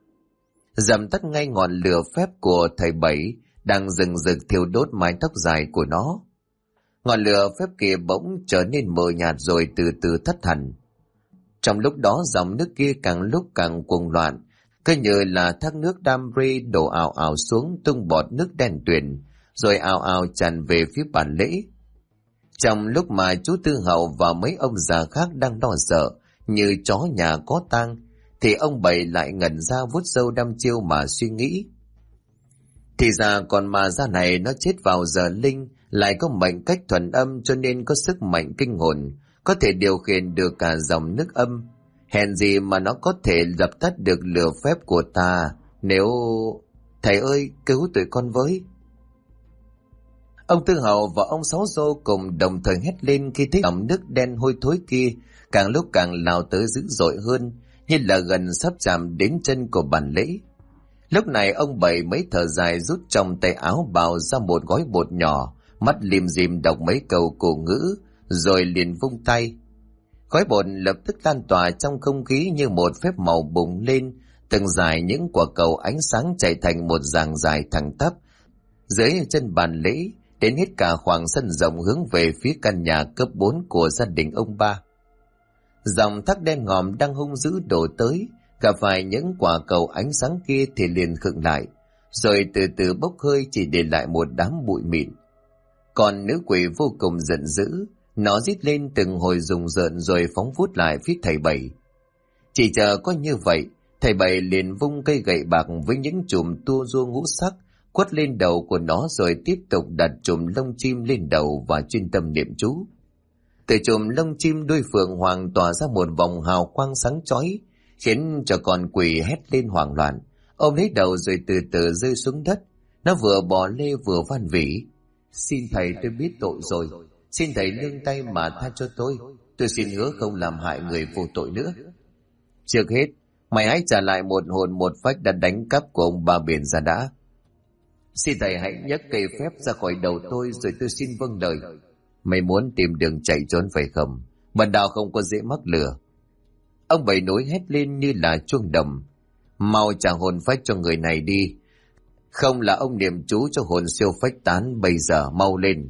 Dập tắt ngay ngọn lửa phép của thầy Bảy đang rừng rực thiêu đốt mái tóc dài của nó. Ngọn lửa phép kia bỗng trở nên mờ nhạt rồi từ từ thất hẳn. Trong lúc đó dòng nước kia càng lúc càng cuồng loạn, cứ như là thác nước Đam Rê đổ ào ào xuống tung bọt nước đen tuyền, rồi ào ào tràn về phía bản lễ. Trong lúc mà chú Tư Hậu và mấy ông già khác đang lo sợ như chó nhà có tang, thì ông Bảy lại ngẩn ra vuốt râu đăm chiêu mà suy nghĩ. Thì ra con ma da này nó chết vào giờ linh, lại có mệnh cách thuần âm cho nên có sức mạnh kinh hồn, có thể điều khiển được cả dòng nước âm. Hèn gì mà nó có thể dập tắt được lửa phép của ta, nếu... Thầy ơi, cứu tụi con với. Ông Tư Hậu và ông Sáu Dô cùng đồng thời hét lên khi thấy dòng nước đen hôi thối kia càng lúc càng lao tới dữ dội hơn, như là gần sắp chạm đến chân của bản lễ. Lúc này ông Bảy mấy thở dài rút trong tay áo bào ra một gói bột nhỏ, mắt lim dim đọc mấy câu cổ ngữ, rồi liền vung tay. Gói bột lập tức lan tỏa trong không khí như một phép màu bùng lên, từng dải những quả cầu ánh sáng chạy thành một dàng dài thẳng tắp dưới chân bàn lễ, đến hết cả khoảng sân rộng hướng về phía căn nhà cấp 4 của gia đình ông Ba. Dòng thác đen ngòm đang hung dữ đổ tới, gặp phải những quả cầu ánh sáng kia thì liền khựng lại, rồi từ từ bốc hơi chỉ để lại một đám bụi mịn. Còn nữ quỷ vô cùng giận dữ, nó rít lên từng hồi rùng rợn rồi phóng vút lại phía thầy Bảy. Chỉ chờ có như vậy, thầy Bảy liền vung cây gậy bạc với những chùm tua rua ngũ sắc quất lên đầu của nó, rồi tiếp tục đặt chùm lông chim lên đầu và chuyên tâm niệm chú. Từ chùm lông chim đuôi phượng hoàng tỏa ra một vòng hào quang sáng chói, khiến cho con quỷ hét lên hoảng loạn, ôm lấy đầu rồi từ từ rơi xuống đất. Nó vừa bò lê vừa van vỉ: "Xin thầy, tôi biết tội rồi, xin thầy nương tay mà tha cho tôi xin hứa không làm hại người vô tội nữa. Trước hết, mày hãy trả lại một hồn một phách đã đánh cắp của ông Ba Biển ra đã. Xin thầy hãy nhấc cây phép ra khỏi đầu tôi rồi tôi xin vâng lời. Mày muốn tìm đường chạy trốn phải không? Bần đạo không có dễ mắc lừa." Ông Bảy nối hét lên như là chuông đồng: "Mau trả hồn phách cho người này đi, không là ông niệm chú cho hồn siêu phách tán bây giờ, mau lên."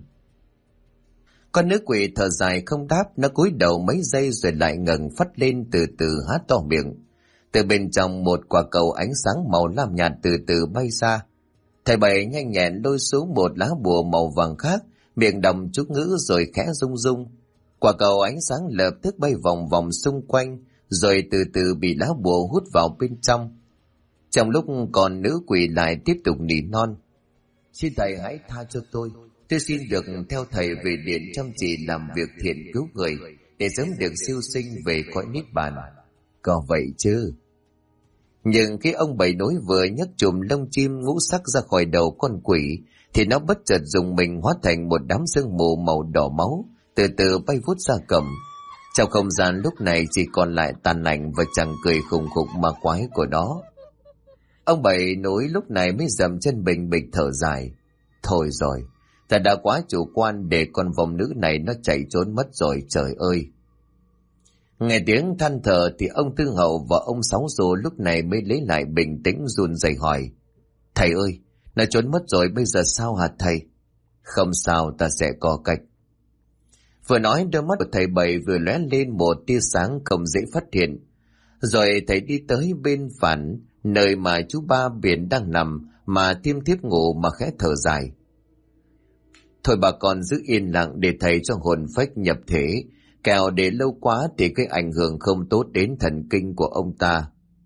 Con nữ quỷ thở dài không đáp, nó cúi đầu mấy giây rồi lại ngẩng phắt lên, từ từ há to miệng. Từ bên trong một quả cầu ánh sáng màu lam nhạt từ từ bay ra. Thầy Bảy nhanh nhẹn lôi xuống một lá bùa màu vàng khác, miệng đọc chú ngữ rồi khẽ rung rung. Quả cầu ánh sáng lập tức bay vòng vòng xung quanh, rồi từ từ bị lá bùa hút vào bên trong. Trong lúc còn nữ quỷ lại tiếp tục nỉ non: "Xin thầy hãy tha cho tôi xin được theo thầy về điện chăm chỉ làm việc thiện cứu người, để sớm được siêu sinh về cõi niết bàn." Có vậy chứ? Nhưng khi ông Bảy nối vừa nhấc chùm lông chim ngũ sắc ra khỏi đầu con quỷ, thì nó bất chợt dùng mình hóa thành một đám sương mù màu đỏ máu, từ từ bay vút ra cầm. Trong không gian lúc này chỉ còn lại tàn ảnh và chàng cười khùng khục ma quái của nó. Ông Bảy nối lúc này mới dầm chân bình bịch thở dài: "Thôi rồi, ta đã quá chủ quan để con vong nữ này nó chạy trốn mất rồi, trời ơi." Nghe tiếng than thở thì ông Tư Hậu và ông Sáu Dô lúc này mới lấy lại bình tĩnh, run rẩy hỏi: "Thầy ơi, nó trốn mất rồi, bây giờ sao hả thầy?" "Không sao, ta sẽ có cách." Vừa nói, đôi mắt của thầy Bảy vừa lóe lên một tia sáng không dễ phát hiện. Rồi thầy đi tới bên phản, nơi mà chú Ba Biển đang nằm mà thiêm thiếp ngủ mà khẽ thở dài: "Thôi bà con giữ yên lặng để thầy cho hồn phách nhập thể, kẻo để lâu quá thì cái ảnh hưởng không tốt đến thần kinh của ông ta."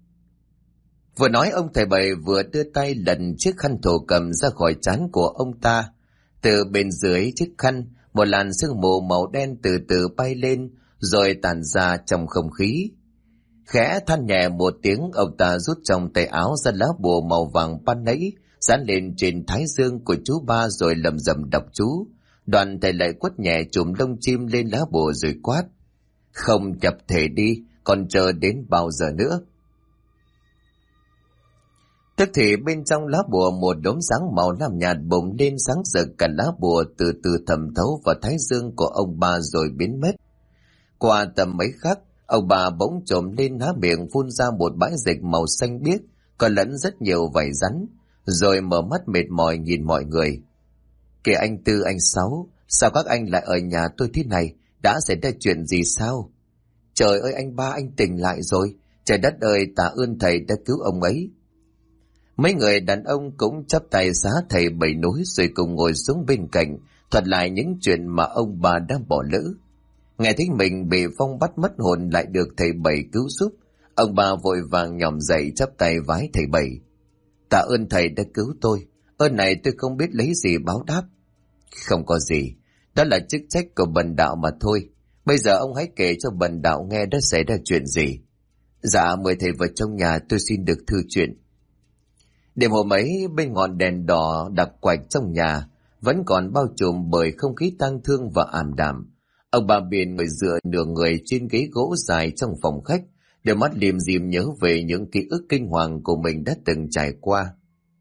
Vừa nói, ông thầy Bảy vừa đưa tay lần chiếc khăn thổ cầm ra khỏi trán của ông ta. Từ bên dưới chiếc khăn, một làn sương mù màu đen từ từ bay lên, rồi tản ra trong không khí. Khẽ than nhẹ một tiếng, ông ta rút trong tay áo ra lá bùa màu vàng ban nãy, dán lên trên thái dương của chú Ba rồi lầm rầm đọc chú. Đoàn thầy lại quất nhẹ chùm lông chim lên lá bùa rồi quát: "Không nhập thể đi, còn chờ đến bao giờ nữa?" Tức thì bên trong lá bùa một đốm sáng màu lam nhạt bùng lên sáng rực, cả lá bùa từ từ thẩm thấu vào thái dương của ông bà rồi biến mất. Qua tầm mấy khắc, ông bà bỗng trồm lên há miệng phun ra một bãi dịch màu xanh biếc, có lẫn rất nhiều vảy rắn, rồi mở mắt mệt mỏi nhìn mọi người. Kìa anh Tư, anh Sáu, sao các anh lại ở nhà tôi thế này? Đã xảy ra chuyện gì sao? Trời ơi anh Ba, anh tỉnh lại rồi. Trời đất ơi, tạ ơn thầy đã cứu ông ấy. Mấy người đàn ông cũng chắp tay xá thầy Bảy Núi rồi cùng ngồi xuống bên cạnh, thuật lại những chuyện mà ông bà đã bỏ lỡ. Nghe thấy mình bị phong bắt mất hồn lại được thầy Bảy cứu giúp, ông bà vội vàng nhòm dậy chắp tay vái thầy Bảy. Tạ ơn thầy đã cứu tôi, ơn này tôi không biết lấy gì báo đáp. Không có gì, đó là chức trách của bần đạo mà thôi. Bây giờ ông hãy kể cho bần đạo nghe đã xảy ra chuyện gì. Dạ, mời thầy vào trong nhà, tôi xin được thư chuyện. Đêm hôm ấy, bên ngọn đèn đỏ đặc quạch trong nhà vẫn còn bao trùm bởi không khí tang thương và ảm đạm. Ông bà Biển ngồi dựa nửa người trên ghế gỗ dài trong phòng khách, đôi mắt liềm diềm nhớ về những ký ức kinh hoàng của mình đã từng trải qua.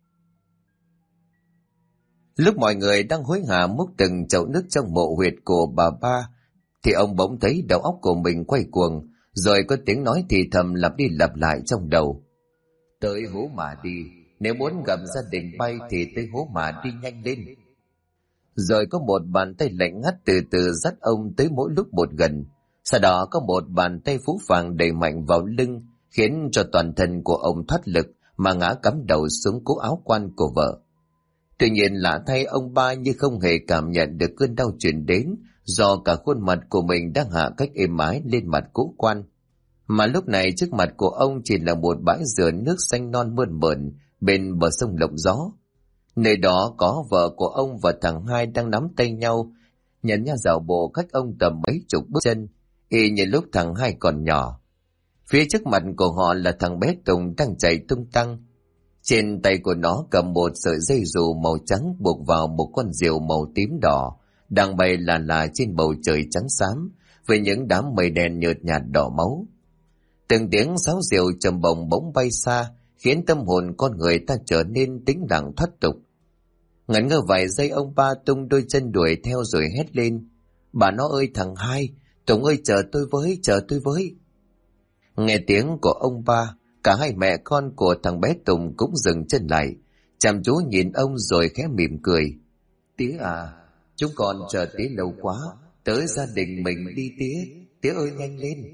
Lúc mọi người đang hối hả múc từng chậu nước trong mộ huyệt của bà Ba, thì ông bỗng thấy đầu óc của mình quay cuồng, rồi có tiếng nói thì thầm lặp đi lặp lại trong đầu. Tới hố mà đi, nếu muốn gặp gia đình Bay thì tới hố mà đi nhanh lên. Rồi có một bàn tay lạnh ngắt từ từ dắt ông tới mỗi lúc một gần. Sau đó có một bàn tay phũ phàng đẩy mạnh vào lưng, khiến cho toàn thân của ông thoát lực mà ngã cắm đầu xuống cố áo quan của vợ. Tuy nhiên lạ thay, ông Ba như không hề cảm nhận được cơn đau truyền đến, do cả khuôn mặt của mình đang hạ cách êm ái lên mặt cố quan. Mà lúc này trước mặt của ông chỉ là một bãi dừa nước xanh non mơn mởn bên bờ sông lộng gió. Nơi đó có vợ của ông và thằng Hai đang nắm tay nhau, nhận nha dạo bộ cách ông tầm mấy chục bước chân, y như lúc thằng Hai còn nhỏ. Phía trước mặt của họ là thằng bé Tùng đang chạy tung tăng. Trên tay của nó cầm một sợi dây dù màu trắng buộc vào một con diều màu tím đỏ, đang bay là trên bầu trời trắng xám, với những đám mây đen nhợt nhạt đỏ máu. Từng tiếng sáo diều trầm bổng bỗng bay xa, khiến tâm hồn con người ta trở nên tĩnh lặng thoát tục. Ngẩn ngơ vài giây, ông Ba tung đôi chân đuổi theo rồi hét lên. Bà nó ơi thằng Hai, Tùng ơi chờ tôi với, chờ tôi với. Nghe tiếng của ông Ba, cả hai mẹ con của thằng bé Tùng cũng dừng chân lại, chăm chú nhìn ông rồi khẽ mỉm cười. Tía à, chúng con chờ tía lâu quá, tới gia đình mình đi tía, tía ơi nhanh lên.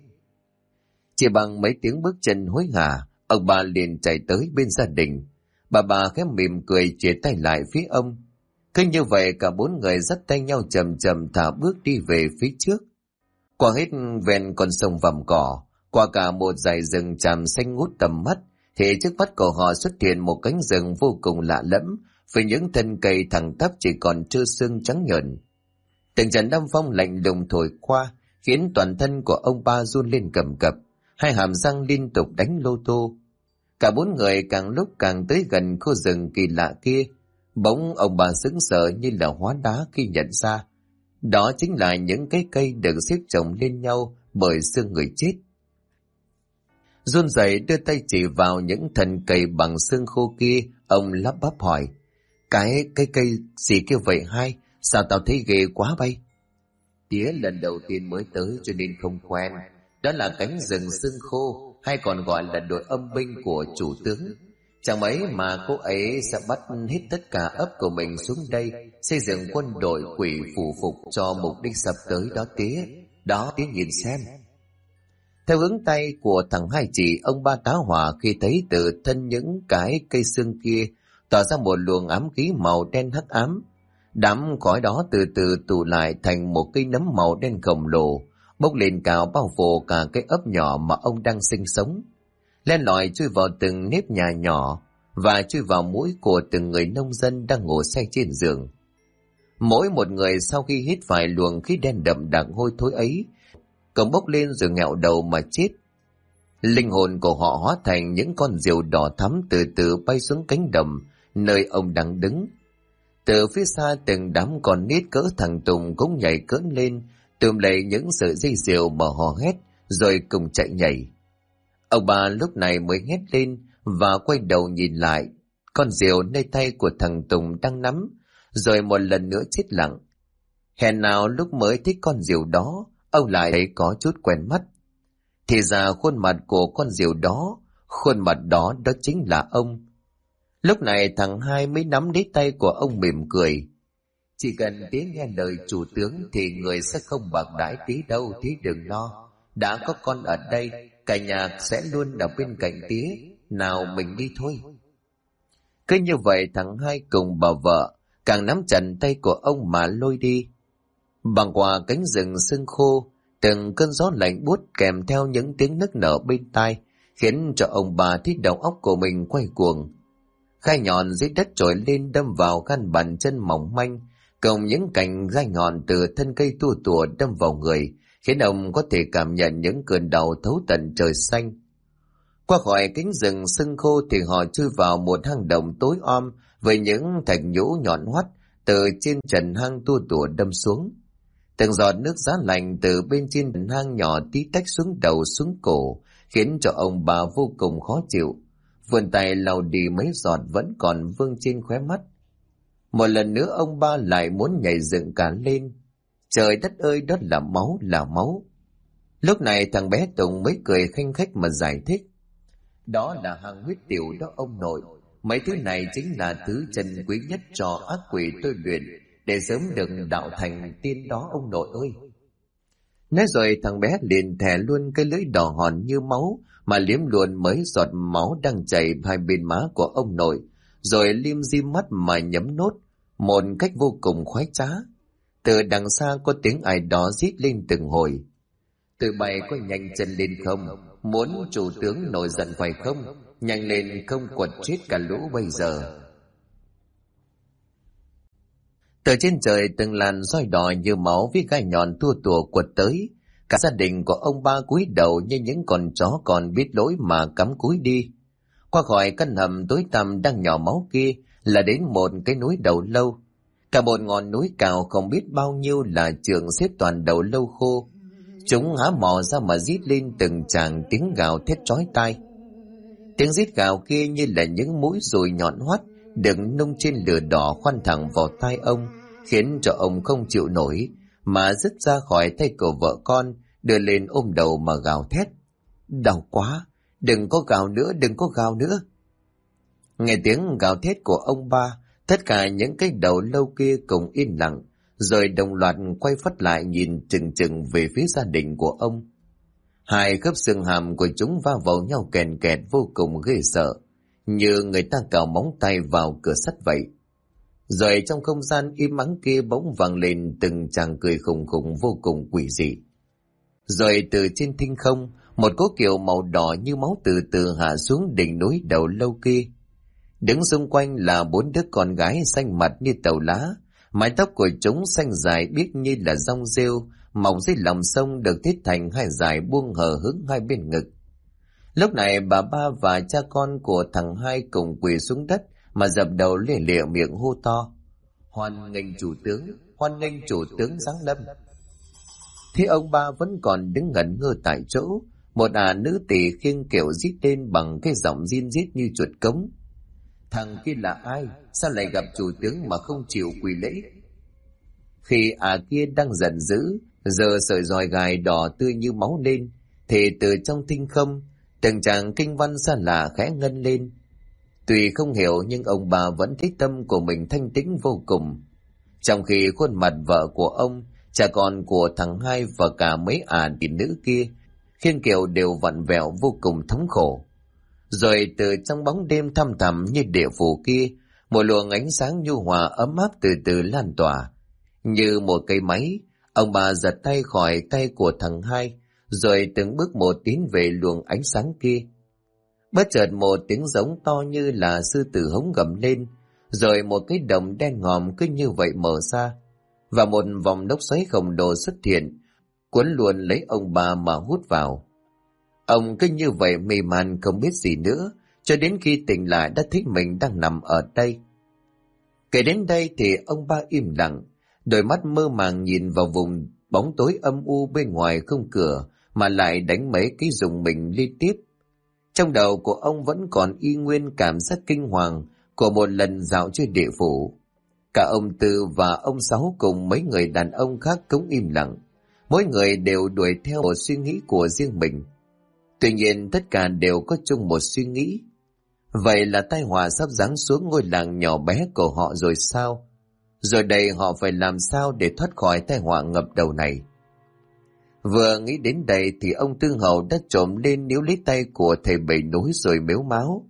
Chỉ bằng mấy tiếng bước chân hối hả, ông Ba liền chạy tới bên gia đình. Bà khẽ mỉm cười chìa tay lại phía ông. Cứ như vậy cả bốn người dắt tay nhau chậm chậm thả bước đi về phía trước. Qua hết ven con sông vàm cỏ, qua cả một dải rừng tràm xanh ngút tầm mắt, thì trước mắt của họ xuất hiện một cánh rừng vô cùng lạ lẫm, với những thân cây thẳng tắp chỉ còn trơ xương trắng nhợn. Từng trận âm phong lạnh lùng thổi qua, khiến toàn thân của ông Ba run lên cầm cập, hai hàm răng liên tục đánh lô tô. Cả bốn người càng lúc càng tới gần khu rừng kỳ lạ kia. Bỗng ông Ba sững sờ như là hóa đá khi nhận ra đó chính là những cái cây được xếp chồng lên nhau bởi xương người chết. Run rẩy đưa tay chỉ vào những thân cây bằng xương khô kia, ông lắp bắp hỏi. Cái cây gì kia vậy Hai? Sao tao thấy ghê quá bay? Tía lần đầu tiên mới tới cho nên không quen. Đó là cánh rừng xương khô, hay còn gọi là đội âm binh của chủ tướng. Chẳng mấy mà cô ấy sẽ bắt hết tất cả ấp của mình xuống đây, xây dựng quân đội quỷ phù phục cho mục đích sắp tới đó tía. Đó tía nhìn xem. Theo hướng tay của thằng Hai chỉ, ông Ba tá hỏa khi thấy từ thân những cái cây xương kia tỏa ra một luồng ám khí màu đen hắc ám. Đám khói đó từ từ tụ lại thành một cây nấm màu đen khổng lồ, bốc lên cao bao phủ cả cái ấp nhỏ mà ông đang sinh sống, len lỏi chui vào từng nếp nhà nhỏ và chui vào mũi của từng người nông dân đang ngủ say trên giường. Mỗi một người sau khi hít phải luồng khí đen đậm đặc hôi thối ấy, cổng bốc lên rồi nghẹo đầu mà chết. Linh hồn của họ hóa thành những con diều đỏ thắm từ từ bay xuống cánh đồng nơi ông đang đứng. Từ phía xa từng đám con nít cỡ thằng Tùng cũng nhảy cỡn lên, tụm lấy những sợi dây diều mà hò hét rồi cùng chạy nhảy. Ông Ba lúc này mới hét lên và quay đầu nhìn lại, con diều nơi tay của thằng Tùng đang nắm, rồi một lần nữa chết lặng. Hèn nào lúc mới thích con diều đó, ông lại thấy có chút quen mắt. Thì ra khuôn mặt của con diều đó, khuôn mặt đó đó chính là ông. Lúc này thằng Hai mới nắm lấy tay của ông mỉm cười. Chỉ cần tía nghe lời chủ tướng thì người sẽ không bạc đãi tí đâu, tía đừng lo. Đã có con ở đây, cả nhà sẽ luôn ở bên cạnh tía. Nào mình đi thôi. Cứ như vậy thằng Hai cùng bà vợ càng nắm chặt tay của ông mà lôi đi. Băng qua cánh rừng sương khô, từng cơn gió lạnh buốt kèm theo những tiếng nức nở bên tai, khiến cho ông bà thấy đầu óc của mình quay cuồng. Gai nhọn dưới đất trồi lên đâm vào gan bàn chân mỏng manh, cùng những cành gai nhọn từ thân cây tua tủa đâm vào người, khiến ông có thể cảm nhận những cơn đau thấu tận trời xanh. Qua khỏi cánh rừng sương khô thì họ chui vào một hang động tối om với những thạch nhũ nhọn hoắt từ trên trần hang tua tủa đâm xuống. Từng giọt nước giá lạnh từ bên trên hang nhỏ tí tách xuống đầu xuống cổ, khiến cho ông bà vô cùng khó chịu. Vươn tay lau đi mấy giọt vẫn còn vương trên khóe mắt. Một lần nữa ông ba lại muốn nhảy dựng cả lên. Trời đất ơi, đó là máu, là máu. Lúc này thằng bé Tùng mới cười khanh khách mà giải thích. Đó là hang huyết tiểu đó ông nội. Mấy thứ này chính là thứ chân quý nhất cho ác quỷ tôi luyện, để sớm được đạo thành tiên đó ông nội ơi. Nói rồi thằng bé liền thè luôn cái lưỡi đỏ hòn như máu mà liếm luôn mấy giọt máu đang chảy hai bên má của ông nội, rồi lim dim mắt mà nhấm nốt một cách vô cùng khoái trá. Từ đằng xa có tiếng ai đó rít lên từng hồi. Tụi bay có nhanh chân lên không? Muốn chủ tướng nổi giận phải không? Nhanh lên không quật chết cả lũ bây giờ. Từ trên trời từng làn roi đỏ như máu với gai nhọn tua tủa quật tới. Cả gia đình của ông ba cúi đầu như những con chó còn biết lỗi mà cắm cúi đi. Qua khỏi căn hầm tối tăm đang nhỏ máu kia là đến một cái núi đầu lâu. Cả một ngọn núi cao không biết bao nhiêu là trường xếp toàn đầu lâu khô. Chúng há mò ra mà rít lên từng tràng tiếng gào thét chói tai. Tiếng rít gào kia như là những mũi dùi nhọn hoắt đựng nung trên lửa đỏ khoan thẳng vào tai ông, khiến cho ông không chịu nổi mà rứt ra khỏi tay của vợ con, đưa lên ôm đầu mà gào thét. Đau quá, đừng có gào nữa, đừng có gào nữa. Nghe tiếng gào thét của ông ba, tất cả những cái đầu lâu kia cùng yên lặng, rồi đồng loạt quay phắt lại nhìn chừng chừng về phía gia đình của ông. Hai khớp xương hàm của chúng va vào nhau kèn kẹt vô cùng ghê sợ, như người ta cào móng tay vào cửa sắt vậy. Rồi trong không gian im ắng kia bỗng vang lên từng tràng cười khủng khủng vô cùng quỷ dị. Rồi từ trên thinh không, một cỗ kiệu màu đỏ như máu từ từ hạ xuống đỉnh núi đầu lâu kia. Đứng xung quanh là 4 đứa con gái xanh mặt như tàu lá, mái tóc của chúng xanh dài biếc như là rong rêu, mọc dưới lòng sông được thít thành hai dải buông hờ hững hai bên ngực. Lúc này bà ba và cha con của thằng Hai cùng quỳ xuống đất mà dập đầu lìa lịa miệng hô to. Hoan nghênh chủ tướng, hoan nghênh chủ tướng giáng lâm. Thế ông ba vẫn còn đứng ngẩn ngơ tại chỗ, một nữ tỳ khiêng kiệu rít lên bằng cái giọng rin rít như chuột cống. Thằng kia là ai? Sao lại gặp chủ tướng mà không chịu quỳ lễ? Khi kia đang giận dữ, giờ sợi roi gài đỏ tươi như máu lên, thì từ trong thinh không, từng tràng kinh văn xa lạ khẽ ngân lên. Tuy không hiểu nhưng ông bà vẫn thấy tâm của mình thanh tĩnh vô cùng. Trong khi khuôn mặt vợ của ông, cha con của thằng Hai và cả mấy tỷ nữ kia, khiên kiệu đều vặn vẹo vô cùng thống khổ. Rồi từ trong bóng đêm thăm thẳm như địa phủ kia, một luồng ánh sáng nhu hòa ấm áp từ từ lan tỏa. Như một cây máy, ông bà giật tay khỏi tay của thằng Hai, rồi từng bước một tiến về luồng ánh sáng kia. Bất chợt một tiếng giống to như là sư tử hống gầm lên, rồi một cái đồng đen ngòm cứ như vậy mở ra, và một vòng lốc xoáy khổng lồ xuất hiện, cuốn luôn lấy ông bà mà hút vào. Ông cứ như vậy mê man không biết gì nữa, cho đến khi tỉnh lại đã thấy mình đang nằm ở đây. Kể đến đây thì ông ba im lặng, đôi mắt mơ màng nhìn vào vùng bóng tối âm u bên ngoài không cửa, mà lại đánh mấy cái rùng mình liên tiếp. Trong đầu của ông vẫn còn y nguyên cảm giác kinh hoàng của một lần dạo chơi địa phủ. Cả ông Tư và ông Sáu cùng mấy người đàn ông khác cũng im lặng. Mỗi người đều đuổi theo một suy nghĩ của riêng mình. Tuy nhiên tất cả đều có chung một suy nghĩ. Vậy là tai họa sắp giáng xuống ngôi làng nhỏ bé của họ rồi sao? Rồi đây họ phải làm sao để thoát khỏi tai họa ngập đầu này? Vừa nghĩ đến đây thì ông Tư Hậu đã trộm lên níu lấy tay của thầy Bảy Núi rồi mếu máo.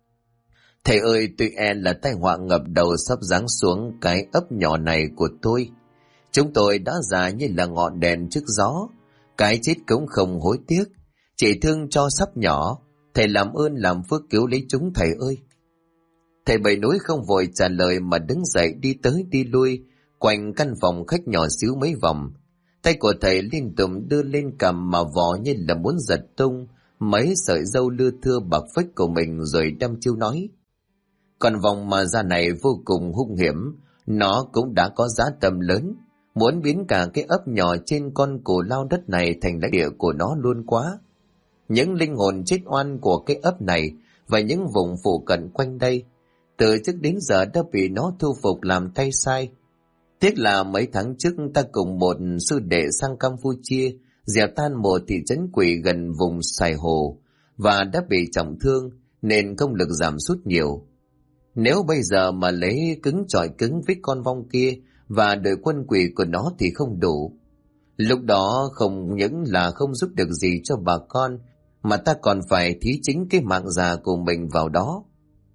Thầy ơi, tôi e là tai họa ngập đầu sắp giáng xuống cái ấp nhỏ này của tôi. Chúng tôi đã già như là ngọn đèn trước gió, cái chết cũng không hối tiếc, chỉ thương cho sắp nhỏ. Thầy làm ơn làm phước cứu lấy chúng thầy ơi. Thầy Bảy Núi không vội trả lời mà đứng dậy đi tới đi lui quanh căn phòng khách nhỏ xíu mấy vòng. Tay của thầy liên tục đưa lên cầm mà vò như là muốn giật tung mấy sợi râu lưa thưa bạc phách của mình, rồi đăm chiêu nói: Con vòng mà ra này vô cùng hung hiểm, nó cũng đã có giá tầm lớn, muốn biến cả cái ấp nhỏ trên con cồ lao đất này thành lãnh địa của nó luôn quá. Những linh hồn chết oan của cái ấp này và những vùng phụ cận quanh đây từ trước đến giờ đã bị nó thu phục làm tay sai. Tiếc là mấy tháng trước ta cùng một sư đệ sang Campuchia dẹp tan một thị trấn quỷ gần vùng Sài Hồ và đã bị trọng thương nên công lực giảm sút nhiều. Nếu bây giờ mà lấy cứng chọi cứng với con vong kia và đội quân quỷ của nó thì không đủ. Lúc đó không những là không giúp được gì cho bà con mà ta còn phải thí chính cái mạng già của mình vào đó.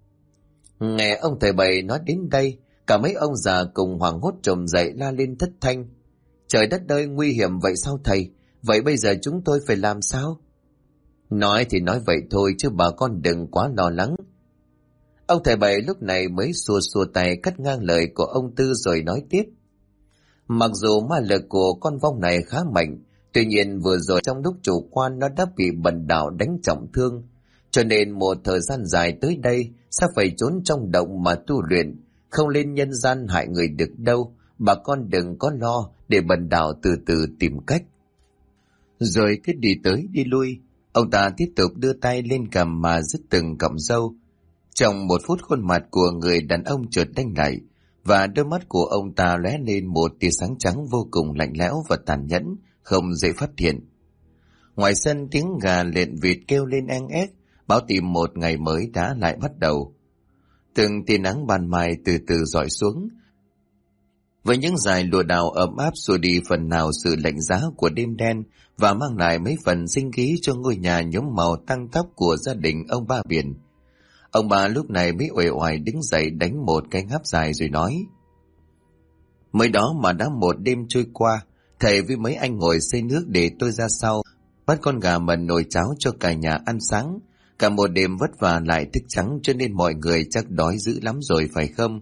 Nghe ông thầy Bảy nói đến đây, cả mấy ông già cùng hoảng hốt trồm dậy la lên thất thanh: Trời đất ơi, nguy hiểm vậy sao thầy? Vậy bây giờ chúng tôi phải làm sao? Nói thì nói vậy thôi chứ bà con đừng quá lo lắng. Ông thầy Bảy lúc này mới xua xua tay cắt ngang lời của ông Tư rồi nói tiếp: Mặc dù ma lực của con vong này khá mạnh, tuy nhiên vừa rồi trong lúc chủ quan nó đã bị bần đạo đánh trọng thương, cho nên một thời gian dài tới đây sẽ phải trốn trong động mà tu luyện, không lên nhân gian hại người được đâu. Bà con đừng có lo, để bần đạo từ từ tìm cách. Rồi cứ đi tới đi lui, ông ta tiếp tục đưa tay lên cầm mà dứt từng cọng râu. Trong một phút khuôn mặt của người đàn ông chợt đanh lại, và đôi mắt của ông ta lóe lên một tia sáng trắng vô cùng lạnh lẽo và tàn nhẫn, không dễ phát hiện. Ngoài sân tiếng gà lện vịt kêu lên eng ép, báo tìm một ngày mới đã lại bắt đầu. Từng tia nắng ban mai từ từ rọi xuống, với những dải lụa đào ấm áp xua đi phần nào sự lạnh giá của đêm đen và mang lại mấy phần sinh khí cho ngôi nhà nhuốm màu tăng tóc của gia đình ông Ba Biển. Ông bà lúc này mới uể oải đứng dậy đánh một cái ngáp dài rồi nói: Mới đó mà đã một đêm trôi qua, thầy với mấy anh ngồi xơi nước để tôi ra sau bắt con gà mần nồi cháo cho cả nhà ăn sáng. Cả một đêm vất vả lại thức trắng cho nên mọi người chắc đói dữ lắm rồi phải không?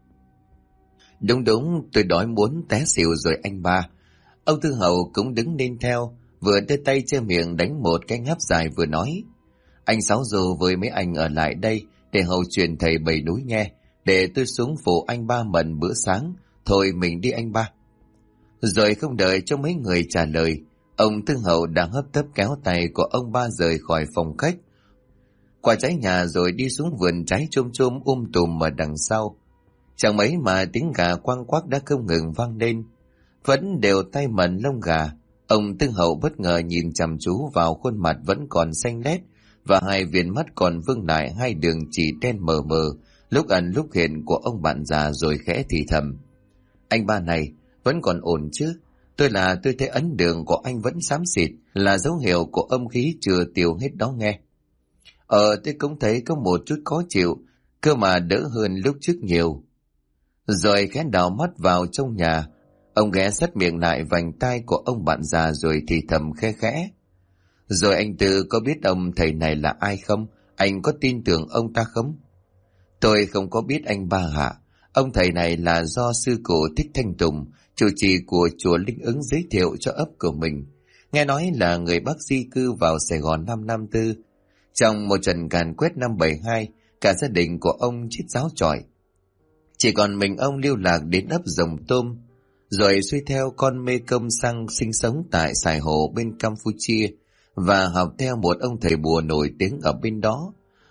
Đúng đúng, tôi đói muốn té xỉu rồi anh ba. Ông Tư Hậu cũng đứng lên theo, vừa đưa tay che miệng đánh một cái ngáp dài vừa nói: Anh Sáu dù với mấy anh ở lại đây để hầu truyền thầy Bảy Núi nghe, để tôi xuống phụ anh ba mần bữa sáng. Thôi mình đi anh ba. Rồi không đợi cho mấy người trả lời, ông Tư Hậu đã hấp tấp kéo tay của ông ba rời khỏi phòng khách, qua trái nhà rồi đi xuống vườn trái chôm chôm tùm ở đằng sau. Chẳng mấy mà tiếng gà quang quác đã không ngừng vang lên, vẫn đều tay mần lông gà. Ông Tư Hậu bất ngờ nhìn chăm chú vào khuôn mặt vẫn còn xanh lét và hai viền mắt còn vương lại hai đường chỉ đen mờ mờ, lúc ẩn lúc hiện của ông bạn già, rồi khẽ thì thầm: Anh ba này vẫn còn ổn chứ? Tôi thấy ấn đường của anh vẫn xám xịt, là dấu hiệu của âm khí chưa tiêu hết đó nghe. Tôi cũng thấy có một chút khó chịu, cơ mà đỡ hơn lúc trước nhiều. Rồi khẽ đảo mắt vào trong nhà, ông ghé sát miệng lại vành tai của ông bạn già rồi thì thầm khe khẽ: Rồi anh Tư có biết ông thầy này là ai không? Anh có tin tưởng ông ta không? Tôi không có biết anh ba hạ. Ông thầy này là do sư cụ Thích Thanh Tùng, trụ trì của chùa Linh Ứng giới thiệu cho ấp của mình. Nghe nói là người Bắc di cư vào Sài Gòn năm 54. Trong một trận càn quét năm 72, cả gia đình của ông chết ráo chọi. Chỉ còn mình ông lưu lạc đến ấp Rồng Tôm, rồi xuôi theo con Mê Công sang sinh sống tại Sài Hồ bên Campuchia và học theo một ông thầy bùa nổi tiếng ở bên đó.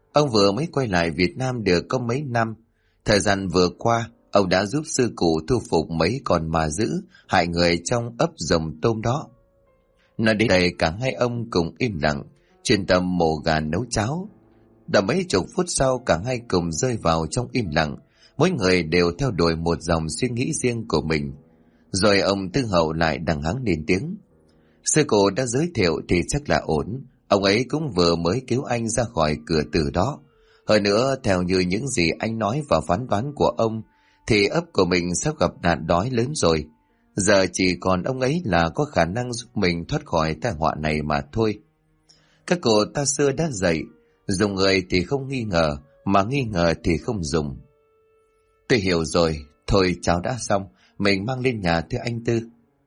Ông vừa mới quay lại Việt Nam được có mấy năm. Thời gian vừa qua, ông đã giúp sư cụ thu phục mấy con ma dữ hại người trong ấp Rồng Tôm đó. Nói đến đây cả hai ông cùng im lặng, chuyên tâm mổ gà nấu cháo. Đã mấy chục phút sau cả hai cùng rơi vào trong im lặng, mỗi người đều theo đuổi một dòng suy nghĩ riêng của mình. Rồi ông Tư Hậu lại đằng hắng lên tiếng. Sư cụ đã giới thiệu thì chắc là ổn. Ông ấy cũng vừa mới cứu anh ra khỏi cửa tử đó. Hơn nữa, theo như những gì anh nói và phán đoán của ông, thì ấp của mình sắp gặp nạn đói lớn rồi. Giờ chỉ còn ông ấy là có khả năng giúp mình thoát khỏi tai họa này mà thôi. Các cụ ta xưa đã dạy, dùng người thì không nghi ngờ, mà nghi ngờ thì không dùng. Tôi hiểu rồi, thôi cháo đã xong, mình mang lên nhà thưa anh Tư.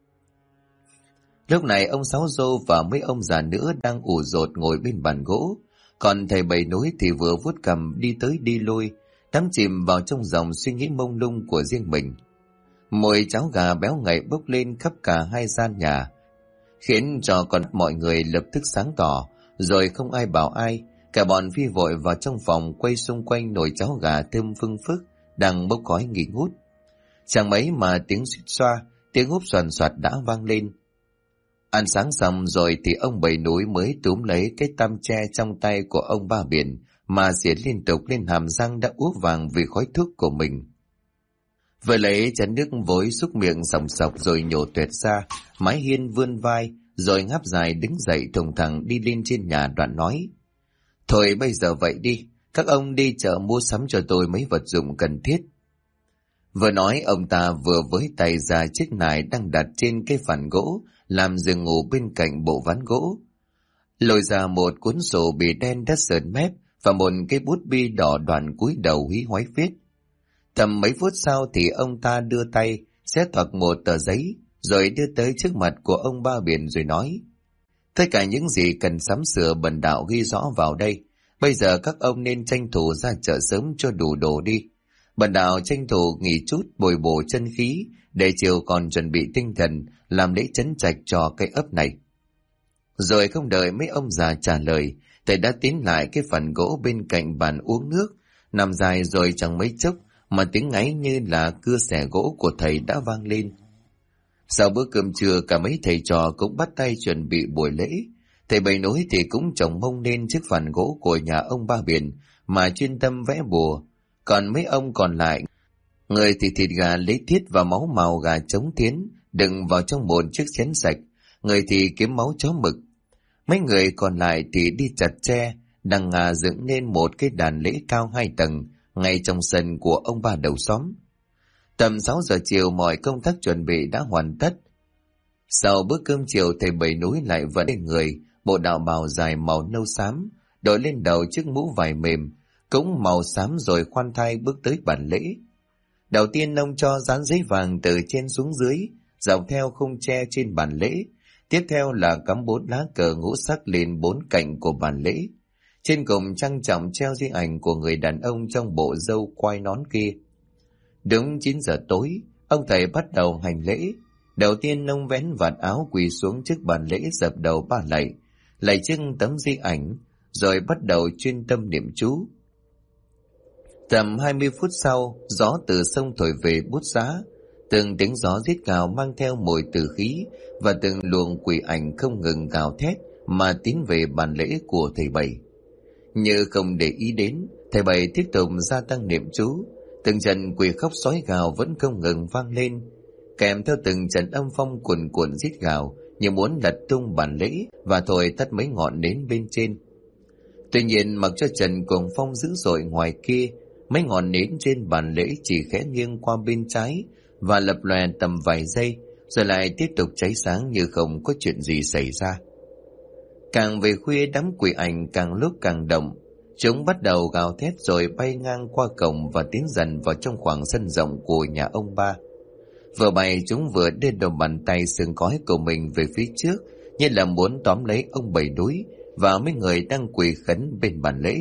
Lúc này ông Sáu Dô và mấy ông già nữa đang ủ rột ngồi bên bàn gỗ, còn thầy Bảy Núi thì vừa vuốt cằm đi tới đi lui, đắm chìm vào trong dòng suy nghĩ mông lung của riêng mình. Mùi cháo gà béo ngậy bốc lên khắp cả hai gian nhà, khiến cho còn mọi người lập tức sáng tỏ, rồi không ai bảo ai, cả bọn phi vội vào trong phòng quay xung quanh nồi cháo gà thơm phưng phức đang bốc khói nghi ngút. Chẳng mấy mà tiếng suýt xoa, tiếng húp xoàn xoạt đã vang lên. Ăn sáng xong rồi thì ông Bảy Núi mới túm lấy cái tăm tre trong tay của ông Ba Biển mà giết liên tục lên hàm răng đã úa vàng vì khói thuốc của mình. Vừa lấy chén nước vối xúc miệng sòng sọc rồi nhổ tuệt ra, mái hiên vươn vai, rồi ngáp dài đứng dậy thùng thẳng đi lên trên nhà đoạn nói. Thôi bây giờ vậy đi, các ông đi chợ mua sắm cho tôi mấy vật dụng cần thiết. Vừa nói ông ta vừa với tay ra chiếc nải đang đặt trên cái phản gỗ, làm giường ngủ bên cạnh bộ ván gỗ. Lôi ra một cuốn sổ bì đen đã sờn mép và một cái bút bi đỏ đoạn cúi đầu hí hoáy viết. Tầm mấy phút sau thì ông ta đưa tay, xé toạc một tờ giấy, rồi đưa tới trước mặt của ông Ba Biển rồi nói. Tất cả những gì cần sắm sửa bần đạo ghi rõ vào đây. Bây giờ các ông nên tranh thủ ra chợ sớm cho đủ đồ đi. Bần đạo tranh thủ nghỉ chút bồi bổ chân khí, để chiều còn chuẩn bị tinh thần làm lễ trấn trạch cho cái ấp này. Rồi không đợi mấy ông già trả lời, thầy đã tiến lại cái phần gỗ bên cạnh bàn uống nước, nằm dài rồi chẳng mấy chốc mà tiếng ngáy như là cưa xẻ gỗ của thầy đã vang lên. Sau bữa cơm trưa cả mấy thầy trò cũng bắt tay chuẩn bị buổi lễ. Thầy Bảy Núi thì cũng chồng mông lên chiếc phản gỗ của nhà ông Ba Biển mà chuyên tâm vẽ bùa. Còn mấy ông còn lại, người thì thịt gà lấy tiết và máu màu gà trống tiến đựng vào trong một chiếc chén sạch, người thì kiếm máu chó mực. Mấy người còn lại thì đi chặt tre, đằng ngà dựng nên một cái đàn lễ cao 2 tầng ngay trong sân của ông bà đầu xóm. Tầm 6 giờ chiều mọi công tác chuẩn bị đã hoàn tất. Sau bữa cơm chiều thầy Bảy Núi lại vẫn lên người bộ đạo bào dài màu nâu xám, đội lên đầu chiếc mũ vải mềm cũng màu xám rồi khoan thai bước tới bàn lễ. Đầu tiên ông cho dán giấy vàng từ trên xuống dưới, dọc theo khung tre trên bàn lễ. Tiếp theo là cắm 4 lá cờ ngũ sắc lên 4 cạnh của bàn lễ. Trên cùng trang trọng treo di ảnh của người đàn ông trong bộ râu quai nón kia. Đúng 9 giờ tối, ông thầy bắt đầu hành lễ. Đầu tiên ông vén vạt áo quỳ xuống trước bàn lễ dập đầu 3 lạy, lạy trước tấm di ảnh, rồi bắt đầu chuyên tâm niệm chú. Tầm 20 phút sau, gió từ sông thổi về bút giá. Từng tiếng gió rít gào mang theo mùi tử khí và từng luồng quỷ ảnh không ngừng gào thét mà tiến về bàn lễ của thầy Bảy. Như không để ý đến, thầy Bảy tiếp tục gia tăng niệm chú. Từng trận quỷ khóc sói gào vẫn không ngừng vang lên, kèm theo từng trận âm phong cuồn cuộn rít gào như muốn lật tung bàn lễ và thổi tắt mấy ngọn nến bên trên. Tuy nhiên mặc cho trận cuồng phong dữ dội ngoài kia, mấy ngọn nến trên bàn lễ chỉ khẽ nghiêng qua bên trái và lập lòe tầm vài giây, rồi lại tiếp tục cháy sáng như không có chuyện gì xảy ra. Càng về khuya đám quỷ ảnh càng lúc càng động, chúng bắt đầu gào thét rồi bay ngang qua cổng và tiến dần vào trong khoảng sân rộng của nhà ông Ba. Vừa bay chúng vừa đưa đầu bàn tay sừng cói của mình về phía trước, như là muốn tóm lấy ông Bảy Núi và mấy người đang quỳ khấn bên bàn lễ.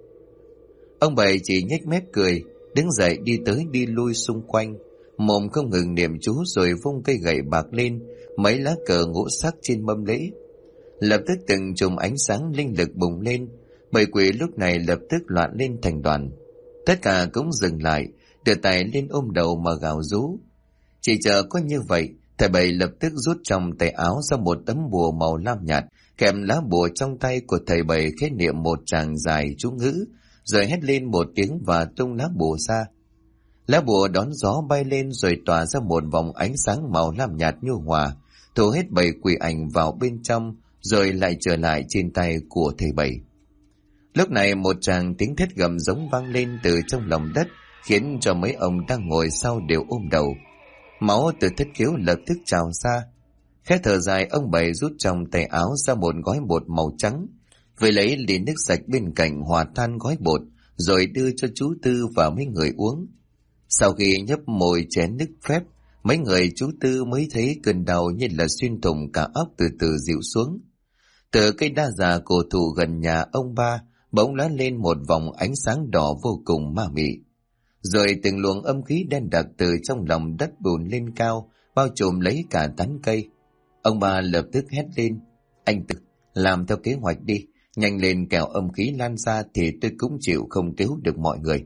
Ông Bảy chỉ nhếch mép cười, đứng dậy đi tới đi lui xung quanh, mồm không ngừng niệm chú rồi vung cây gậy bạc lên mấy lá cờ ngũ sắc trên mâm lễ. Lập tức từng chùm ánh sáng linh lực bùng lên, Bầy quỷ lúc này lập tức loạn lên thành đoàn. Tất cả cũng dừng lại, đưa tay lên ôm đầu mà gào rú. Chỉ chờ có như vậy, thầy bảy lập tức rút trong tay áo ra một tấm bùa màu lam nhạt, kèm lá bùa trong tay của thầy bảy khẽ niệm một tràng dài chú ngữ, rồi hét lên một tiếng và tung lá bùa ra. Lá bùa đón gió bay lên rồi tỏa ra một vòng ánh sáng màu lam nhạt nhu hòa, thu hết bầy quỷ ảnh vào bên trong, rồi lại trở lại trên tay của thầy bảy. Lúc này một tràng tiếng thét gầm giống vang lên từ trong lòng đất, khiến cho mấy ông đang ngồi sau đều ôm đầu. Máu từ thất khiếu lập tức trào ra. Khẽ thở dài, ông bảy rút trong tay áo ra một gói bột màu trắng, về lấy ly nước sạch bên cạnh hòa tan gói bột, rồi đưa cho chú Tư và mấy người uống. Sau khi nhấp môi chén nước phép, mấy người chú Tư mới thấy cơn đau như là xuyên thủng cả óc từ từ dịu xuống. Từ cây đa già cổ thụ gần nhà ông ba bỗng lóe lên một vòng ánh sáng đỏ vô cùng ma mị, rồi từng luồng âm khí đen đặc từ trong lòng đất bùn lên cao, bao trùm lấy cả tán cây. Ông ba lập tức hét lên: "Anh Tư, làm theo kế hoạch đi, nhanh lên, kẻo âm khí lan ra thì tôi cũng chịu không cứu được mọi người."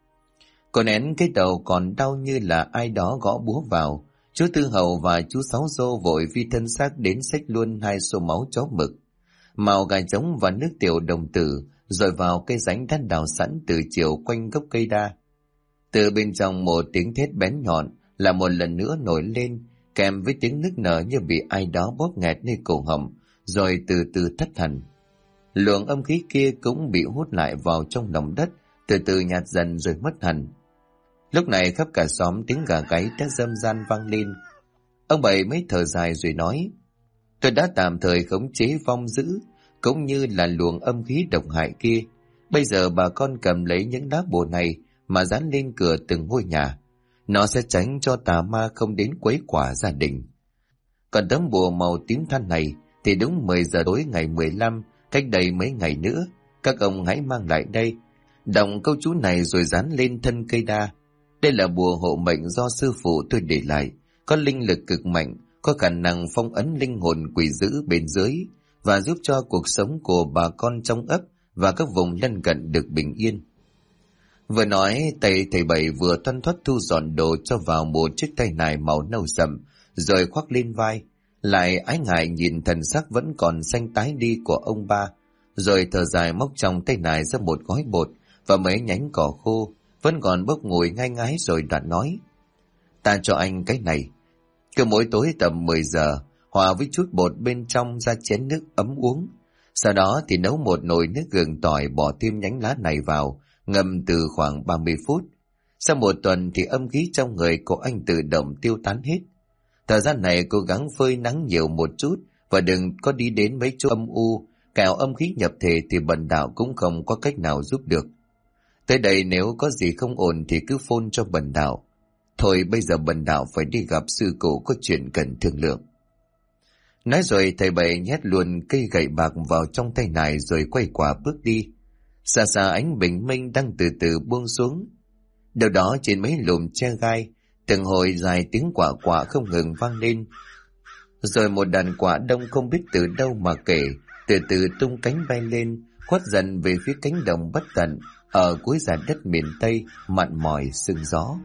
Cô nén cái đầu còn đau như là ai đó gõ búa vào, chú Tư Hậu và chú Sáu Dô vội phi thân xác đến xách luôn 2 xô máu chó mực, màu gà trống và nước tiểu đồng tử, rồi vào cây rãnh đã đào sẵn từ chiều quanh gốc cây đa. Từ bên trong một tiếng thét bén nhọn là một lần nữa nổi lên, kèm với tiếng nức nở như bị ai đó bóp nghẹt nơi cổ họng, rồi từ từ thất thần. Luồng âm khí kia cũng bị hút lại vào trong lòng đất, từ từ nhạt dần rồi mất hẳn. Lúc này khắp cả xóm tiếng gà gáy đã râm ran vang lên. Ông bảy mới thở dài rồi nói: "Tôi đã tạm thời khống chế vong dữ cũng như là luồng âm khí độc hại kia. Bây giờ bà con cầm lấy những lá bùa này mà dán lên cửa từng ngôi nhà. Nó sẽ tránh cho tà ma không đến quấy quả gia đình. Còn tấm bùa màu tím than này thì đúng 10 giờ tối ngày 15, cách đây mấy ngày nữa, các ông hãy mang lại đây, đọc câu chú này rồi dán lên thân cây đa. Đây là bùa hộ mệnh do sư phụ tôi để lại, có linh lực cực mạnh, có khả năng phong ấn linh hồn quỷ dữ bên dưới và giúp cho cuộc sống của bà con trong ấp và các vùng lân cận được bình yên." Vừa nói, tay thầy bảy vừa toan thoắt thu dọn đồ cho vào một chiếc tay nải màu nâu sậm, rồi khoác lên vai, lại ái ngại nhìn thần sắc vẫn còn xanh tái đi của ông ba, rồi thở dài móc trong tay nải ra một gói bột và mấy nhánh cỏ khô vẫn còn bốc mùi ngai ngái, rồi đoạn nói: "Ta cho anh cái này, cứ mỗi tối tầm 10 giờ hòa với chút bột bên trong ra chén nước ấm uống. Sau đó thì nấu một nồi nước gừng tỏi, bỏ thêm nhánh lá này vào, ngâm từ khoảng 30 phút. Sau 1 tuần thì âm khí trong người của anh tự động tiêu tán hết. Thời gian này cố gắng phơi nắng nhiều một chút và đừng có đi đến mấy chỗ âm u, kẻo âm khí nhập thể thì bần đạo cũng không có cách nào giúp được. Tới đây nếu có gì không ổn thì cứ phone cho bần đạo. Thôi bây giờ bần đạo phải đi gặp sư cụ, có chuyện cần thương lượng." Nói rồi thầy bảy nhét luôn cây gậy bạc vào trong tay nải rồi quay quả bước đi. Xa xa ánh bình minh đang từ từ buông xuống. Đâu đó trên mấy lùm tre gai, từng hồi dài tiếng quạ quạ không ngừng vang lên. Rồi một đàn quạ đông không biết từ đâu mà kể, từ từ tung cánh bay lên, khuất dần về phía cánh đồng bất tận ở cuối dải đất miền Tây mặn mỏi sương gió.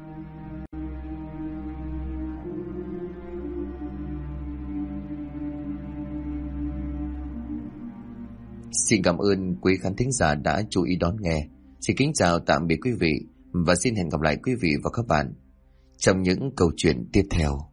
Xin cảm ơn quý khán thính giả đã chú ý đón nghe. Xin kính chào tạm biệt quý vị và xin hẹn gặp lại quý vị và các bạn trong những câu chuyện tiếp theo.